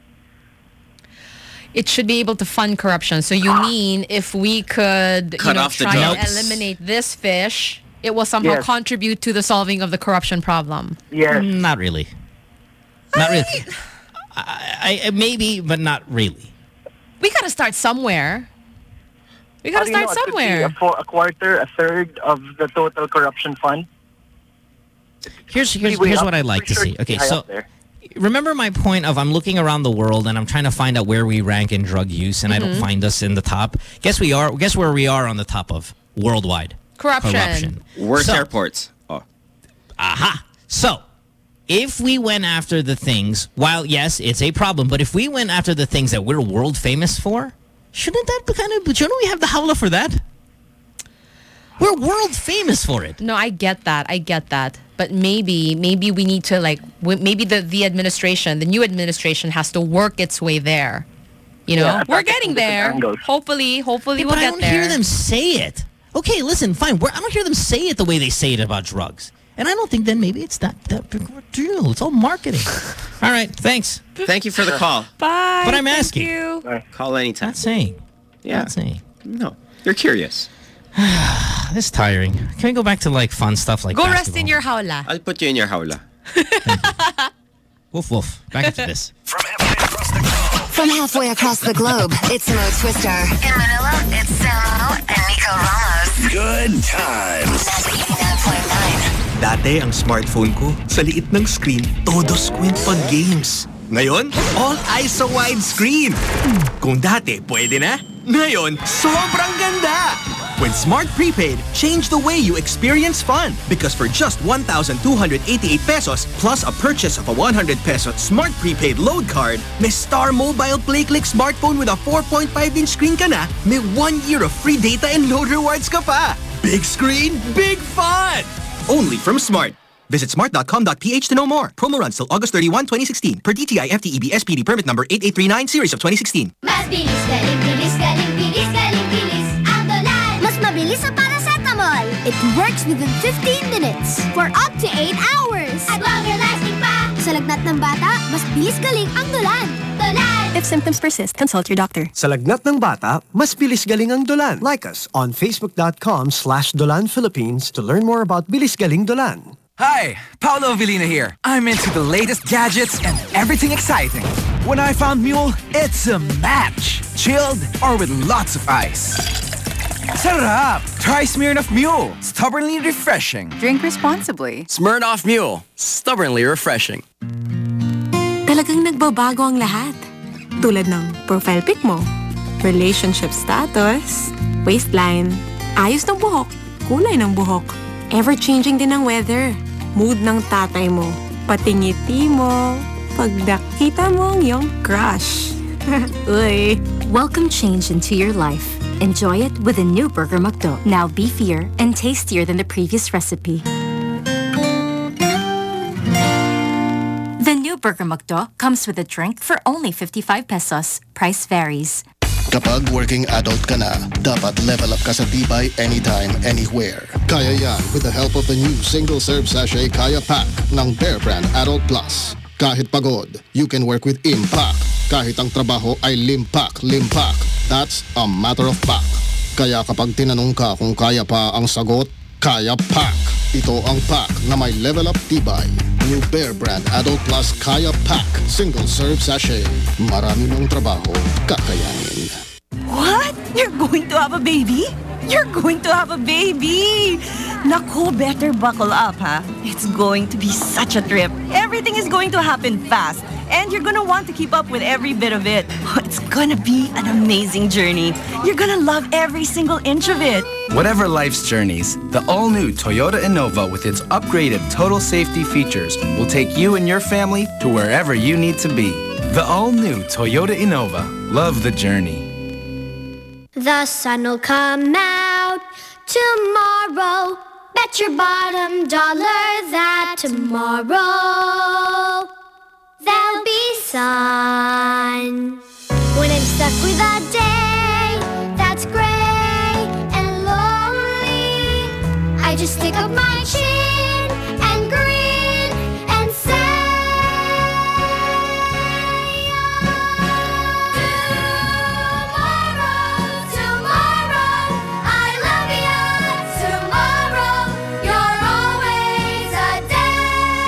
It should be able to fund corruption. So you mean if we could try and eliminate this fish, it will somehow contribute to the solving of the corruption problem? Yes. Not really. Not really. I maybe, but not really. We got to start somewhere. We got to start somewhere. A quarter, a third of the total corruption fund. Here's what I'd like to see. Okay, so remember my point of I'm looking around the world and I'm trying to find out where we rank in drug use, and I don't find us in the top. Guess where we are on the top of worldwide corruption. Worst airports. Aha. So, if we went after the things, while yes, it's a problem, but if we went after the things that we're world famous for, shouldn't we have the howla for that? We're world famous for it. No, I get that. But maybe we need to maybe the administration, the new administration has to work its way there. We're getting there. Hopefully we'll get there. But I don't hear them say it. Okay, listen, fine. I don't hear them say it the way they say it about drugs. And I don't think then maybe it's that big of a deal. It's all marketing. All right, thanks. Thank you for the call. Bye. But I'm asking. Thank you. Call anytime. Not saying. Yeah. Not saying. No, you're curious. This is tiring. Can we go back to fun stuff like Go basketball? rest in your howla. I'll put you in your howla. Woof woof. Back into this. From halfway across the globe, it's Mo Twister. In Manila, it's Samo and Nico Ramos. Good times. Dati ang smartphone ko, sa liit ng screen, todo squint pag games. Ngayon, all ISO widescreen. Kung dati, pwede na. Ngayon, sobrang ganda! When Smart Prepaid, change the way you experience fun. Because for just 1,288 pesos plus a purchase of a 100 peso Smart Prepaid load card, may Star Mobile Play Click smartphone with a 4.5-inch screen ka na, may 1 year of free data and load rewards ka pa. Big screen, big fun! Only from Smart. Visit smart.com.ph to know more. Promo runs till August 31, 2016. Per DTI FTEB SPD permit number 8839 series of 2016. Mas bilis, galing, bilis, galing, bilis, galing, bilis. Ang Dolan. Mas mabilis sa paracetamol. It works within 15 minutes. For up to 8 hours. At longer lasting pa. Sa lagnat ng bata, mas bilis galing ang Dolan. Dolan. If symptoms persist, consult your doctor. Sa lagnat ng bata, mas bilis galing ang Dolan. Like us on facebook.com/Dolan Philippines to learn more about Bilis Galing Dolan. Hi, Paolo Avellino here. I'm into the latest gadgets and everything exciting. When I found Mule, it's a match. Chilled or with lots of ice. Sarap! Try Smirnoff Mule. Stubbornly refreshing. Drink responsibly. Smirnoff Mule. Stubbornly refreshing. Talagang nagbabago ang lahat. Tulad ng profile pic mo, relationship status, waistline, ayos ng buhok, kulay ng buhok, ever-changing din ang weather, mood ng tatay mo, pati ngiti mo, pag nakita mo ang iyong crush. Uy. Welcome change into your life. Enjoy it with a new Burger McDo. Now beefier and tastier than the previous recipe. The new Burger McDo comes with a drink for only 55 pesos. Price varies. Kapag working adult ka na, dapat level up ka sa tibay anytime, anywhere. Kaya yan with the help of the new single-serve sachet Kaya Pack ng Bear Brand Adult Plus. Kahit pagod, you can work with impact. Kahit ang trabaho ay limpak. That's a matter of fact. Kaya kapag tinanong ka kung kaya pa ang sagot, Kaya Pack. Ito ang pack na may level up tibay. New Bear Brand Adult Plus Kaya Pack. Single-serve sachet. Marami mong trabaho, kakayanin. What? You're going to have a baby? You're going to have a baby! Naku, better buckle up, ha? It's going to be such a trip. Everything is going to happen fast. And you're gonna want to keep up with every bit of it. It's gonna be an amazing journey. You're gonna love every single inch of it. Whatever life's journeys, the all-new Toyota Innova with its upgraded total safety features will take you and your family to wherever you need to be. The all-new Toyota Innova. Love the journey. The sun will come out tomorrow. Bet your bottom dollar that tomorrow there'll be sun. When I'm stuck with a day that's gray and lonely, I just stick up my chin and grin and say, tomorrow, I love you. Tomorrow, you're always a day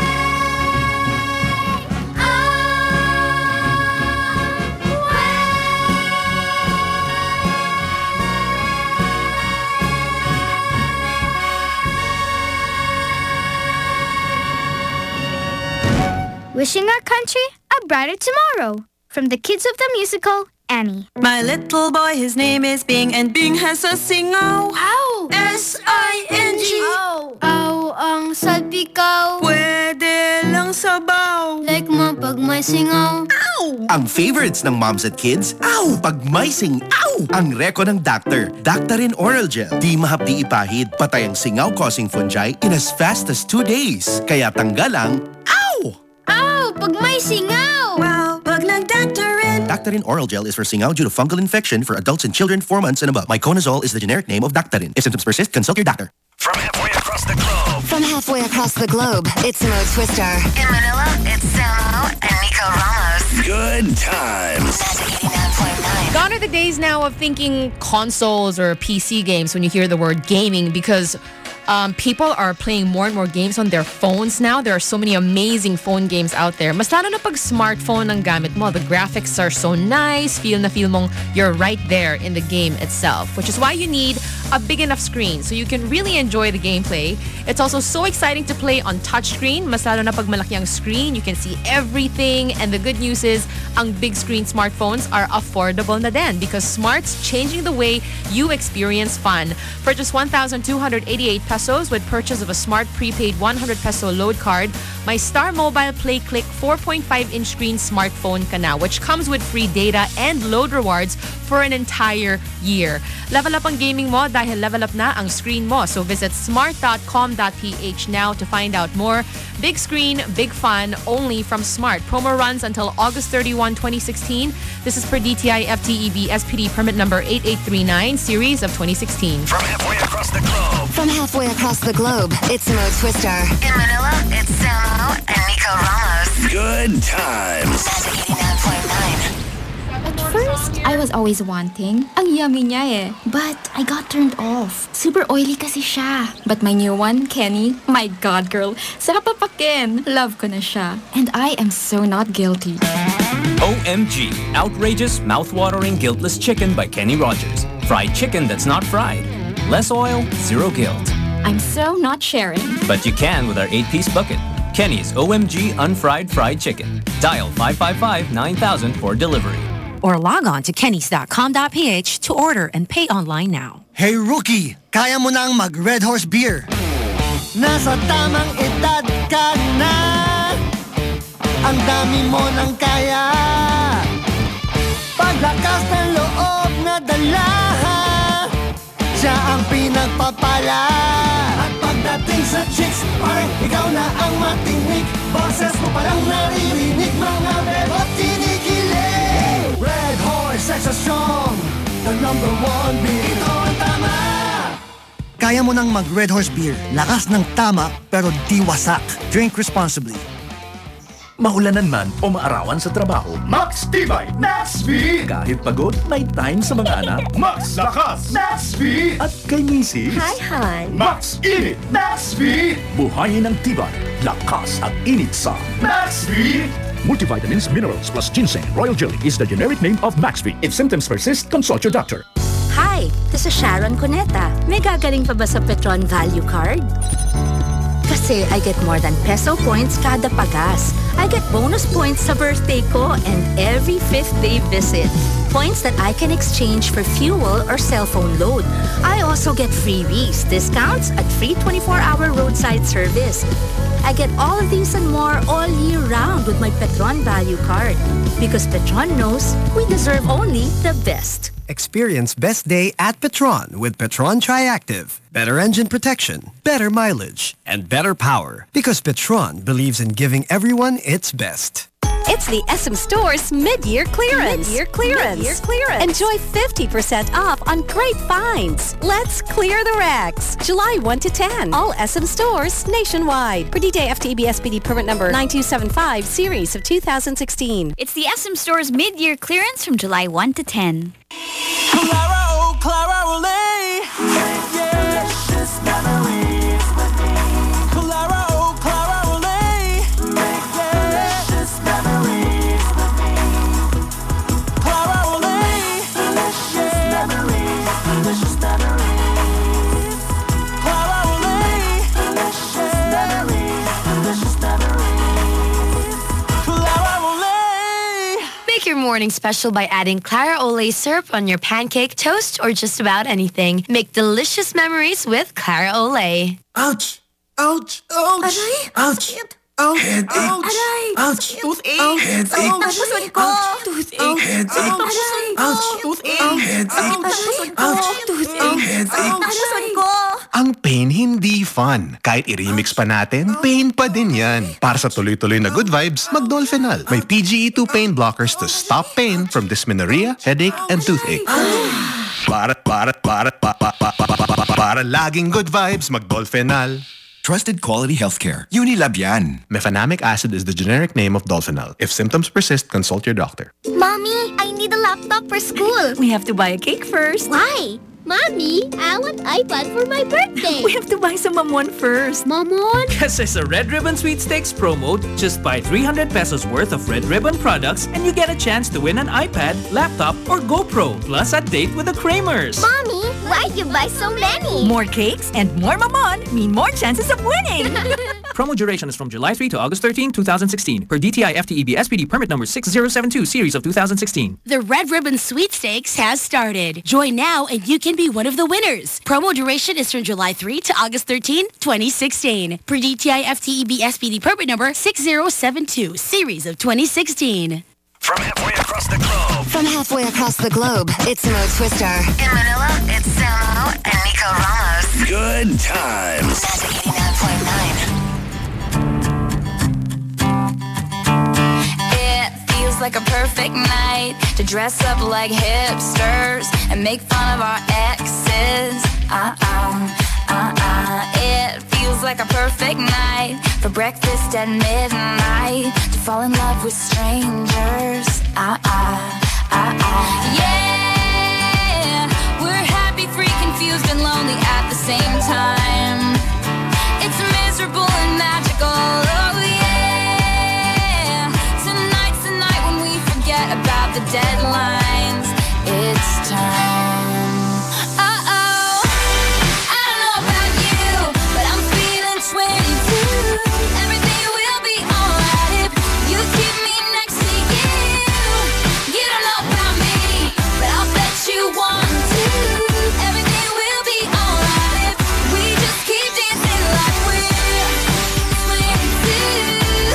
Wishing our country a brighter tomorrow. From the kids of the musical, Annie. My little boy, his name is Bing, and Bing has a singaw. Ow! S-I-N-G. Ow! Ow, ang salpikaw. Pwede lang sabaw. Like mo pag may singaw. Ow! Ang favorites ng moms at kids, ow! Pag may sing, ow! Ang reko ng doctor, Daktarin Oral Gel. Di mahapdi ipahid, patay ang singaw-causing fungi in as fast as 2 days. Kaya tanggal ang, ow! Ow! Pag may singaw. Wow! Pag nag-Daktarin. Daktarin Oral Gel is for singaw due to fungal infection for adults and children 4 months and above. Myconazole is the generic name of Daktarin. If symptoms persist, consult your doctor. From halfway across the globe, it's Mo Twister. In Manila, it's Samo and Nico Ramos. Good times. Gone are the days now of thinking consoles or PC games when you hear the word gaming, because people are playing more and more games on their phones now. There are so many amazing phone games out there. Mas lalo na pag smartphone ang gamit mo, the graphics are so nice. Feel na feel mong you're right there in the game itself, which is why you need a big enough screen so you can really enjoy the gameplay. It's also so exciting to play on touchscreen. Mas lalo na pag malaki ang screen, you can see everything. And the good news is, ang big screen smartphones are affordable na din because Smart's changing the way you experience fun. For just 1,288 pesos with purchase of a Smart prepaid 100 peso load card, my Star Mobile Play Click 4.5-inch screen smartphone ka na, which comes with free data and load rewards for an entire year. Level up ang gaming mo dahil level up na ang screen mo. So visit smart.com.ph now to find out more. Big screen, big fun, only from Smart. Promo runs until August 31, 2016. This is per DTI FTEB SPD permit number 8839, series of 2016. From halfway across the globe. From halfway across the globe, it's Mo Twister. In Manila, it's Samo and Nico Ramos. Good times. Magic 89.9. At first, I was always wanting. Ang yummy niya eh. But I got turned off. Super oily kasi siya. But my new one, Kenny, my God girl, sarap papakin. Love ko na siya. And I am so not guilty. OMG, outrageous, mouth-watering, guiltless chicken by Kenny Rogers. Fried chicken that's not fried. Less oil, zero guilt. I'm so not sharing. But you can with our 8-piece bucket. Kenny's OMG Unfried Fried Chicken. Dial 555-9000 for delivery. Or log on to kennys.com.ph to order and pay online now. Hey rookie, kaya mo nang mag Red Horse Beer. Nasa tamang edad ka na. Ang dami mo nang kaya. Paglakas ng loob na dala, siya ang pinagpapala. At pagdating sa chicks, parang ikaw na ang matinik. Boses mo palang naririnig, mga bebot kinikilig. Red Horse Extra Strong, the number one beer. Ito ang tama. Kaya mo nang mag Red Horse Beer. Lakas ng tama pero di wasak. Drink responsibly. Maulanan man o maarawan sa trabaho, Max Tibay, Max V! Kahit pagod, may time sa mga anak, Max Lakas, Max V! At kay misis, Hi, hon! Max Init, Max V! Buhayin ng tibay, lakas at init sa Max V! Multivitamins, minerals plus ginseng, royal jelly is the generic name of Max V. If symptoms persist, consult your doctor. Hi, this is Sharon Cuneta. May gagaling pa ba sa Petron Value Card? Kasi I get more than peso points kada pagas. I get bonus points sa birthday ko and every 5th day visit. Points that I can exchange for fuel or cell phone load. I also get freebies, discounts at free 24-hour roadside service. I get all of these and more all year round with my Petron Value Card. Because Petron knows we deserve only the best. Experience best day at Petron with Petron Triactive. Better engine protection, better mileage, and better power. Because Petron believes in giving everyone its best. It's the SM Stores Mid-Year Clearance. Enjoy 50% off on great finds. Let's clear the racks. July 1 to 10. All SM Stores nationwide. For DJ FTEB SPD permit number 9275, series of 2016. It's the SM Stores Mid-Year Clearance from July 1 to 10. Clara, oh Clara, olay. Delicious memories with me. Clara, oh Clara, olay. Delicious memories with me. Clara, olay. Delicious memories. Delicious memories. Clara, olay. Delicious memories. Delicious memories. Clara, olay. Make your morning special by adding Clara Olay syrup on your pancake, toast, or just about anything. Make delicious memories with Clara Olay. Ouch! Ouch! Ouch! Aray! Ouch! Ouch! Headache! Aray! Ouch! Toothache! Headache! Napasod ko! Toothache! Headache! Ouch! Toothache! Napasod ko! Toothache! Napasod ko! Ang pain hindi fun. Kahit i-remix pa natin, pain pa din yan. Para sa tuloy-tuloy na good vibes, mag-Dolphinal. May PGE2 pain blockers to stop pain from dysmenorrhea, headache, and toothache. Para laging good vibes, mag-Dolphinal. Trusted quality healthcare. Unilab yan. Mefenamic acid is the generic name of Dolphinal. If symptoms persist, consult your doctor. Mommy, I need a laptop for school. We have to buy a cake first. Why? Mommy, I want iPad for my birthday. We have to buy some Mamon first. Mamon? Kasi sa Red Ribbon Sweepstakes promo, just buy 300 pesos worth of Red Ribbon products and you get a chance to win an iPad, laptop, or GoPro, plus a date with the Kramers. Mommy, why'd you buy so many? More cakes and more Mamon mean more chances of winning. Promo duration is from July 3 to August 13, 2016. Per DTI FTEB SPD permit number 6072 series of 2016. The Red Ribbon Sweepstakes has started. Join now and you can be one of the winners. Promo duration is from July 3 to August 13, 2016. Per DTI FTEB SPD permit number 6072 series of 2016. From halfway across the globe. From halfway across the globe, it's Mo Twister. In Manila, it's Samo and Nico Ramos. Good times. That's 89.9. Like a perfect night to dress up like hipsters and make fun of our exes. It feels like a perfect night for breakfast at midnight to fall in love with strangers. Yeah, we're happy, free, confused, and lonely at the same time. It's miserable and magical. Oh yeah. About the deadlines, it's time. Uh-oh, I don't know about you, but I'm feeling 22. Everything will be alright if you keep me next to you. You don't know about me, but I'll bet you want to. Everything will be alright if we just keep dancing like we're 22.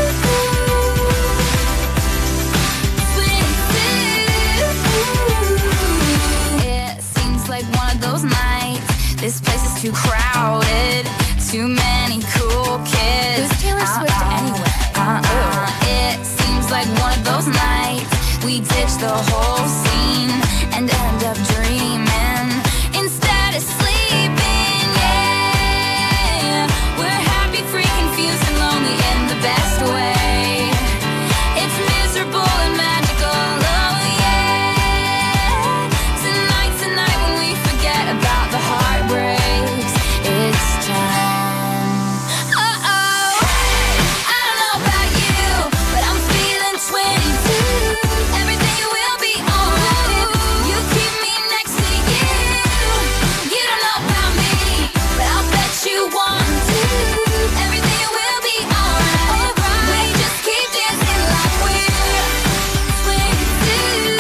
This place is too crowded, too many cool kids. Who's Taylor Swift anyway? It seems like one of those nights we ditch the whole scene and end up dreaming instead of sleeping. Yeah, we're happy, free, confused, and lonely in the best way. It's miserable and magical. Oh yeah, tonight when we forget about the heartbreaks, it's time. Uh-oh, I don't know about you, but I'm feeling 22. Everything will be alright if you keep me next to you. You don't know about me, but I'll bet you want to. Everything will be alright. We just keep dancing like we're 22.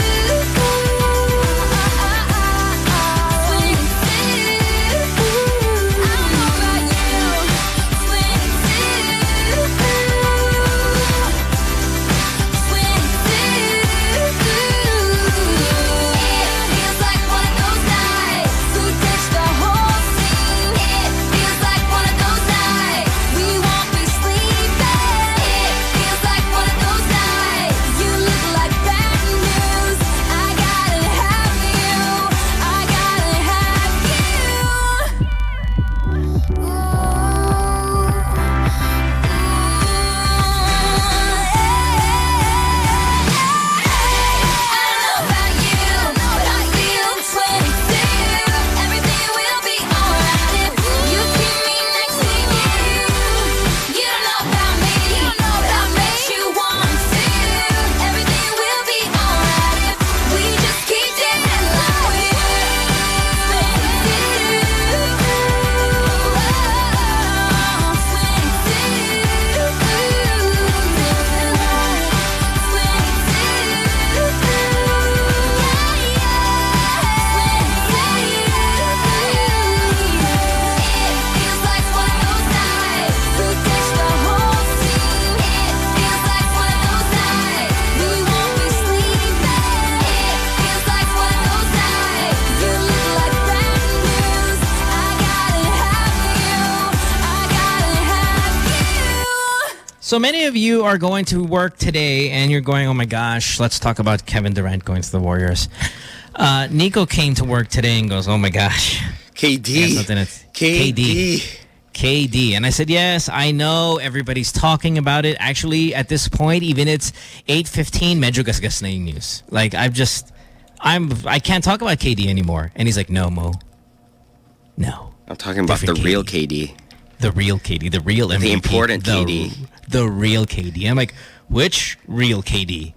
So many of you are going to work today and you're going, oh my gosh, let's talk about Kevin Durant going to the Warriors. Nico came to work today and goes, oh my gosh. KD. And I said, yes, I know everybody's talking about it. Actually, at this point, even it's 8:15, medyo gasgas na yung news. Like, I can't talk about KD anymore. And he's like, no, Mo, No. I'm talking about the real KD. The real KD. The real MVP. The important KD. The real KD. I'm like, which real KD?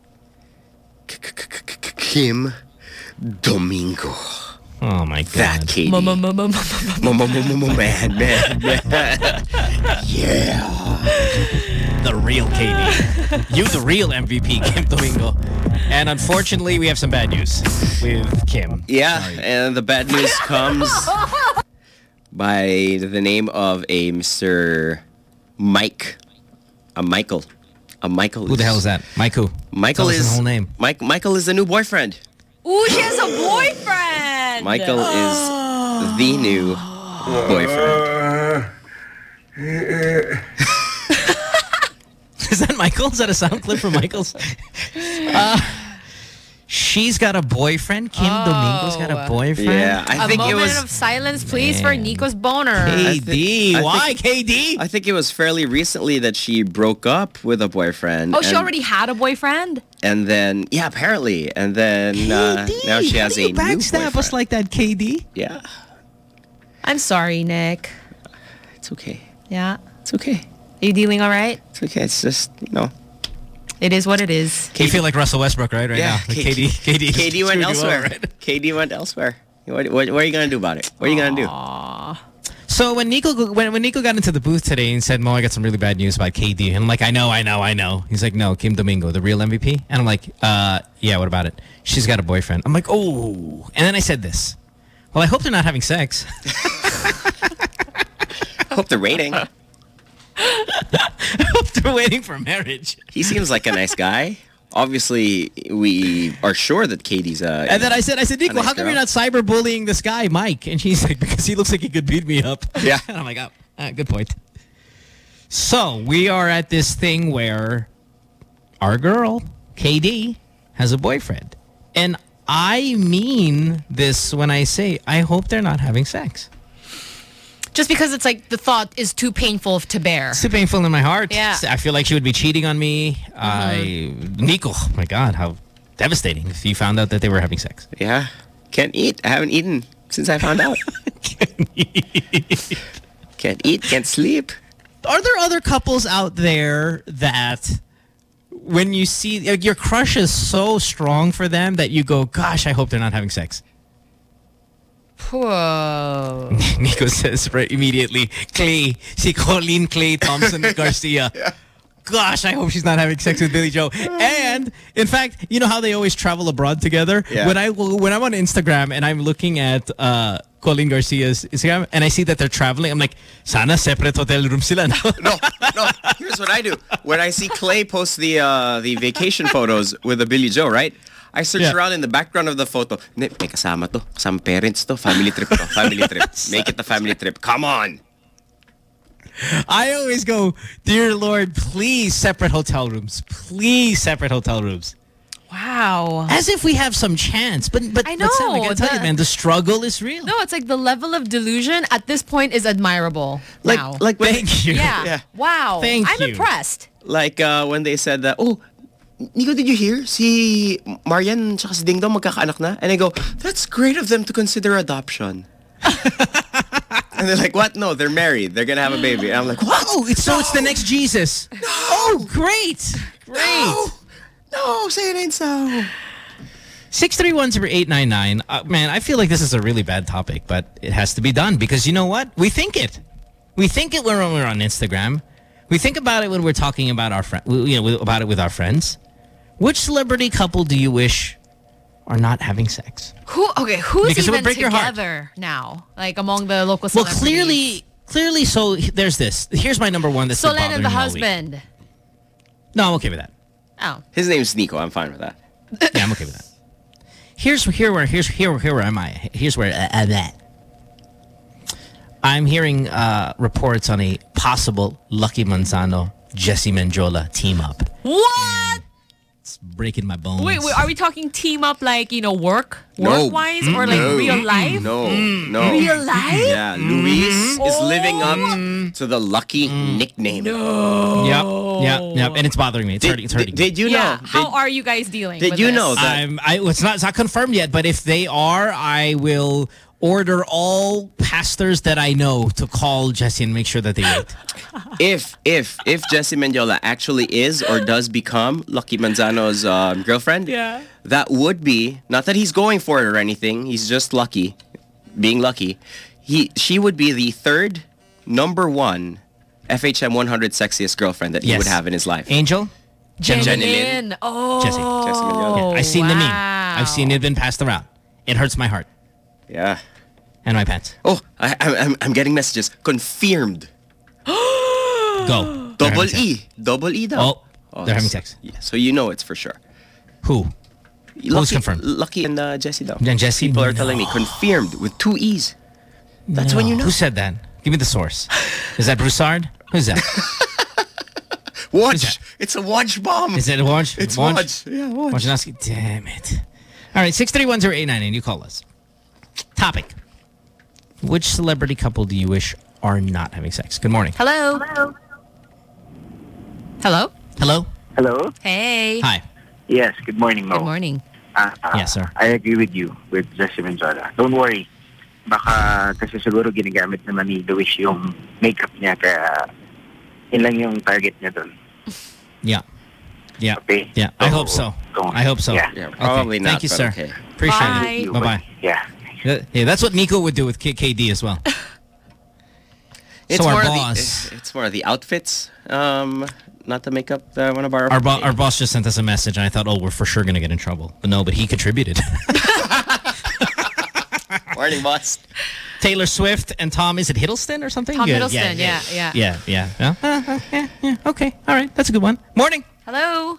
Kim Domingo. Oh my God. That KD. Man. Yeah. The real KD. You the real MVP, Kim Domingo. And unfortunately, we have some bad news with Kim. Yeah, Sorry. and the bad news comes by the name of a Mr. Mike. Michael. Who the hell is that? Mike who? Michael is his whole name. Michael is the new boyfriend. Ooh, she has a boyfriend. Michael is the new boyfriend. Is that Michael? Is that a sound clip from Michael's? She's got a boyfriend. Kim Domingo's got a boyfriend. Yeah, I think moment it was of silence, please, for Nico's boner. KD. Why KD? I think it was fairly recently that she broke up with a boyfriend. Oh, she already had a boyfriend? And then, yeah, apparently. And then now she has a new boyfriend. Us like that, KD? Yeah. I'm sorry, Nick. It's okay. Yeah? It's okay. Are you dealing all right? It's okay. It's just, It is what it is. You feel like Russell Westbrook, right now. KD went elsewhere. Well, right? KD went elsewhere. What are you going to do about it? What are you going to do? So when Nico got into the booth today and said, Mo, I got some really bad news about KD. And I'm like, I know. He's like, no, Kim Domingo, the real MVP. And I'm like, yeah, what about it? She's got a boyfriend. I'm like, oh. And then I said this. Well, I hope they're not having sex. I hope they're waiting. I hope they're waiting for marriage. He seems like a nice guy. Obviously, we are sure that Katie's and then I said, Nico, nice how come girl. you're not cyberbullying this guy, Mike? And she's like, because he looks like he could beat me up. Yeah. And I'm like, good point. So we are at this thing where our girl, KD, has a boyfriend. And I mean this when I say, I hope they're not having sex. Just because it's like the thought is too painful to bear. It's too painful in my heart. Yeah. I feel like she would be cheating on me. Nico, oh my God, how devastating if you found out that they were having sex. Yeah. Can't eat. I haven't eaten since I found out. Can't eat, can't sleep. Are there other couples out there that when you see your crush is so strong for them that you go, gosh, I hope they're not having sex? Whoa. Nico says right immediately, si Colleen Clay Thompson Garcia. Gosh, I hope she's not having sex with Billy Joe. And in fact, you know how they always travel abroad together? Yeah. When I'm on Instagram and I'm looking at Colleen Garcia's Instagram and I see that they're traveling, I'm like, sana separate hotel room sila. No. Here's what I do. When I see Clay post the vacation photos with the Billy Joe, right? I search around in the background of the photo. May kasama to. Some parents to. Family trip to. Family trip. Make it a family trip. Come on. I always go, dear Lord, please separate hotel rooms. Please separate hotel rooms. Wow. As if we have some chance. But I know. But Sam, I gotta tell you, man, the struggle is real. No, it's like the level of delusion at this point is admirable. Now. Like thank you. Yeah. Wow. Thank I'm you. impressed. Like when they said that, oh, Nico, did you hear? Si Marian tsaka si Ding Dong magkakaanak na? And I go, that's great of them to consider adoption. And they're like, what? No, they're married. They're going to have a baby. And I'm like, what? Oh, it's the next Jesus. No. Oh, great. No, say it ain't so. 631-0899. Man, I feel like this is a really bad topic, but it has to be done because you know what? We think it. We think it when we're on Instagram. We think about it when we're talking about our about it with our friends. Which celebrity couple do you wish are not having sex? Who's Because it would even break your heart. together now? Like among the local Well, celebrities? clearly, so there's this. Here's my number one that's been Solen bothering and the me all week. husband. No, I'm okay with that. Oh. His name's Nico. I'm fine with that. Yeah, I'm okay with that. Here's where am I? Here's where I'm at. I'm hearing reports on a possible Lucky Manzano, Jesse Menjola team up. What? It's breaking my bones. Wait, are we talking team up like, work-wise or like real life? No. Real life? Yeah, Luis is living up to the Lucky nickname. No. Yep. And it's bothering me. It's hurting. Did you know? How are you guys dealing Did with you this? know that? It's not confirmed yet, but if they are, I will order all pastors that I know to call Jessie and make sure that they wait. If Jessie Mendiola actually is or does become Lucky Manzano's girlfriend, that would be, not that he's going for it or anything, he's just lucky, being lucky. She would be the third #1 FHM 100 sexiest girlfriend that he would have in his life. Angel? Jenny Lynn. Oh. Jessie Mendiola. Yeah, I've seen the meme. I've seen it been passed around. It hurts my heart. Yeah. And my pants. Oh, I'm getting messages. Confirmed. Go. Double E though. Oh, they're having sex. Yeah, so you know it's for sure. Who? Who's confirmed? Lucky and Jessie though. And Jessie? People are telling me confirmed with 2 E's. That's when you know. Who said that? Give me the source. Is that Broussard? Who's that? Watch. It's a watch bomb. Is it a watch? It's watch. Yeah, watch. Wojnarowski. Damn it. All right, 6310899. You call us. Topic. Which celebrity couple do you wish are not having sex? Good morning. Hello. Hello. Hello. Hello. Hey. Hi. Yes, good morning, Mo. Good morning. Yes, sir. I agree with you with Jessie Mendiola. Don't worry. Baka kasi siguro ginagamit naman ni Luis yung makeup niya kaya yun lang yung target niya doon. Yeah. Yeah. Okay. Yeah. I hope so. I hope so. Yeah. Probably not. Thank you, but sir. Okay. Appreciate it. Bye-bye. Yeah. Yeah, that's what Nico would do with KD as well. It's so our more boss... it's more of the outfits, not the makeup. One of our boss just sent us a message, and I thought, oh, we're for sure going to get in trouble. But no, but he contributed. Morning, boss. Taylor Swift and Tom, is it Hiddleston or something? Tom Good. Hiddleston, yeah. Yeah. Okay, all right. That's a good one. Morning. Hello.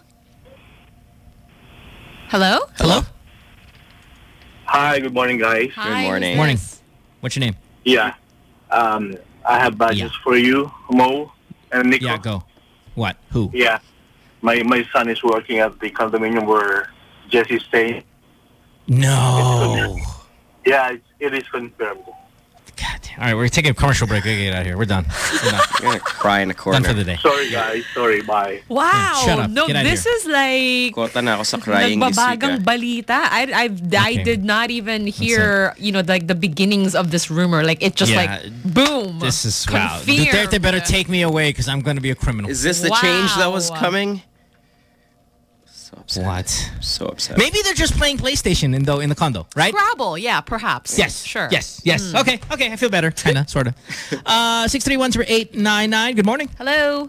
Hello? Hello? Hi, good morning, guys. Hi, Good morning. Morning. What's your name? Yeah. I have badges for you, Mo and Nico. Yeah, go. What? Who? Yeah. My son is working at the condominium where Jessie stays. No. Yeah, it is confirmed. All right, we're taking a commercial break. We gotta get out of here. We're done. You're going to cry in the corner. Done for the day. Sorry, guys. Sorry, bye. Wow. Shut up. No, Get out of this here. is like Kota na ako sa crying this week. nagbabagang balita. I did not even hear, like the beginnings of this rumor. Like it just like boom. This is confirmed. wow. Duterte better take me away because I'm going to be a criminal. Is this the change that was coming? So upset. What? So upset. Maybe they're just playing PlayStation in the condo, right? Scrabble, yeah, perhaps. Yes. Sure. Yes. Okay, I feel better. Kinda, sorta. 6310899. Good morning. Hello.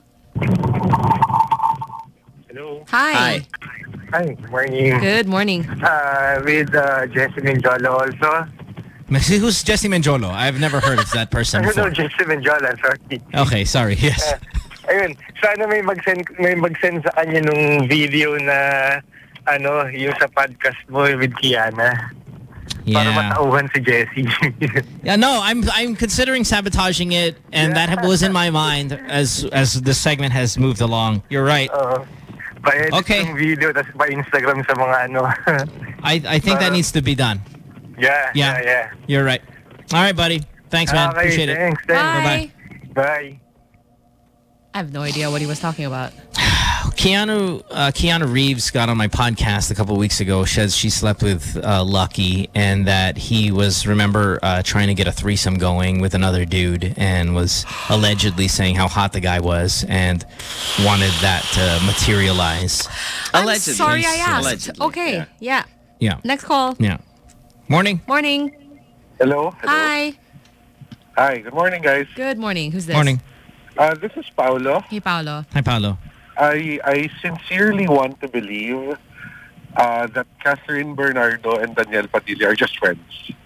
Hello. Hi. Hi, good morning. Good morning. With Jessie Mendiola also. Who's Jessie Mendiola? I've never heard of that person No, before. Jessie Mendiola, sorry. Okay, sorry. Yes. Ayun, sana may mag-send sa kanya nung video na yung sa podcast mo with Kiana. Para matauhan si Jessie. Yeah, no, I'm considering sabotaging it, and that was in my mind as the segment has moved along. You're right. Pa-edit yung video, tapos pa-Instagram sa mga I think that needs to be done. Yeah. You're right. All right, buddy. Thanks, man. Okay, Appreciate thanks. it. Bye-bye. Bye. I have no idea what he was talking about. Keanu Reeves got on my podcast a couple of weeks ago. Says she slept with Lucky, and that he was trying to get a threesome going with another dude, and was allegedly saying how hot the guy was and wanted that to materialize. I'm sorry I asked. Allegedly, Okay, yeah. Next call. Yeah. Morning. Morning. Hello. Hi. Hi, good morning, guys. Good morning. Who's this? Morning. This is Paolo. Hey, Paolo. Hi, Paolo. I sincerely want to believe that Catherine Bernardo and Danielle Padilla are just friends.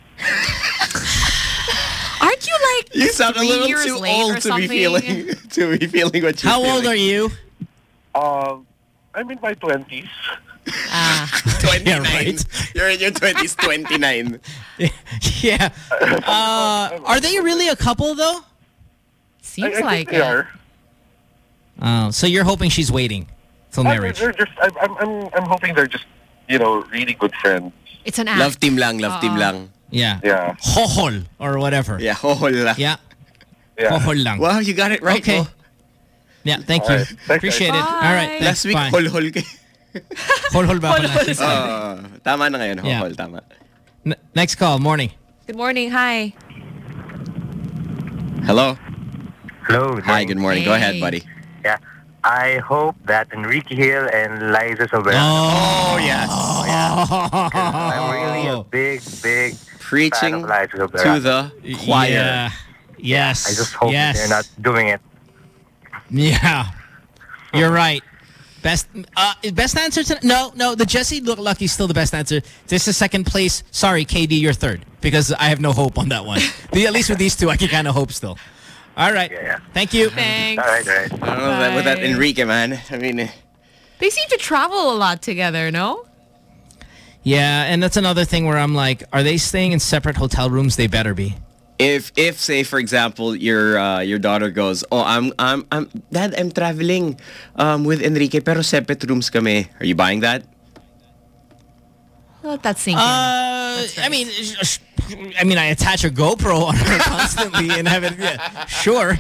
Aren't you like You sound a 3 little years too late old or to something? be feeling what you're How feeling. old are you? I'm in my 20s. 29. Yeah, right. You're in your 20s, 29. Yeah. Are they really a couple, though? Seems I like think they it. are. So you're hoping she's waiting till marriage? They're just. I'm hoping they're just really good friends. It's an act. Love team lang. Yeah. Yeah. Hohol or whatever. Yeah, hohol lang. Yeah. Hohol lang. Wow, you got it right. Okay. Mo. Yeah, thank All you. right. Thanks, Appreciate it. guys. All right. Thanks. Last week, Bye. hol-hol kayo. Hol-hol ba ako last week? Tama na ngayon, Yeah. hohol, tama. Next call. Morning. Good morning. Hi. Hello. Hello. Hi, good morning. Go ahead, Hey. buddy. Yeah. I hope that Enrique Hill and Liza Soberano. Oh, yes. I'm really a big fan Preaching of Liza Soberano. to the choir. Yeah. Yes. I just hope that they're not doing it. Yeah. You're right. Best answer to no. The Jesse Look Lucky is still the best answer. This is second place. Sorry, KD, you're third because I have no hope on that one. At least with these two, I can kind of hope still. All right. Yeah. Thank you. Thanks. All right. I don't know that with that Bye. Enrique, man. I mean, They seem to travel a lot together, no? Yeah, and that's another thing where I'm like, are they staying in separate hotel rooms? They better be. if say for example your daughter goes, "Oh, I'm Dad, I'm traveling with Enrique pero separate rooms kami." Are you buying that? Let that sink in. I mean, I attach a GoPro on her constantly and have it. Yeah, sure.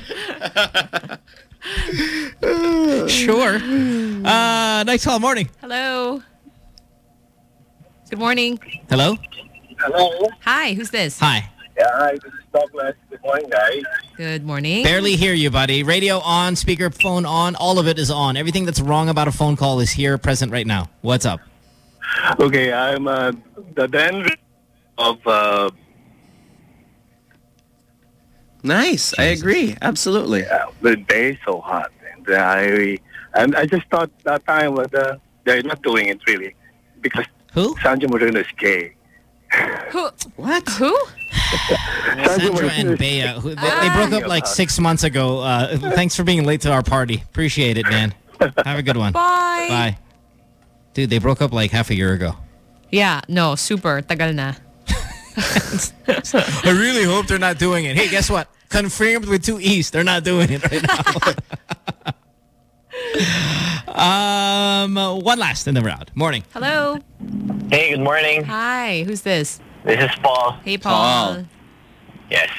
Sure. Next call, morning. Hello. Good morning. Hello. Hello. Hi, who's this? Hi. Yeah, hi. This is Douglas. Good morning, guys. Good morning. Barely hear you, buddy. Radio on, speakerphone on, all of it is on. Everything that's wrong about a phone call is here, present right now. What's up? Okay, I'm the Denver of. Nice. I agree. Absolutely. Yeah, the day is so hot, and I just thought that time they're not doing it really because Sandra Moreno is gay. Who? What? Who? Sandra and Bea. They broke up like 6 months ago. Thanks for being late to our party. Appreciate it, man. Have a good one. Bye. Bye. Dude, they broke up like half a year ago. Yeah, no, super. Tagal na. I really hope they're not doing it. Hey, guess what? Confirmed with 2 E's. They're not doing it right now. One last in the round. Morning. Hello. Hey, good morning. Hi, who's this? This is Paul. Hey, Paul. Yes.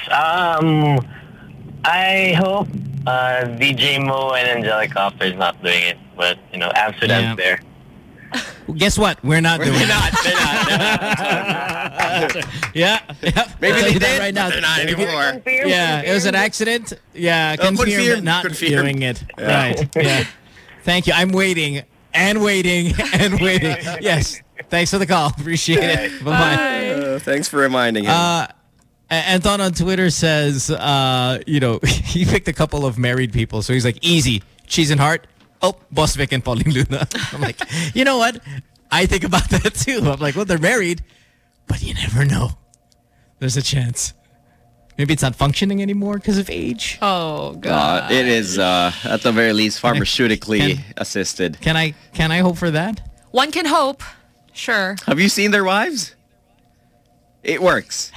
I hope DJ Mo and Angelica Hopper is not doing it, but Amsterdam's there. Guess what? We're not doing it. They're not. Yeah. Maybe they did right now. but they're not anymore. Yeah, it was an accident. Yeah, confirmed. not Confirmed. doing it. Yeah. Right. Yeah. Thank you. I'm waiting and waiting and waiting. Yes. Thanks for the call. Appreciate it. Bye-bye. Thanks for reminding him. Anton on Twitter says, he picked a couple of married people. So he's like, easy. Cheese and heart. Oh, Boss Vic and Pauline Luna. I'm like, you know what? I think about that too. I'm like, well, they're married, but you never know. There's a chance. Maybe it's not functioning anymore because of age. Oh, God. It is, at the very least, pharmaceutically assisted. Can I hope for that? One can hope. Sure. Have you seen their wives? It works.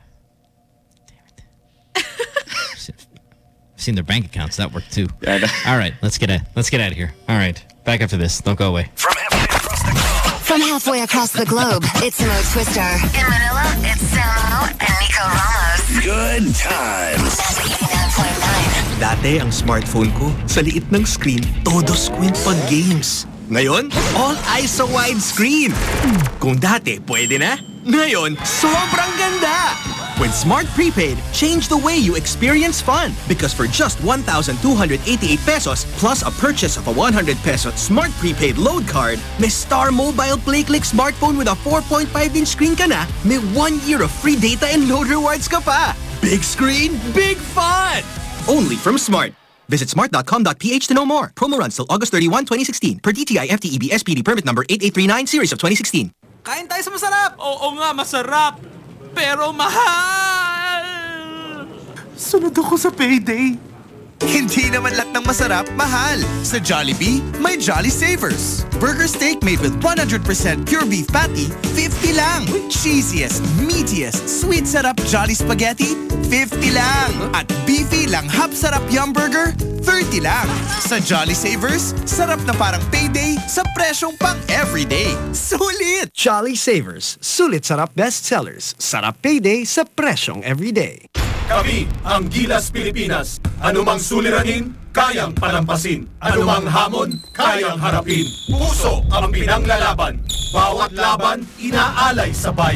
Seen their bank accounts. That worked too. All right, let's get out of here. All right, back after this. Don't go away. From halfway across the globe, it's Mo Twister. In Manila, it's Samo and Nico Ramos. Good times. Dati ang smartphone ko, sa liit ng screen, todo squint pag games. Ngayon, all eyes sa widescreen. Kung dati, pwede na. Ngayon, sobrang ganda! With Smart Prepaid, change the way you experience fun. Because for just 1,288 pesos plus a purchase of a 100 peso Smart Prepaid load card, may Star Mobile Play Click smartphone with a 4.5-inch screen ka na, may 1 year of free data and load rewards ka pa. Big screen, big fun! Only from Smart. Visit smart.com.ph to know more. Promo runs till August 31, 2016. Per DTI FTEB SPD permit number 8839 series of 2016. Kain tayo sa masarap! Oo nga, masarap! Pero mahal! Sunod ako sa payday. Hindi naman lahat ng masarap, mahal. Sa Jollibee, may Jolly Savers. Burger steak made with 100% pure beef patty, 50 lang. Cheesiest, meatiest, sweet sarap Jolly Spaghetti, 50 lang. At beefy lang hap sarap Yum Burger, 30 lang. Sa Jolly Savers, sarap na parang payday sa presyong pang everyday. Sulit! Jolly Savers, sulit sarap bestsellers. Sarap payday sa presyong everyday. Kami ang Gilas Pilipinas. Anumang suliranin, kayang palampasin. Anumang hamon, kayang harapin. Puso ang pinanglalaban. Bawat laban, inaalay sa bayan.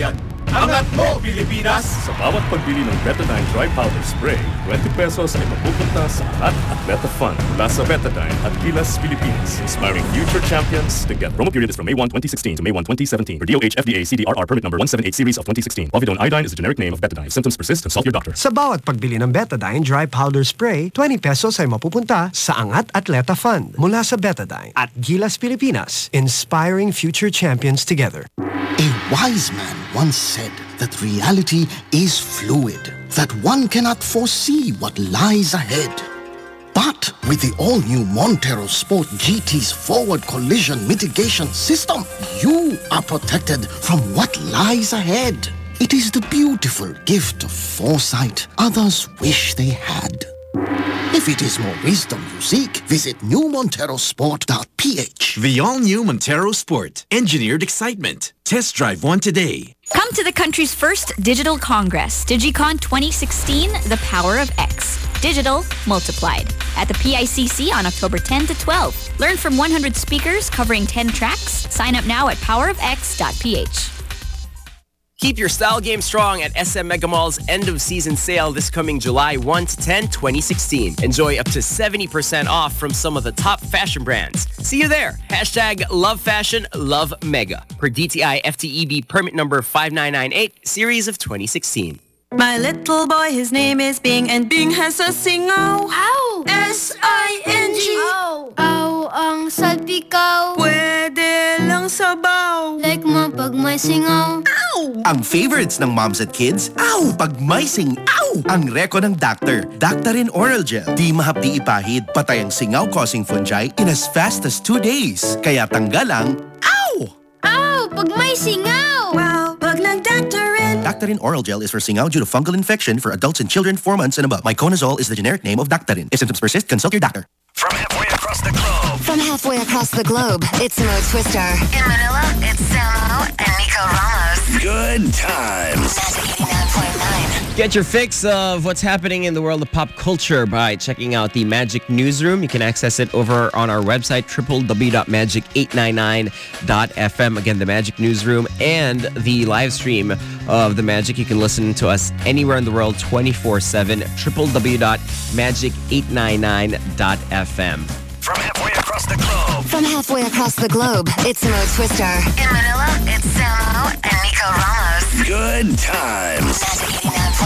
Angat mo, Pilipinas! Sa bawat pagbili ng Betadine Dry Powder Spray, 20 pesos ay mapupunta sa Angat Atleta Fund mula sa Betadine at Gilas Pilipinas, inspiring future champions to get. Promo period is from May 1, 2016 to May 1, 2017 for DOH FDA CDRR permit number 178 series of 2016. Povidone iodine is the generic name of Betadine. If symptoms persist, consult your doctor. Sa bawat pagbili ng Betadine Dry Powder Spray, 20 pesos ay mapupunta sa Angat Atleta Fund mula sa Betadine at Gilas Pilipinas, inspiring future champions together. A wise man once said that reality is fluid, that one cannot foresee what lies ahead. But with the all-new Montero Sport GT's forward collision mitigation system, you are protected from what lies ahead. It is the beautiful gift of foresight others wish they had. If it is more wisdom you seek, visit newmonterosport.ph. The all-new Montero Sport. Engineered excitement. Test drive one today. Come to the country's first digital congress, DigiCon 2016, The Power of X. Digital multiplied. At the PICC on October 10 to 12. Learn from 100 speakers covering 10 tracks. Sign up now at powerofx.ph. Keep your style game strong at SM Mega Mall's end-of-season sale this coming July 1 to 10, 2016. Enjoy up to 70% off from some of the top fashion brands. See you there. Hashtag #LoveFashionLoveMega. Per DTI FTEB permit number 5998, series of 2016. My little boy, his name is Bing, and Bing has a singaw. Ow! S-I-N-G. Ow! Ow, ang salpikaw. Pwede lang sabaw. Like mo pag may singaw. Ow! Ang favorites ng moms at kids, ow! Pag may ow! Ang reko ng Dactar, Dactarin Oral Gel. Di mahapdi ipahid, patay ang singaw-causing fungi in as fast as 2 days. Kaya tanggal ang ow! Ow! Pag may singaw. Wow! Pag nag-Dactarin. Dactarin Oral Gel is for singaw due to fungal infection for adults and children 4 months and above. Myconazole is the generic name of Dactarin. If symptoms persist, consult your doctor. From halfway across the globe, it's Mo Twister. In Manila, it's Samo and Nico Ramos. Good times. Magic 89.9. Get your fix of what's happening in the world of pop culture by checking out the Magic Newsroom. You can access it over on our website, www.magic899.fm. Again, the Magic Newsroom and the live stream of the Magic. You can listen to us anywhere in the world 24/7, www.magic899.fm. From halfway across the globe, it's Mo Twister. In Manila, it's Samo and Nico Ramos. Good times. Magic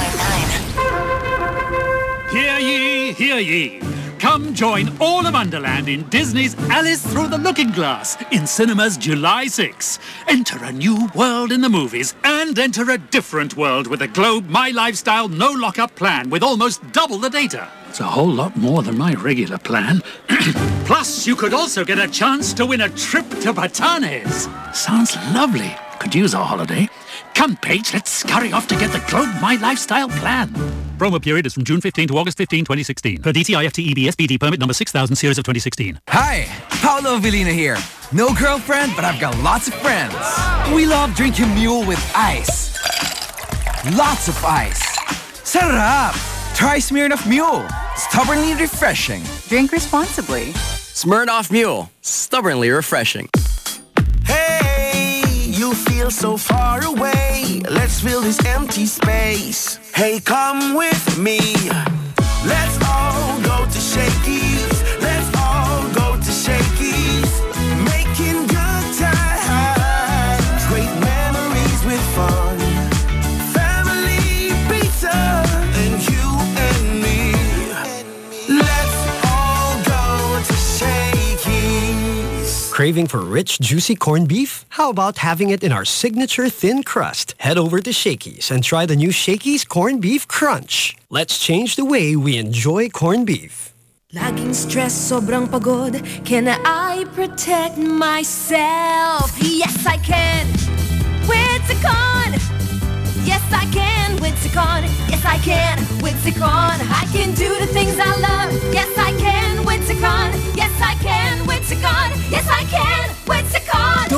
89.9. Hear ye, hear ye. Come join all of Underland in Disney's Alice Through the Looking Glass in cinemas July 6. Enter a new world in the movies and enter a different world with the Globe My Lifestyle No Lockup plan with almost double the data. It's a whole lot more than my regular plan. Plus, you could also get a chance to win a trip to Batanes. Sounds lovely. Could use a holiday. Come, Paige, let's scurry off to get the Globe My Lifestyle plan. Promo period is from June 15 to August 15, 2016. Per DTI FTEB SBD permit number 6000 series of 2016. Hi, Paolo Avellino here. No girlfriend, but I've got lots of friends. We love drinking mule with ice. Lots of ice. Sarap! Try Smirnoff Mule. Stubbornly refreshing. Drink responsibly. Smirnoff Mule. Stubbornly refreshing. Hey, you feel so far away. Let's fill this empty space. Hey, come with me. Let's all go to Shakey's. Let's all go to Shakey's. Making good times. Great memories with fun. Family pizza. And you and me. Let's all go to Shakey's. Craving for rich, juicy corned beef? How about having it in our signature thin crust? Head over to Shakey's and try the new Shakey's Corned Beef Crunch. Let's change the way we enjoy corned beef. Laging stress, sobrang pagod. Can I protect myself? Yes, I can. With Cecon. Yes, I can. With Cecon. Yes, I can. With Cecon. I can do the things I love. Yes, I can. With Cecon. Yes, I can. With Cecon. Yes, I can. With Cecon. Don't worry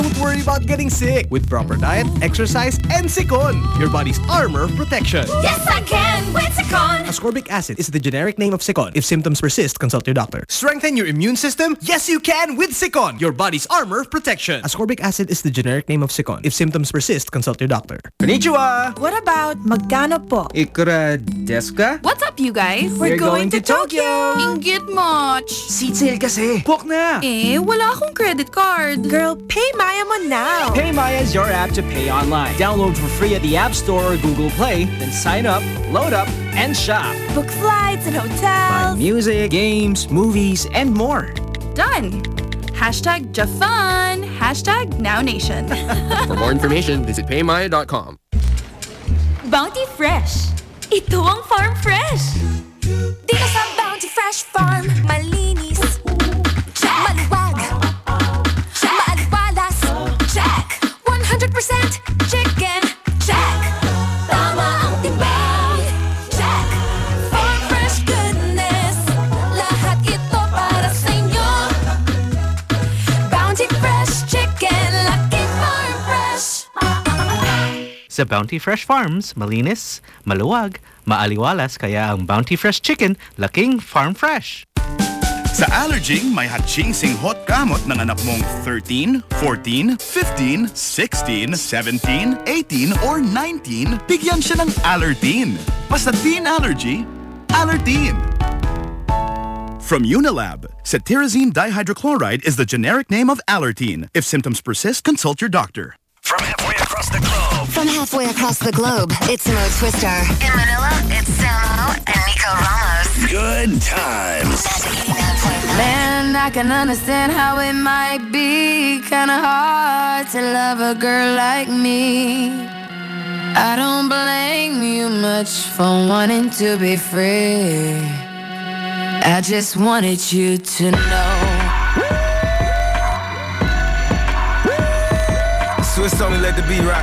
about getting sick with proper diet, exercise, and Sikon, your body's armor protection. Yes, I can with Sikon. Ascorbic acid is the generic name of Sikon. If symptoms persist, consult your doctor. Strengthen your immune system? Yes, you can with Sikon, your body's armor protection. Ascorbic acid is the generic name of Sikon. If symptoms persist, consult your doctor. Konnichiwa! What about magkano po? Ikura desu ka? What's up, you guys? We're going to Tokyo! Inggit much. Seat sale kasi. Book na! Wala akong credit card. Girl, pay Maya mo now. PayMaya is your app to pay online. Download for free at the App Store or Google Play, then sign up, load up, and shop. Book flights and hotels. Buy music, games, movies, and more. Done. Hashtag Jafun. Hashtag NowNation. For more information, visit paymaya.com. Bounty Fresh. Ito ang Farm Fresh. Dito sa Bounty Fresh Farm, malinis. Check. Maluwag. Check. Maaliwalas. Check. 100% chicken. Check. Tama ang timbang. Check. Farm Fresh goodness. Lahat ito para sa inyo. Bounty Fresh Chicken. Laking Farm Fresh. Sa Bounty Fresh Farms, malinis, maluwag, maaliwalas kaya ang Bounty Fresh Chicken, laking farm fresh. Sa Allerging, may hatsing hot gamot ng anak mong 13, 14, 15, 16, 17, 18, or 19, bigyan siya ng Allertine. Basta teen allergy, Allertine. From Unilab, cetirizine dihydrochloride is the generic name of Allertine. If symptoms persist, consult your doctor. From halfway across the globe. From halfway across the globe, it's Mo Twister. In Manila, it's Samo and Nico Ramos. Good times. Man, I can understand how it might be kinda hard to love a girl like me. I don't blame you much for wanting to be free. I just wanted you to know. Swiss only let the beat rock.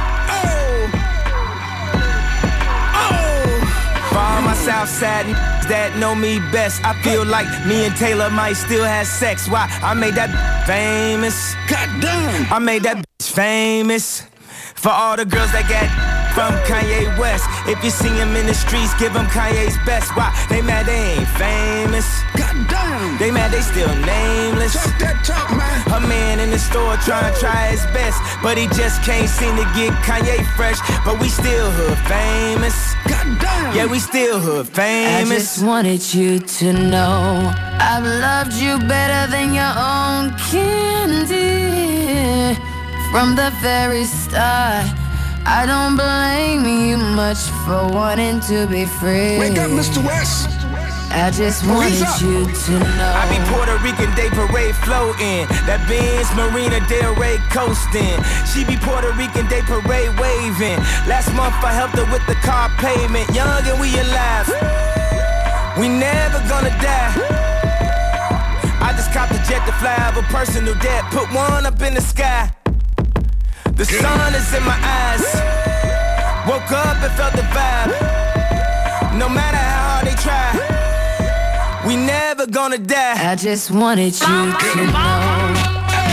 For all my Southside that know me best, I feel like me and Taylor might still have sex. Why? I made that famous. Goddamn. I made that famous. For all the girls that got from Kanye West. If you see him in the streets, give him Kanye's best. Why? They mad they ain't famous. Goddamn. They mad they still nameless. Talk that talk, man. A man in the store try his best, but he just can't seem to get Kanye fresh. But we still hood famous. Goddamn. Yeah, we still hood famous. I just wanted you to know I've loved you better than your own candy. From the very start, I don't blame you much for wanting to be free. Wake up, Mr. West. I just wanted you to know. I be Puerto Rican Day Parade floating. That Benz Marina Del Rey coasting. She be Puerto Rican Day Parade waving. Last month I helped her with the car payment. Young and we alive. We never gonna die. I just copped a jet to fly over personal debt. Put one up in the sky. The sun is in my eyes. Woke up and felt the vibe. No matter how hard they try, we never gonna die. I just wanted you to know.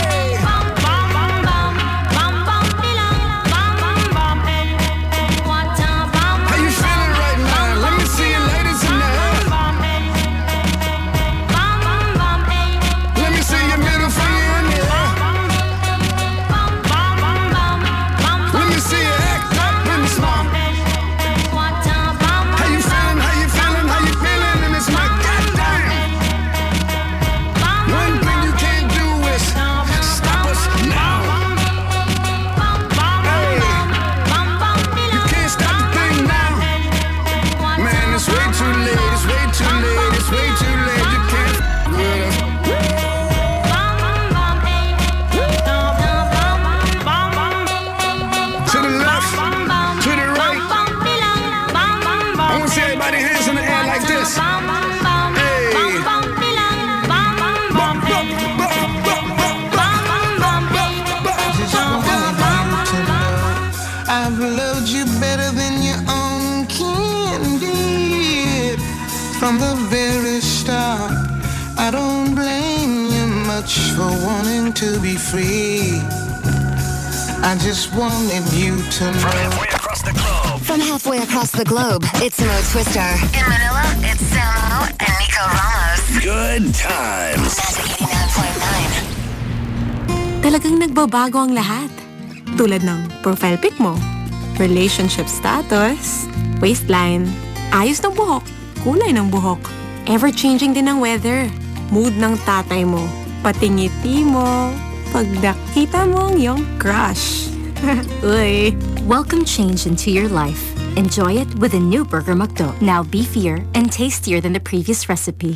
From the very start, I don't blame you much for wanting to be free. I just wanted you to know. From halfway across the globe. From halfway across the globe, it's Mo Twister. In Manila, it's Samo and Nico Ramos. Good times. Magic 89.9. Talagang nagbabago ang lahat. Tulad ng profile pic mo, relationship status, waistline, ayos ng buhok, kulay ng buhok, ever-changing din ang weather, mood ng tatay mo, pati ngiti mo, pag nakita mo ang iyong crush. Uy. Welcome change into your life. Enjoy it with a new Burger McDo. Now beefier and tastier than the previous recipe.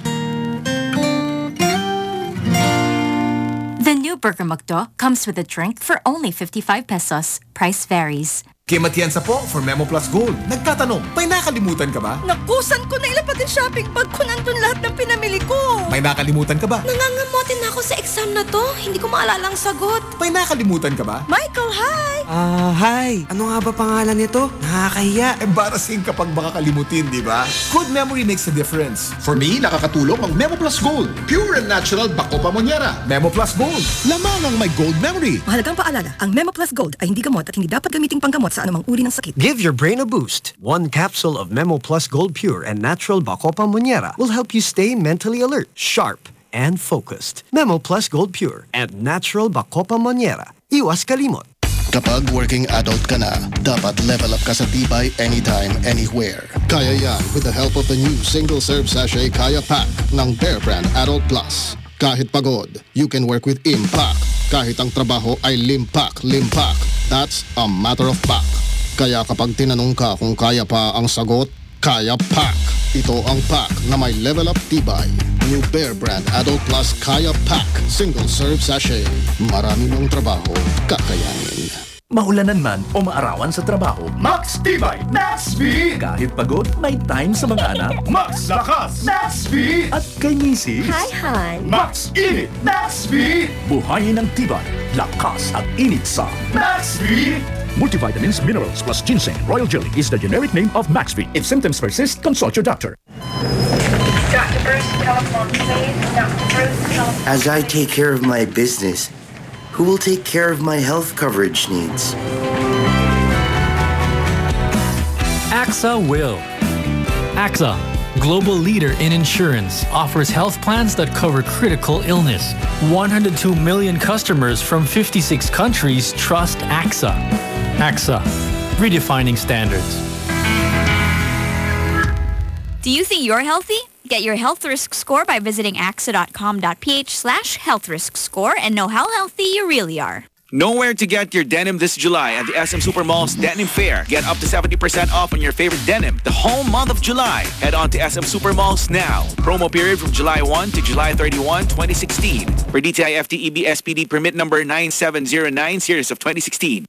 The new Burger McDo comes with a drink for only 55 pesos. Price varies. Kim Atienza po for Memo Plus Gold. Nagtatanong, may nakalimutan ka ba? Nakusan ko na ilapad yung shopping bag ko nandun lahat ng pinamili ko. May nakalimutan ka ba? Nangangamotin na ako sa exam na to. Hindi ko maalala ang sagot. May nakalimutan ka ba? Michael, hi! Hi. Ano nga ba pangalan nito? Nakakahiya. Embarrassing kapag makakalimutin, di ba? Good memory makes a difference. For me, nakakatulong ang Memo Plus Gold. Pure and natural Bacopa Monnieri. Memo Plus Gold. Lamang ang may gold memory. Mahalagang paalala, ang Memo Plus Gold ay hindi gamot at hindi dapat gamiting panggamot sa anumang uri ng sakit. Give your brain a boost. One capsule of Memo Plus Gold Pure and natural Bacopa Monnieri will help you stay mentally alert, sharp, and focused. Memo Plus Gold Pure and natural Bacopa Monnieri. Iwas kalimot. Kapag working adult ka na, dapat level up ka sa tibay anytime, anywhere. Kaya yan with the help of the new single-serve sachet Kaya Pack ng Bear Brand Adult Plus. Kahit pagod, you can work with Impact. Kahit ang trabaho ay limpak. That's a matter of fact. Kaya kapag tinanong ka kung kaya pa ang sagot, Kaya Pack. Ito ang pack na may level up tibay. New Bear Brand Adult Plus Kaya Pack. Single-serve sachet. Marami mong trabaho, kakayanin. Maulanan man o maarawan sa trabaho, Max Tibay, Max V! Kahit pagod, may time sa mga anak, Max Lakas, Max V! At kay misis, Hi, Han! Max Init, Max V! Buhayin ng tibay, lakas at init sa Max V! Multivitamins, minerals plus ginseng, royal jelly is the generic name of Max V. If symptoms persist, consult your doctor. Dr. Bruce, telephone, please. Dr. Bruce, telephone. As I take care of my business, who will take care of my health coverage needs? AXA will. AXA, global leader in insurance, offers health plans that cover critical illness. 102 million customers from 56 countries trust AXA. AXA, redefining standards. Do you think you're healthy? Get your health risk score by visiting axa.com.ph/health risk score and know how healthy you really are. Know where to get your denim this July at the SM Supermall's Denim Fair. Get up to 70% off on your favorite denim the whole month of July. Head on to SM Supermalls now. Promo period from July 1 to July 31, 2016. For DTI FTEB SPD permit number 9709 series of 2016.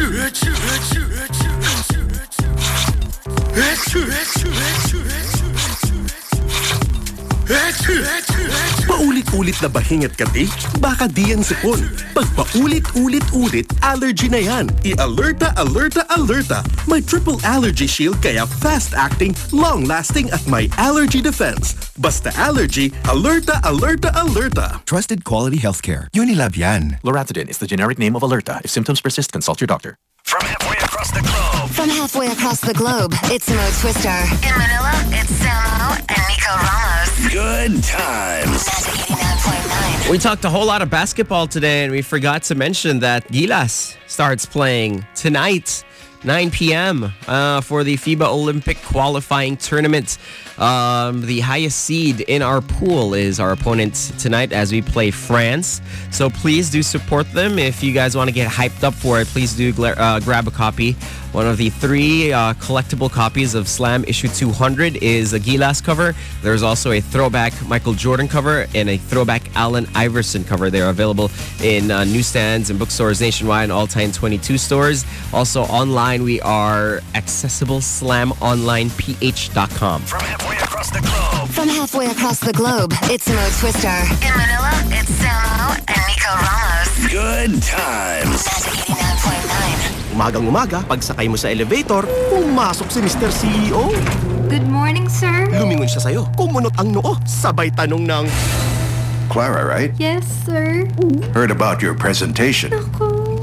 Paulit-ulit na bahing at kati? Baka di yan sipon. Pag paulit-ulit-ulit, allergy na yan. I-Allerta, Allerta, Allerta. May triple allergy shield kaya fast-acting, long-lasting at may allergy defense. Basta allergy, Allerta, Allerta, Allerta. Trusted quality healthcare. Unilab yan. Loratadine is the generic name of Allerta. If symptoms persist, consult your doctor. From halfway across the globe. From halfway across the globe, it's Mo Twister. In Manila, it's Samo and Nico Ramos. Good times. Magic 89.9. We talked a whole lot of basketball today, and we forgot to mention that Gilas starts playing tonight, 9 p.m. For the FIBA Olympic qualifying tournament. The highest seed in our pool is our opponent tonight as we play France. So please do support them. If you guys want to get hyped up for it, please do grab a copy. One of the 3 collectible copies of Slam issue 200 is a Gilas cover. There's also a throwback Michael Jordan cover and a throwback Allen Iverson cover. They're available in newsstands and bookstores nationwide and all-time 22 stores. Also online, we are accessible slamonlineph.com. From halfway across the globe. From halfway across the globe, it's Mo Twister. In Manila, it's Samo and Nico Ramos. Good times. Magic 89.9. Umagang-umaga, pagsakay mo sa elevator, pumasok si Mr. CEO. Good morning, sir. Lumingon siya sa'yo, kumunot ang noo, sabay tanong ng... Clara, right? Yes, sir. Heard about your presentation. Ako,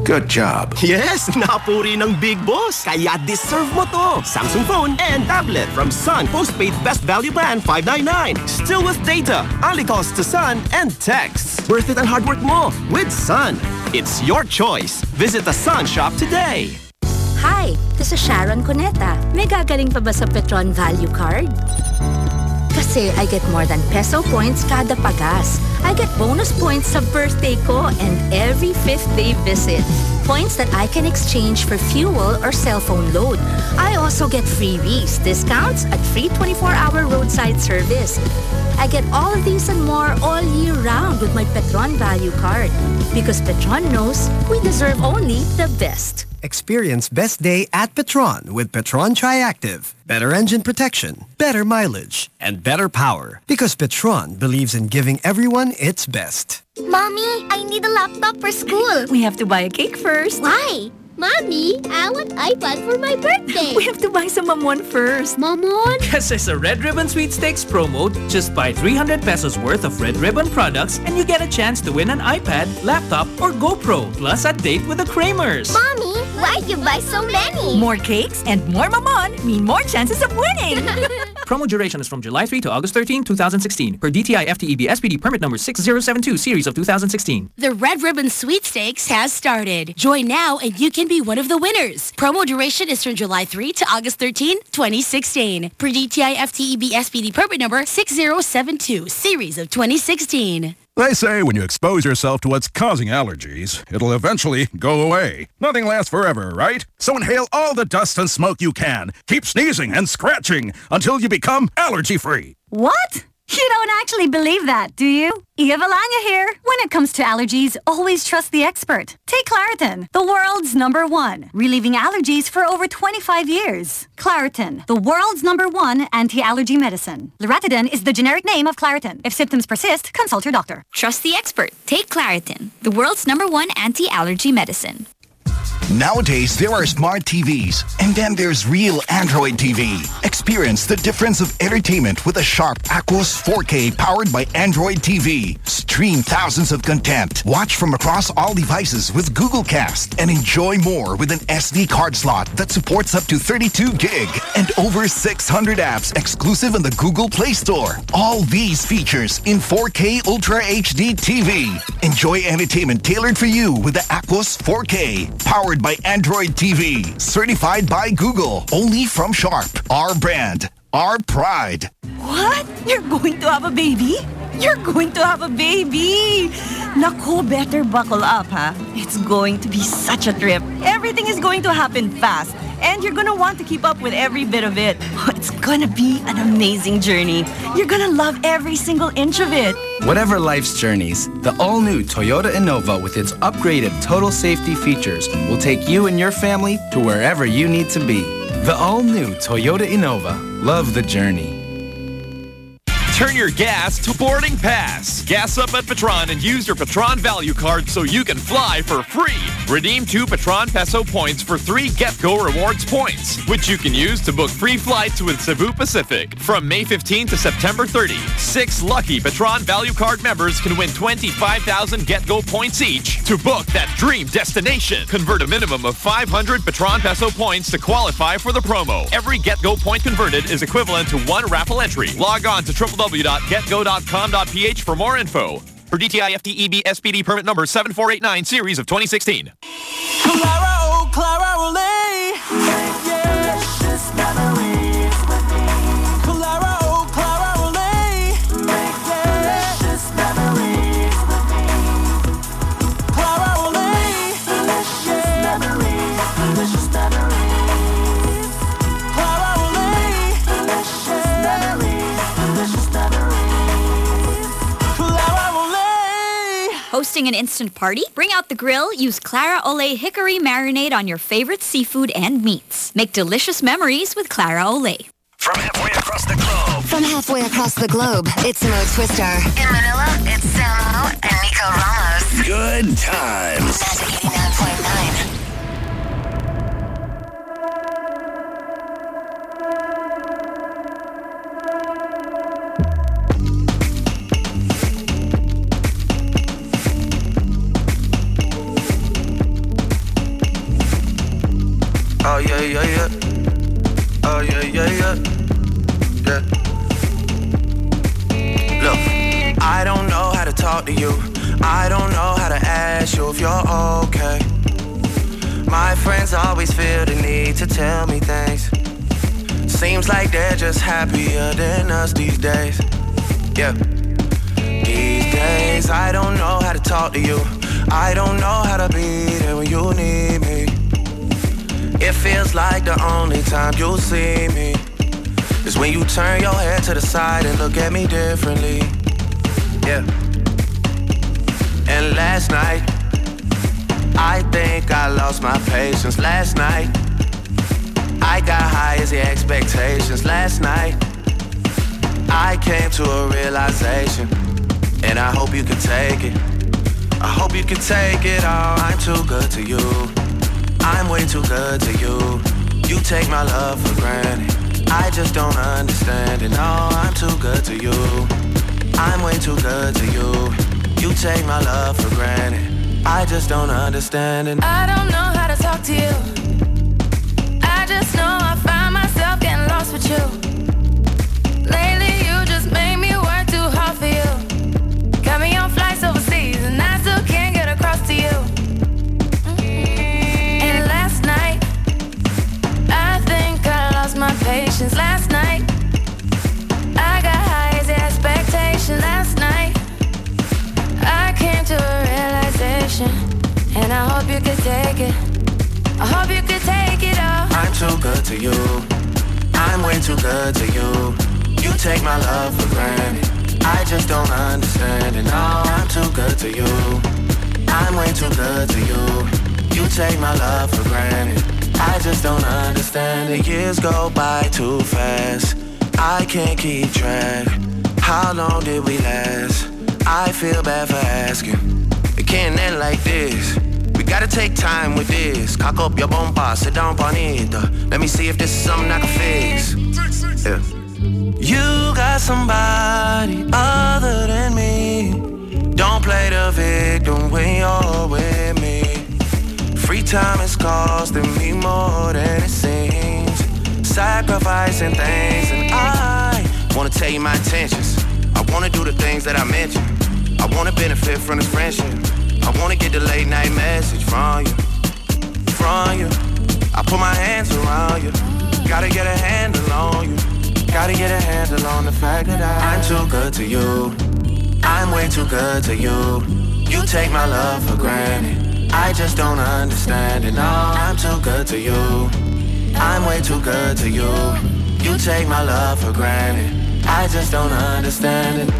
Good job. Yes, napuri ng Big Boss. Kaya deserve mo to. Samsung phone and tablet from Sun Postpaid Best Value Plan 599. Still with data, only calls to Sun and texts. Worth it ang hard work mo with Sun. It's your choice. Visit the Sun shop today. Hi, this is Sharon Cuneta. May gagaling pa ba sa Petron Value Card? Kasi I get more than peso points kada pagas. I get bonus points sa birthday ko and every 5th day visit. Points that I can exchange for fuel or cell phone load. I also get freebies, discounts at free 24-hour roadside service. I get all of these and more all year round with my Petron Value Card. Because Petron knows we deserve only the best. Experience best day at Petron with Petron Triactive. Better engine protection, better mileage, and better power. Because Petron believes in giving everyone its best. Mommy, I need a laptop for school. We have to buy a cake first. Why? Mommy, I want iPad for my birthday. We have to buy some Mamon first. Mamon? Because it's a Red Ribbon Sweepstakes promo. Just buy 300 pesos worth of Red Ribbon products and you get a chance to win an iPad, laptop, or GoPro. Plus a date with the Kramers. Mommy, why'd you buy so many? More cakes and more Mamon mean more chances of winning. Promo duration is from July 3 to August 13, 2016. Per DTI FTEB SPD permit number 6072 series of 2016. The Red Ribbon Sweepstakes has started. Join now and you can be one of the winners. Promo duration is from July 3 to August 13, 2016. Per DTI FTEB SPD permit number 6072 series of 2016. They say when you expose yourself to what's causing allergies, it'll eventually go away. Nothing lasts forever, right? So inhale all the dust and smoke you can. Keep sneezing and scratching until you become allergy-free. What? You don't actually believe that, do you? Eva Langa here. When it comes to allergies, always trust the expert. Take Claritin, the world's #1, relieving allergies for over 25 years. Claritin, the world's #1 anti-allergy medicine. Loratadine is the generic name of Claritin. If symptoms persist, consult your doctor. Trust the expert. Take Claritin, the world's #1 anti-allergy medicine. Nowadays, there are smart TVs, and then there's real Android TV. Experience the difference of entertainment with a Sharp Aquos 4K powered by Android TV. Stream thousands of content. Watch from across all devices with Google Cast and enjoy more with an SD card slot that supports up to 32 gig and over 600 apps exclusive on the Google Play Store. All these features in 4K Ultra HD TV. Enjoy entertainment tailored for you with the Aquos 4K, powered by Android TV, certified by Google, only from Sharp. Our brand, our pride. What? You're going to have a baby? You're going to have a baby! Naku, better buckle up, ha? It's going to be such a trip. Everything is going to happen fast. And you're gonna want to keep up with every bit of it. It's gonna be an amazing journey. You're gonna love every single inch of it. Whatever life's journeys, the all-new Toyota Innova with its upgraded total safety features will take you and your family to wherever you need to be. The all-new Toyota Innova. Love the journey. Turn your gas to boarding pass. Gas up at Petron and use your Petron Value Card so you can fly for free. Redeem 2 Petron Peso points for 3 Get-Go Rewards points, which you can use to book free flights with Cebu Pacific. From May 15 to September 30, 6 lucky Petron Value Card members can win 25,000 Get-Go points each to book that dream destination. Convert a minimum of 500 Petron Peso points to qualify for the promo. Every Get-Go point converted is equivalent to 1 raffle entry. Log on to www.getgo.com.ph for more info. For DTI FTEB SPD permit number 7489 series of 2016. Clara, oh Clara, Olay. Delicious memories with me. Clara, oh Clara, Olay. Delicious memories with me. Clara, Olay. Delicious memories. Delicious memories. Clara, Olay. Delicious memories. Delicious memories. Clara, Olay. Hosting an instant party? Bring out the grill, use Clara Olay Hickory Marinade on your favorite seafood and meats. Make delicious memories with Clara Olay. From halfway across the globe. From halfway across the globe, it's Mo Twister. In Manila, it's Samo and Nico Ramos. Good times. Magic 89.9. yeah, yeah, yeah. Oh, yeah, yeah, yeah. Yeah. Look, I don't know how to talk to you. I don't know how to ask you if you're okay. My friends always feel the need to tell me things. Seems like they're just happier than us these days. Yeah. These days, I don't know how to talk to you. I don't know how to be there when you need me. It feels like the only time you'll see me is when you turn your head to the side and look at me differently. Yeah. And last night, I think I lost my patience. Last night, I got high as the expectations. Last night, I came to a realization, and I hope you can take it. I hope you can take it all. I'm too good to you. I'm way too good to you. You take my love for granted. I just don't understand it. No, I'm too good to you. I'm way too good to you. You take my love for granted. I just don't understand it. I don't know how to talk to you. I just know I find myself getting lost with you. Lately you just made me work too hard for you. Got me on flights overseas and I still can't get across to you. And last night, I think I lost my patience. Last night, I got high as the expectation. Last night, I came to a realization, and I hope you could take it. I hope you could take it all. I'm too good to you. I'm way too good to you. You take my love for granted. I just don't understand it. No, I'm too good to you. I'm way too good to you. You take my love for granted. I just don't understand it. Years go by too fast. I can't keep track. How long did we last? I feel bad for asking. It can't end like this. We gotta take time with this. Cock up your bomba, sit down on it. Let me see if this is something I can fix. Yeah. You got somebody other than me. Don't play the victim when you're with me. Free time is costing me more than it seems. Sacrificing things, and I wanna tell you my intentions. I wanna do the things that I mentioned. I wanna benefit from this friendship. I wanna get the late night message from you. From you. I put my hands around you. Gotta get a handle on you. Gotta get a handle on the fact that I'm too good to you. I'm way too good to you. You take my love for granted. I just don't understand it. No, I'm too good to you. I'm way too good to you. You take my love for granted. I just don't understand it.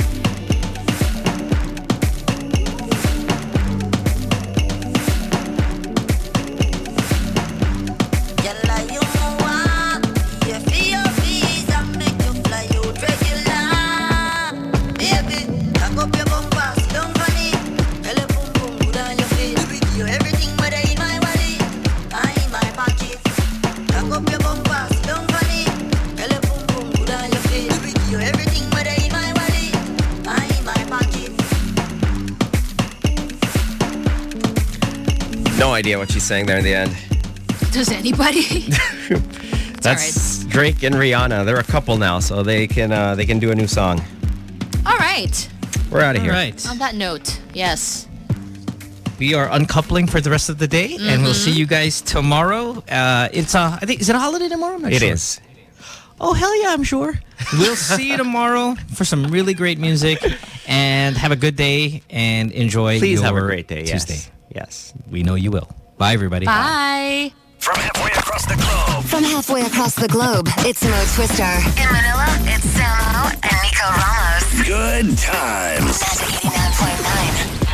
No idea what she's saying there in the end. Does anybody? That's Drake and Rihanna. They're a couple now, so they can do a new song. All right. We're out of here. All right. On that note, yes. We are uncoupling for the rest of the day, and we'll see you guys tomorrow. I think, is it a holiday tomorrow? I'm not sure. It is. Oh, hell yeah, I'm sure. We'll see you tomorrow for some really great music, and have a good day, and enjoy Please your have a great day. Tuesday. Yes. We know you will. Bye, everybody. Bye. From halfway across the globe. From halfway across the globe, it's Mo Twister. In Manila, it's Samo and Nico Ramos. Good times. That's 89.9.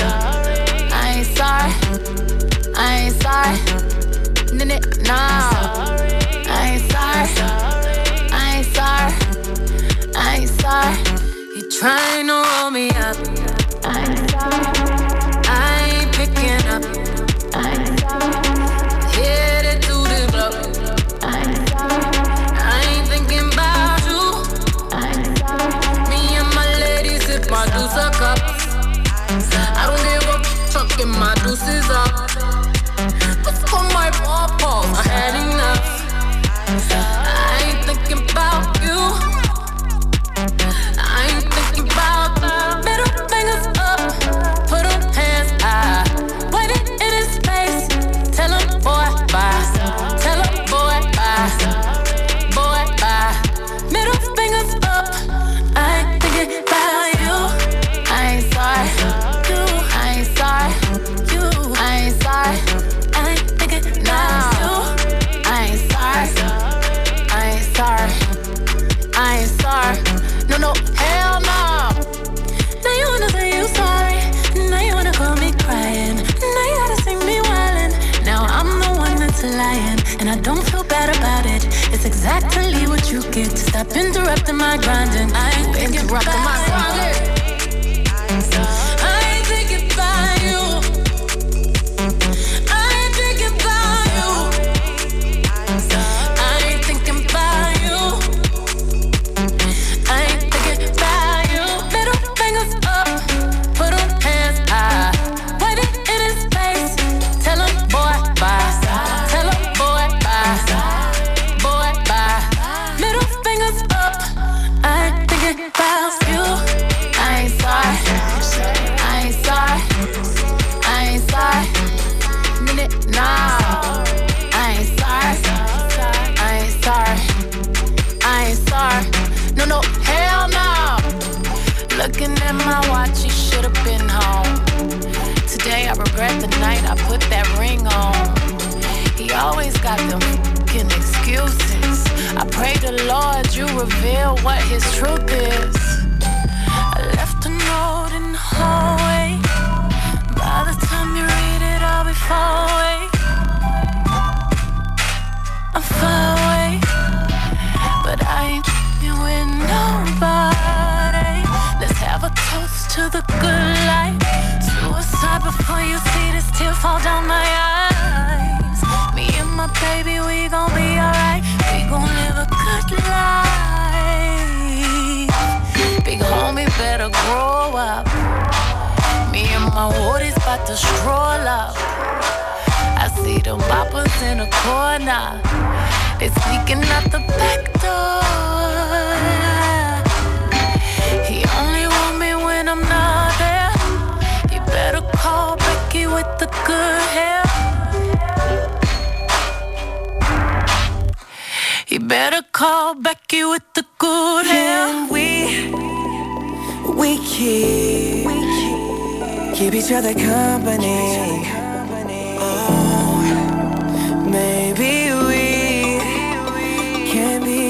I ain't sorry. Nah. sorry. I ain't sorry. No, no, hell no. Now you wanna say you sorry. Now you wanna call me crying. Now you gotta sing me wildin'. Now I'm the one that's lying, and I don't feel bad about it. It's exactly what you get. Stop interrupting my grinding. I ain't interrupting my grinding. I ain't thinking about you. I ain't thinking about you. I ain't thinking about you. I ain't thinking about you. Middle fingers up, put 'em hands high. Wave it in his face. Tell him boy bye. Tell him boy bye. Boy bye. Middle fingers up. I ain't thinking about you. I ain't sorry. I ain't sorry. I ain't sorry. No. I ain't sorry. I ain't sorry. I ain't sorry. No, no, hell no. Looking at my watch, you should've been home. Today I regret the night I put that ring on. He always got them fucking excuses. I pray the Lord you reveal what his truth is. I left a note in the hallway. By the time you read it, I'll be far away. I'm far away, but I ain't with nobody. Let's have a toast to the good life. Suicide before you see this tear fall down my eyes. Me and my baby, we gon' be alright. We gon' live a good life. Big homie better grow up. Me and my woodies bout to stroll up. I see the boppers in the corner. They sneaking out the back door. He only want me when I'm not there. You better call Becky with the good hair. You better call Becky with the good hair. We keep each other company. Oh, maybe we can be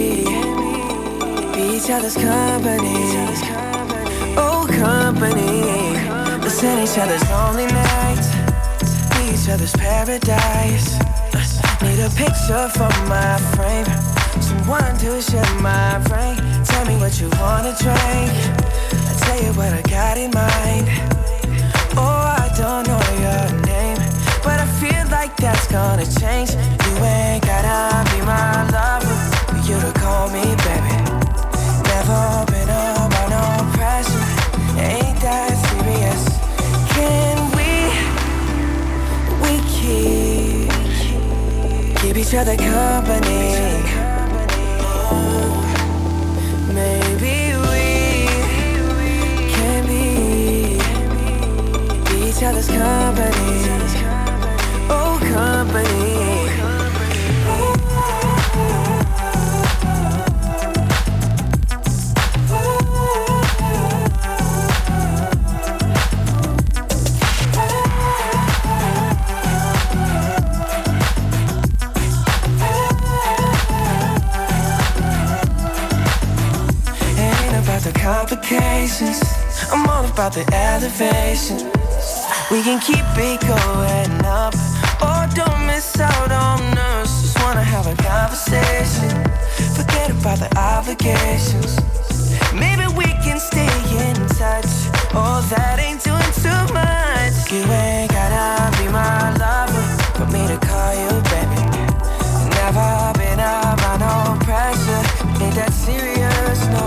each other's company. Oh, company. Listen each other's lonely nights, be each other's paradise. Need a picture for my frame, someone to share my brain. Tell me what you wanna drink, I'll tell you what I got in mind. Oh, I don't know your name, but I feel like that's gonna change. You ain't gotta be my lover for you to call me baby. Never been about no pressure, ain't that serious. Can we keep each other company? Oh, maybe we can be each other's company. Oh, company. Complications, I'm all about the elevation. We can keep it going up, or don't miss out on us. Just wanna have a conversation, forget about the obligations. Maybe we can stay in touch, oh that ain't doing too much. You ain't gotta be my lover for me to call you baby. Never been about no pressure, ain't that serious, no.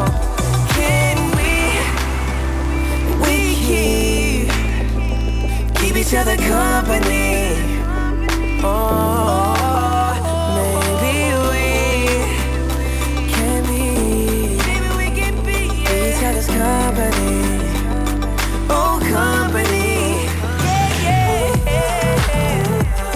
Keep each other company. Oh, maybe we can be each other's company. Oh, company. Yeah, yeah, yeah.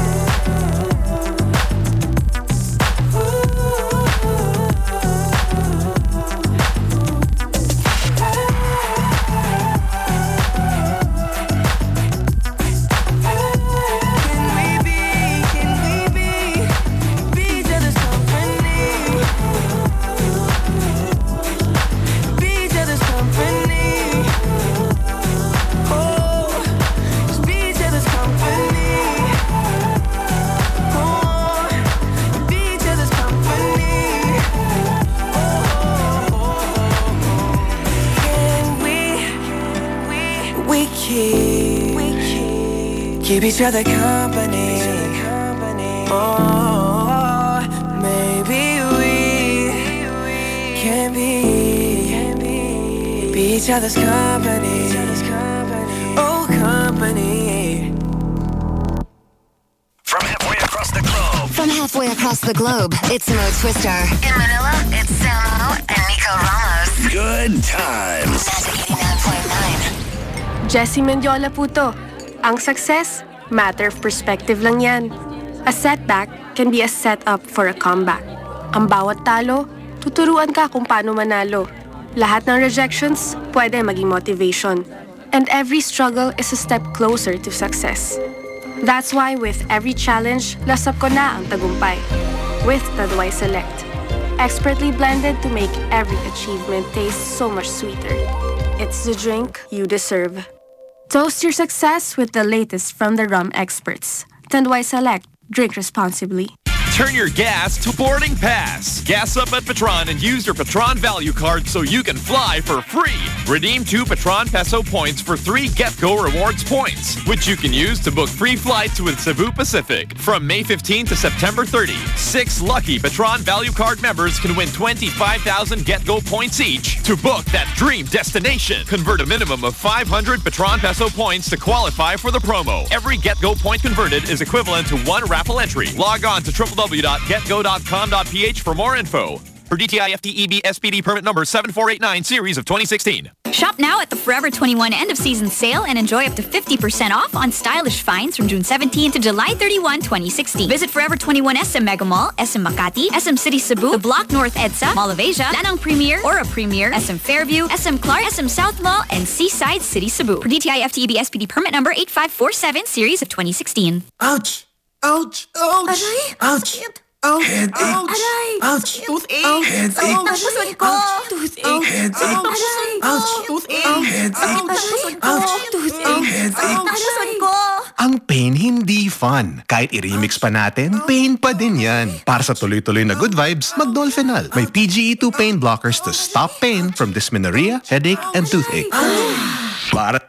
keep each other company. Oh, maybe we can be each other's company. Oh, company. From halfway across the globe. From halfway across the globe, it's Mo Twister. In Manila, it's Samo and Nico Ramos. Good times. Magic 89.9. Jessie Mendiola po to. Ang success, matter of perspective lang yan. A setback can be a setup for a comeback. Ang bawat talo, tuturuan ka kung paano manalo. Lahat ng rejections, pwede maging motivation. And every struggle is a step closer to success. That's why with every challenge, lasap ko na ang tagumpay. With Tanduay Select. Expertly blended to make every achievement taste so much sweeter. It's the drink you deserve. Toast your success with the latest from the rum experts. Tanduay Select. Drink responsibly. Turn your gas to boarding pass. Gas up at Petron and use your Petron value card so you can fly for free. Redeem 2 Petron Peso points for 3 GetGo Rewards points, which you can use to book free flights with Cebu Pacific. From May 15 to September 30, 6 lucky Petron value card members can win 25,000 GetGo points each to book that dream destination. Convert a minimum of 500 Petron Peso points to qualify for the promo. Every GetGo point converted is equivalent to 1 raffle entry. Log on to www.getgo.com.ph for more info. For DTI FTEB SPD permit number 7489 series of 2016. Shop now at the Forever 21 end of season sale and enjoy up to 50% off on stylish finds from June 17 to July 31, 2016. Visit Forever 21 SM Mega Mall, SM Makati, SM City Cebu, The Block North EDSA, Mall of Asia, Lanang Premier, Aura Premier, SM Fairview, SM Clark, SM South Mall, and Seaside City Cebu. For DTI FTEB SPD permit number 8547 series of 2016. Ouch! Ouch! Ouch! Aray! Ouch! Ouch! Headache! Aray! Ouch! Toothache! Headache! Ouch! Toothache! Headache! Ouch! Toothache! Headache! Ouch! Toothache! Ang pain hindi fun. Kahit i-remix pa natin, pain pa din yan. Para sa tuloy-tuloy na good vibes, mag-Dolphinal. May PGE2 pain blockers to stop pain from dysmenorrhea, headache, and toothache. Para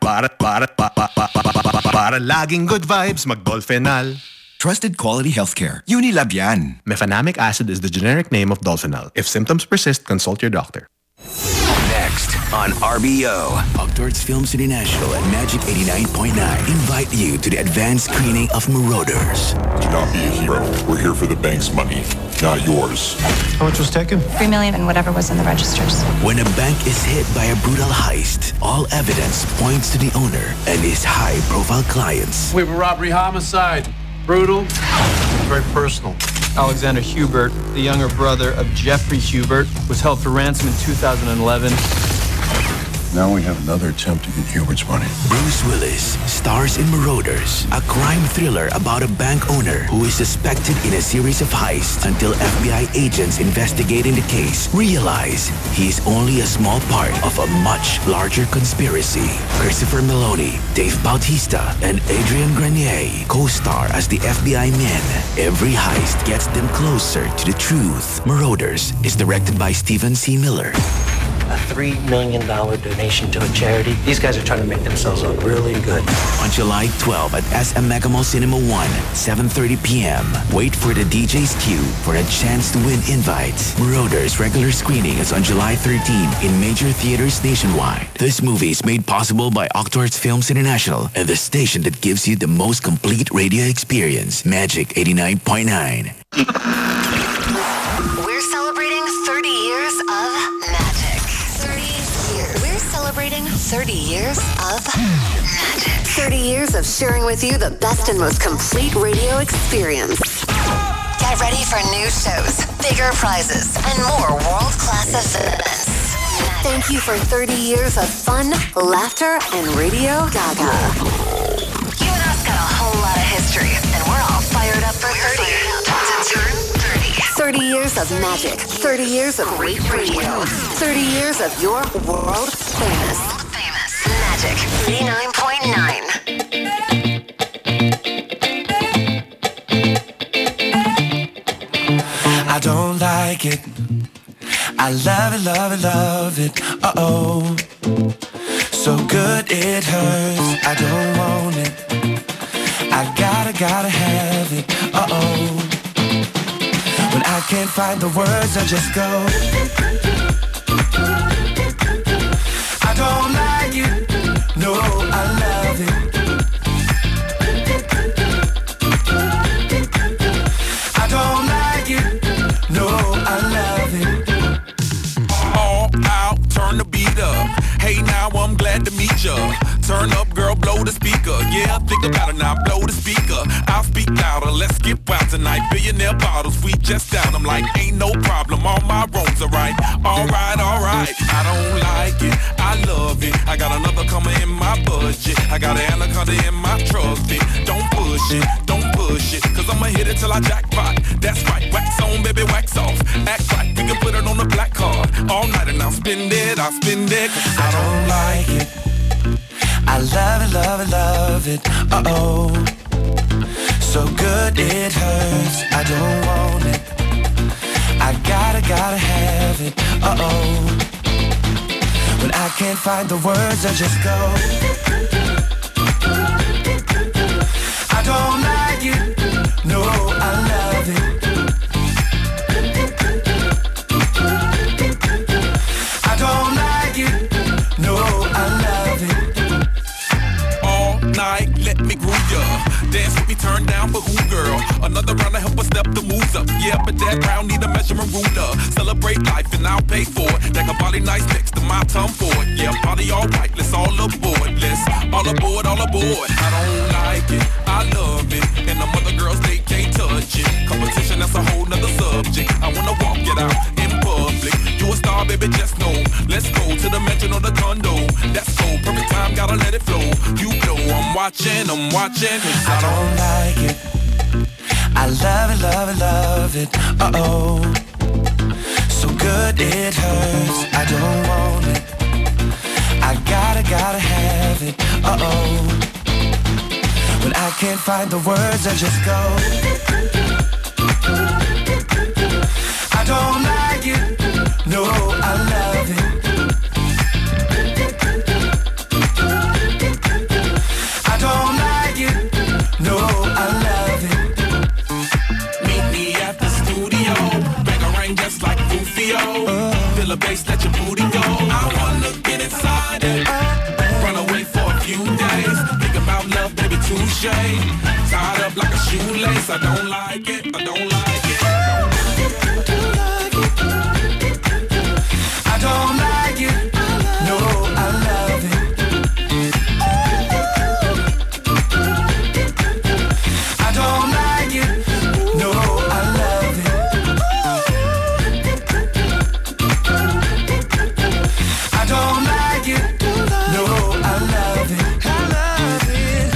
laging good vibes, mag-Dolphinal. Trusted quality healthcare. Unilab yan. Mefenamic acid is the generic name of Dolphinal. If symptoms persist, consult your doctor. Next on RBO, Octorts Films International and Magic 89.9 invite you to the advanced screening of Marauders. Do not be a hero. We're here for the bank's money, not yours. How much was taken? $3 million and whatever was in the registers. When a bank is hit by a brutal heist, all evidence points to the owner and his high-profile clients. We have a robbery homicide. Brutal. Very personal. Alexander Hubert, the younger brother of Jeffrey Hubert, was held for ransom in 2011. Now we have another attempt to get Hubert's money. Bruce Willis stars in Marauders, a crime thriller about a bank owner who is suspected in a series of heists until FBI agents investigating the case realize he is only a small part of a much larger conspiracy. Christopher Meloni, Dave Bautista, and Adrian Grenier co-star as the FBI men. Every heist gets them closer to the truth. Marauders is directed by Stephen C. Miller. A $3 million donation to a charity. These guys are trying to make themselves look really good. On July 12 at SM Mega Mall Cinema 1, 7:30 p.m. Wait for the DJ's cue for a chance to win invites. Marauders regular screening is on July 13 in major theaters nationwide. This movie is made possible by Octorts Films International and the station that gives you the most complete radio experience, Magic 89.9. We're celebrating 30 years of magic. 30 years. We're celebrating 30 years of magic. 30 years of sharing with you the best and most complete radio experience. Get ready for new shows, bigger prizes, and more world-class events. Thank you for 30 years of fun, laughter, and Radio Gaga. You and us got a whole lot of history, and we're all fired up for 30. To turn 30 years of magic, 30 years of great radio, 30 years of your world famous. Magic 89.9. I don't like it. I love it, love it, love it. Uh-oh. So good it hurts. I don't want it. I gotta have it. Uh-oh. When I can't find the words, I just go. I don't like it. No, I love it. I don't like it. No, I love it. All out, turn the beat up. Hey, now I'm glad to meet ya. Turn up, girl, blow the speaker. Yeah, think about it now, blow the speaker. I'll speak louder, let's get wild tonight. Billionaire bottles, we just down. I'm like, ain't no problem, all my roads are right. Alright, alright, I don't like it, I love it. I got another coming in my budget. I got an anaconda in my trusty. Don't push it, cause I'ma hit it till I jackpot. That's right, wax on, baby, wax off. Act right, we can put it on the black card. All night and I'll spend it, cause I don't like it. I love it, love it, love it. Uh-oh. So good it hurts. I don't want it. I gotta have it. Uh-oh. When I can't find the words, I just go. I don't like it. No, I love it. I don't like it. No, I love it. Night, let me groove ya. Dance with me, turn down for who, girl? Another round to help us step the moves up. Yeah, but that round need a measurement ruler. Celebrate life and I'll pay for it. Like a body nice next to my tongue for it. Yeah, party all right, let's all aboard. Let's all aboard, all aboard. I don't like it, I love it. And the other girls, they can't touch it. Competition, that's a whole nother subject. I wanna walk it out in public. You a star, baby, just know. Let's go to the mansion or the condo. That's cool, perfect time, gotta let it flow. You know I'm watching, cause I don't like it. I love it, love it, love it. Uh-oh. So good it hurts. I don't want it. I gotta have it. Uh-oh. When I can't find the words, I just go. I don't like it. No, I love it. I don't like it. No, I love it. meet me at the studio. Bang-a-rang just like Rufio. Feel the bass, let your booty go. I wanna get inside it. Run away for a few days. Think about love, baby, touche. Tied up like a shoelace. I don't like it. I don't like it. I don't like it. No, I love it. I don't like it. No, I love it. I don't like it. No, I love it. I love it.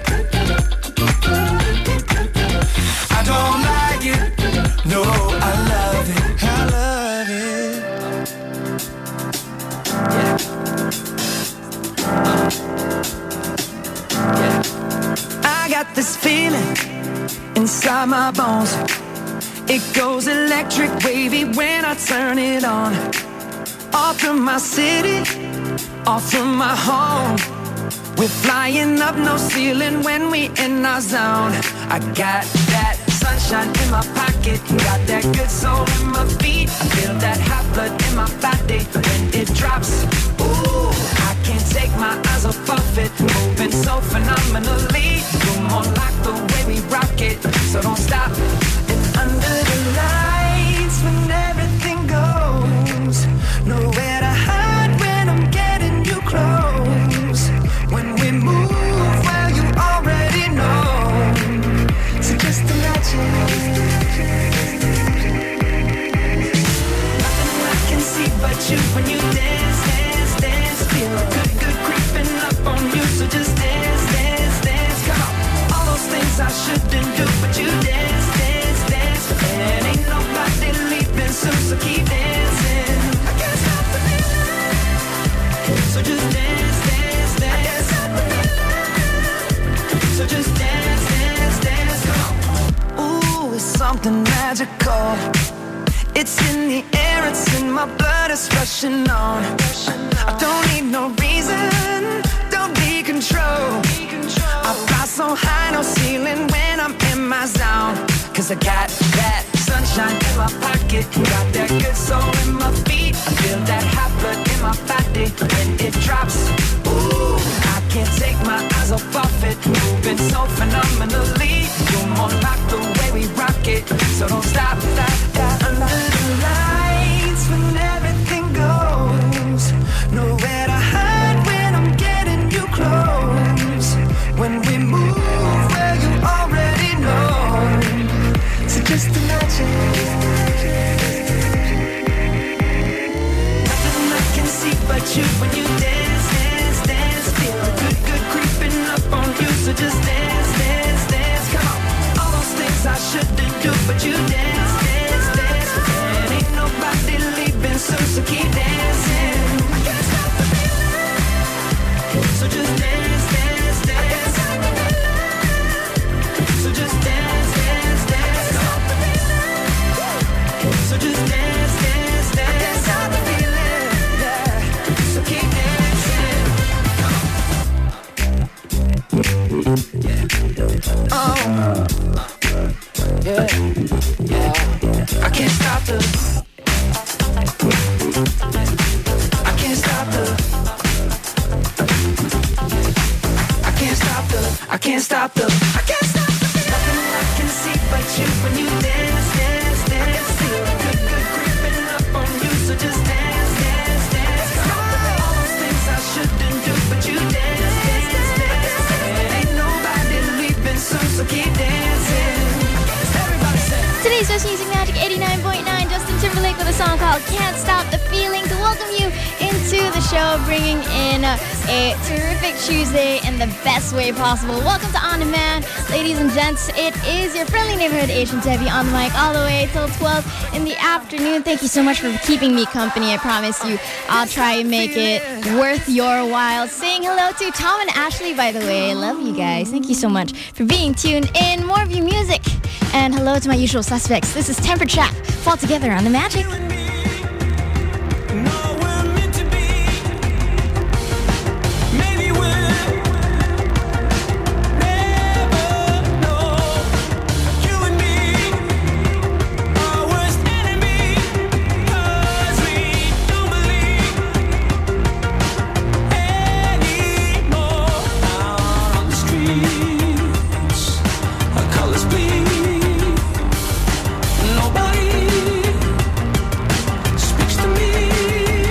I don't like it. No, I love it. I love it. I got this feeling inside my bones. It goes electric wavy when I turn it on. Off from my city, off from my home. We're flying up, no ceiling when we in our zone. I got that sunshine in my pocket, got that good soul in my feet. I feel that hot blood in my body when it drops. Ooh, I can't take my eyes off of it, moving so phenomenally. You're more like the way we rock it, so don't stop. And under the lights, when everything goes, nowhere to hide when I'm getting you close. When we move, well, you already know. So just imagine. Nothing I can see but you when you dance, dance, dance. Feel good, good creeping up on you. So just dance, dance, dance. Come on. All those things I shouldn't do, but you dance, dance, dance. And ain't nobody leaving soon, so keep dancing. I can't stop the feeling. So just dance, dance, dance. I can't stop the feeling. So just dance, dance, dance. Come on. Ooh, it's something magical. It's in the air, it's in my blood, it's rushing on. I don't need no reason, don't need control. I fly so high, no ceiling when I'm in my zone. Cause I got that sunshine in my pocket, got that good soul in my feet. I feel that hot blood in my body when it drops. Ooh, I can't take my eyes off of it, moving so phenomenally. You're more like the way we rock it, so don't stop, stop, stop. Under the lights when everything goes, nowhere to hide when I'm getting you close. When we move, well, you already know. So just imagine. Nothing I can see but you when you dance, dance, dance. Feel the good, good creeping up on you. So just dance, dance, dance. Come on. All those things I shouldn't do, but you dance, dance, dance. And ain't nobody leaving soon, so keep dancing. I can't stop the feeling. So just dance, dance, dance. So just dance, dance, dance. So just dance, dance, dance. That's how the feeling, yeah. So keep dancing. Oh, yeah, yeah. I can't stop the. I can't stop the. I can't stop the. I can't stop the. I can't stop the. Nothing I can see but you when you dance, dance, dance. Feel good, good creeping up on you. So just dance, dance, dance. Come on. All those things I shouldn't do, but you dance, dance, dance. And ain't nobody leaving soon, so keep dancing. Everybody say. Today's Just Music Magic 89.9, Justin Timberlake with a song called Can't Stop the Feeling to welcome you into the show, bringing in a terrific Tuesday in the best way possible. Welcome to On Demand, ladies and gents. It is your friendly neighborhood Asian Debbie on the mic all the way till 12 in the afternoon. Thank you so much for keeping me company. I promise you I'll try and make it worth your while. Saying hello to Tom and Ashley, by the way. I love you guys. Thank you so much for being tuned in. More View Music. And hello to my usual suspects. This is Tempered Trap. Fall Together on The Magic. Nobody speaks to me.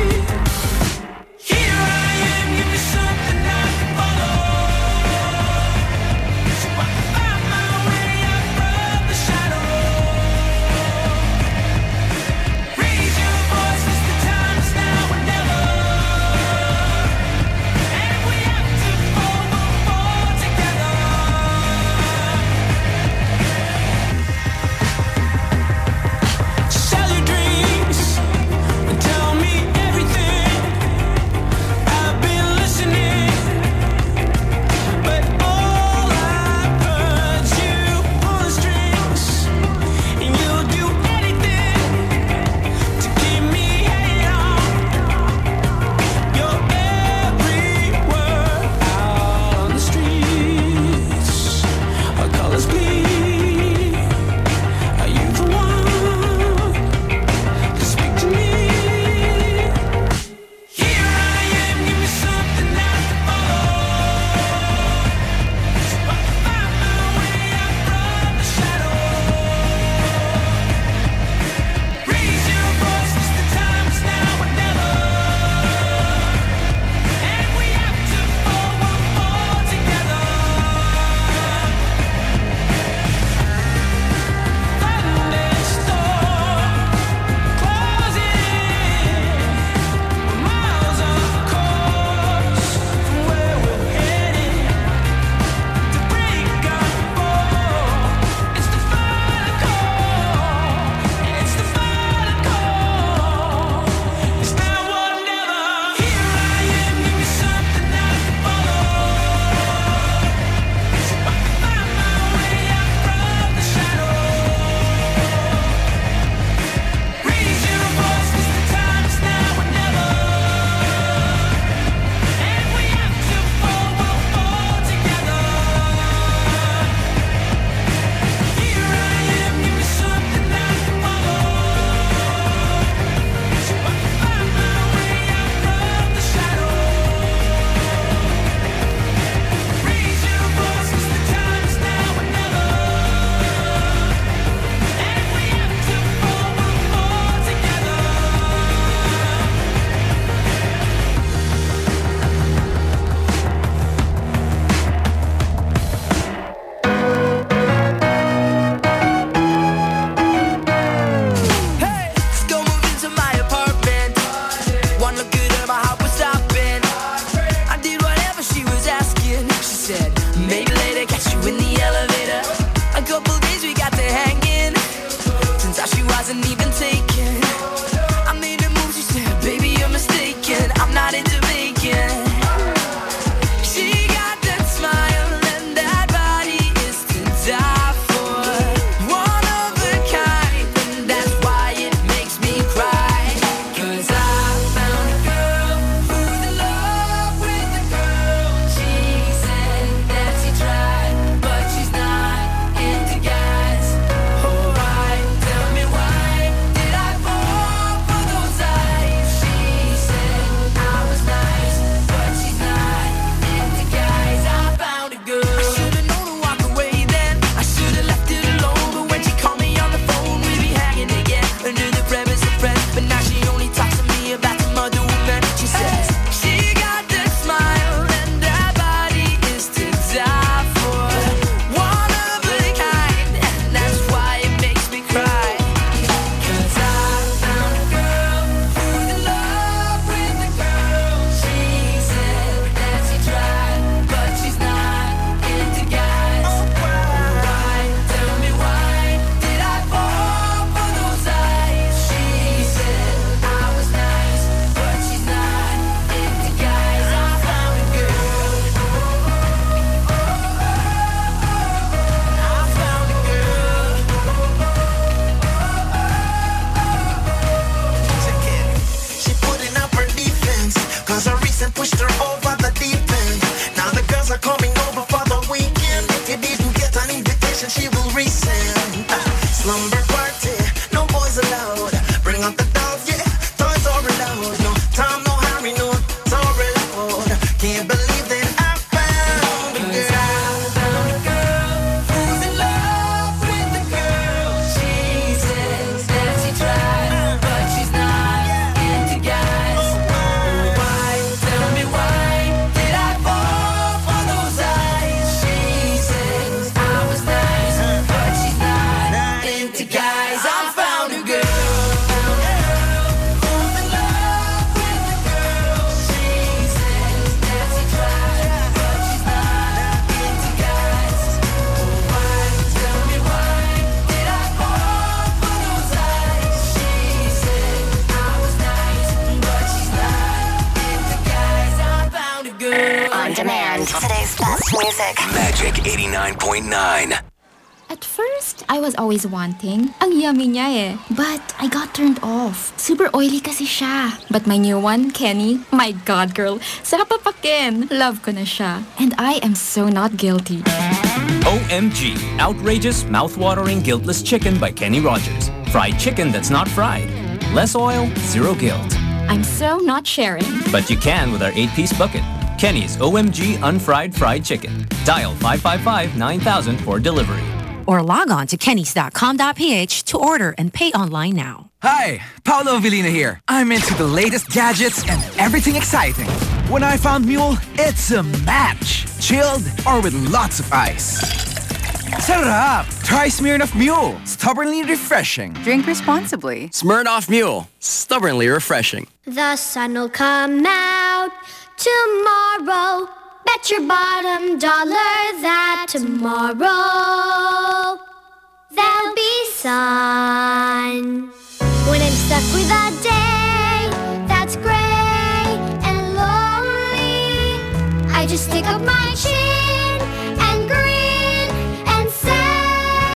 on demand. Today's best music. Magic 89.9. At first, I was always wanting. Ang yummy niya eh. But I got turned off. Super oily kasi siya. But my new one, Kenny, my God, girl. Sarap papakin. Love ko na siya. And I am so not guilty. OMG. Outrageous, mouth-watering, guiltless chicken by Kenny Rogers. Fried chicken that's not fried. Less oil, zero guilt. I'm so not sharing. But you can with our 8-piece bucket. Kenny's OMG Unfried Fried Chicken. Dial 555-9000 for delivery. Or log on to kennys.com.ph to order and pay online now. Hi, Paolo Avellino here. I'm into the latest gadgets and everything exciting. When I found Mule, it's a match. Chilled or with lots of ice. Sarap! Try Smirnoff Mule. Stubbornly refreshing. Drink responsibly. Smirnoff Mule. Stubbornly refreshing. The sun will come out tomorrow. Bet your bottom dollar that tomorrow there'll be sun. When I'm stuck with a day that's gray and lonely, I just stick up my chin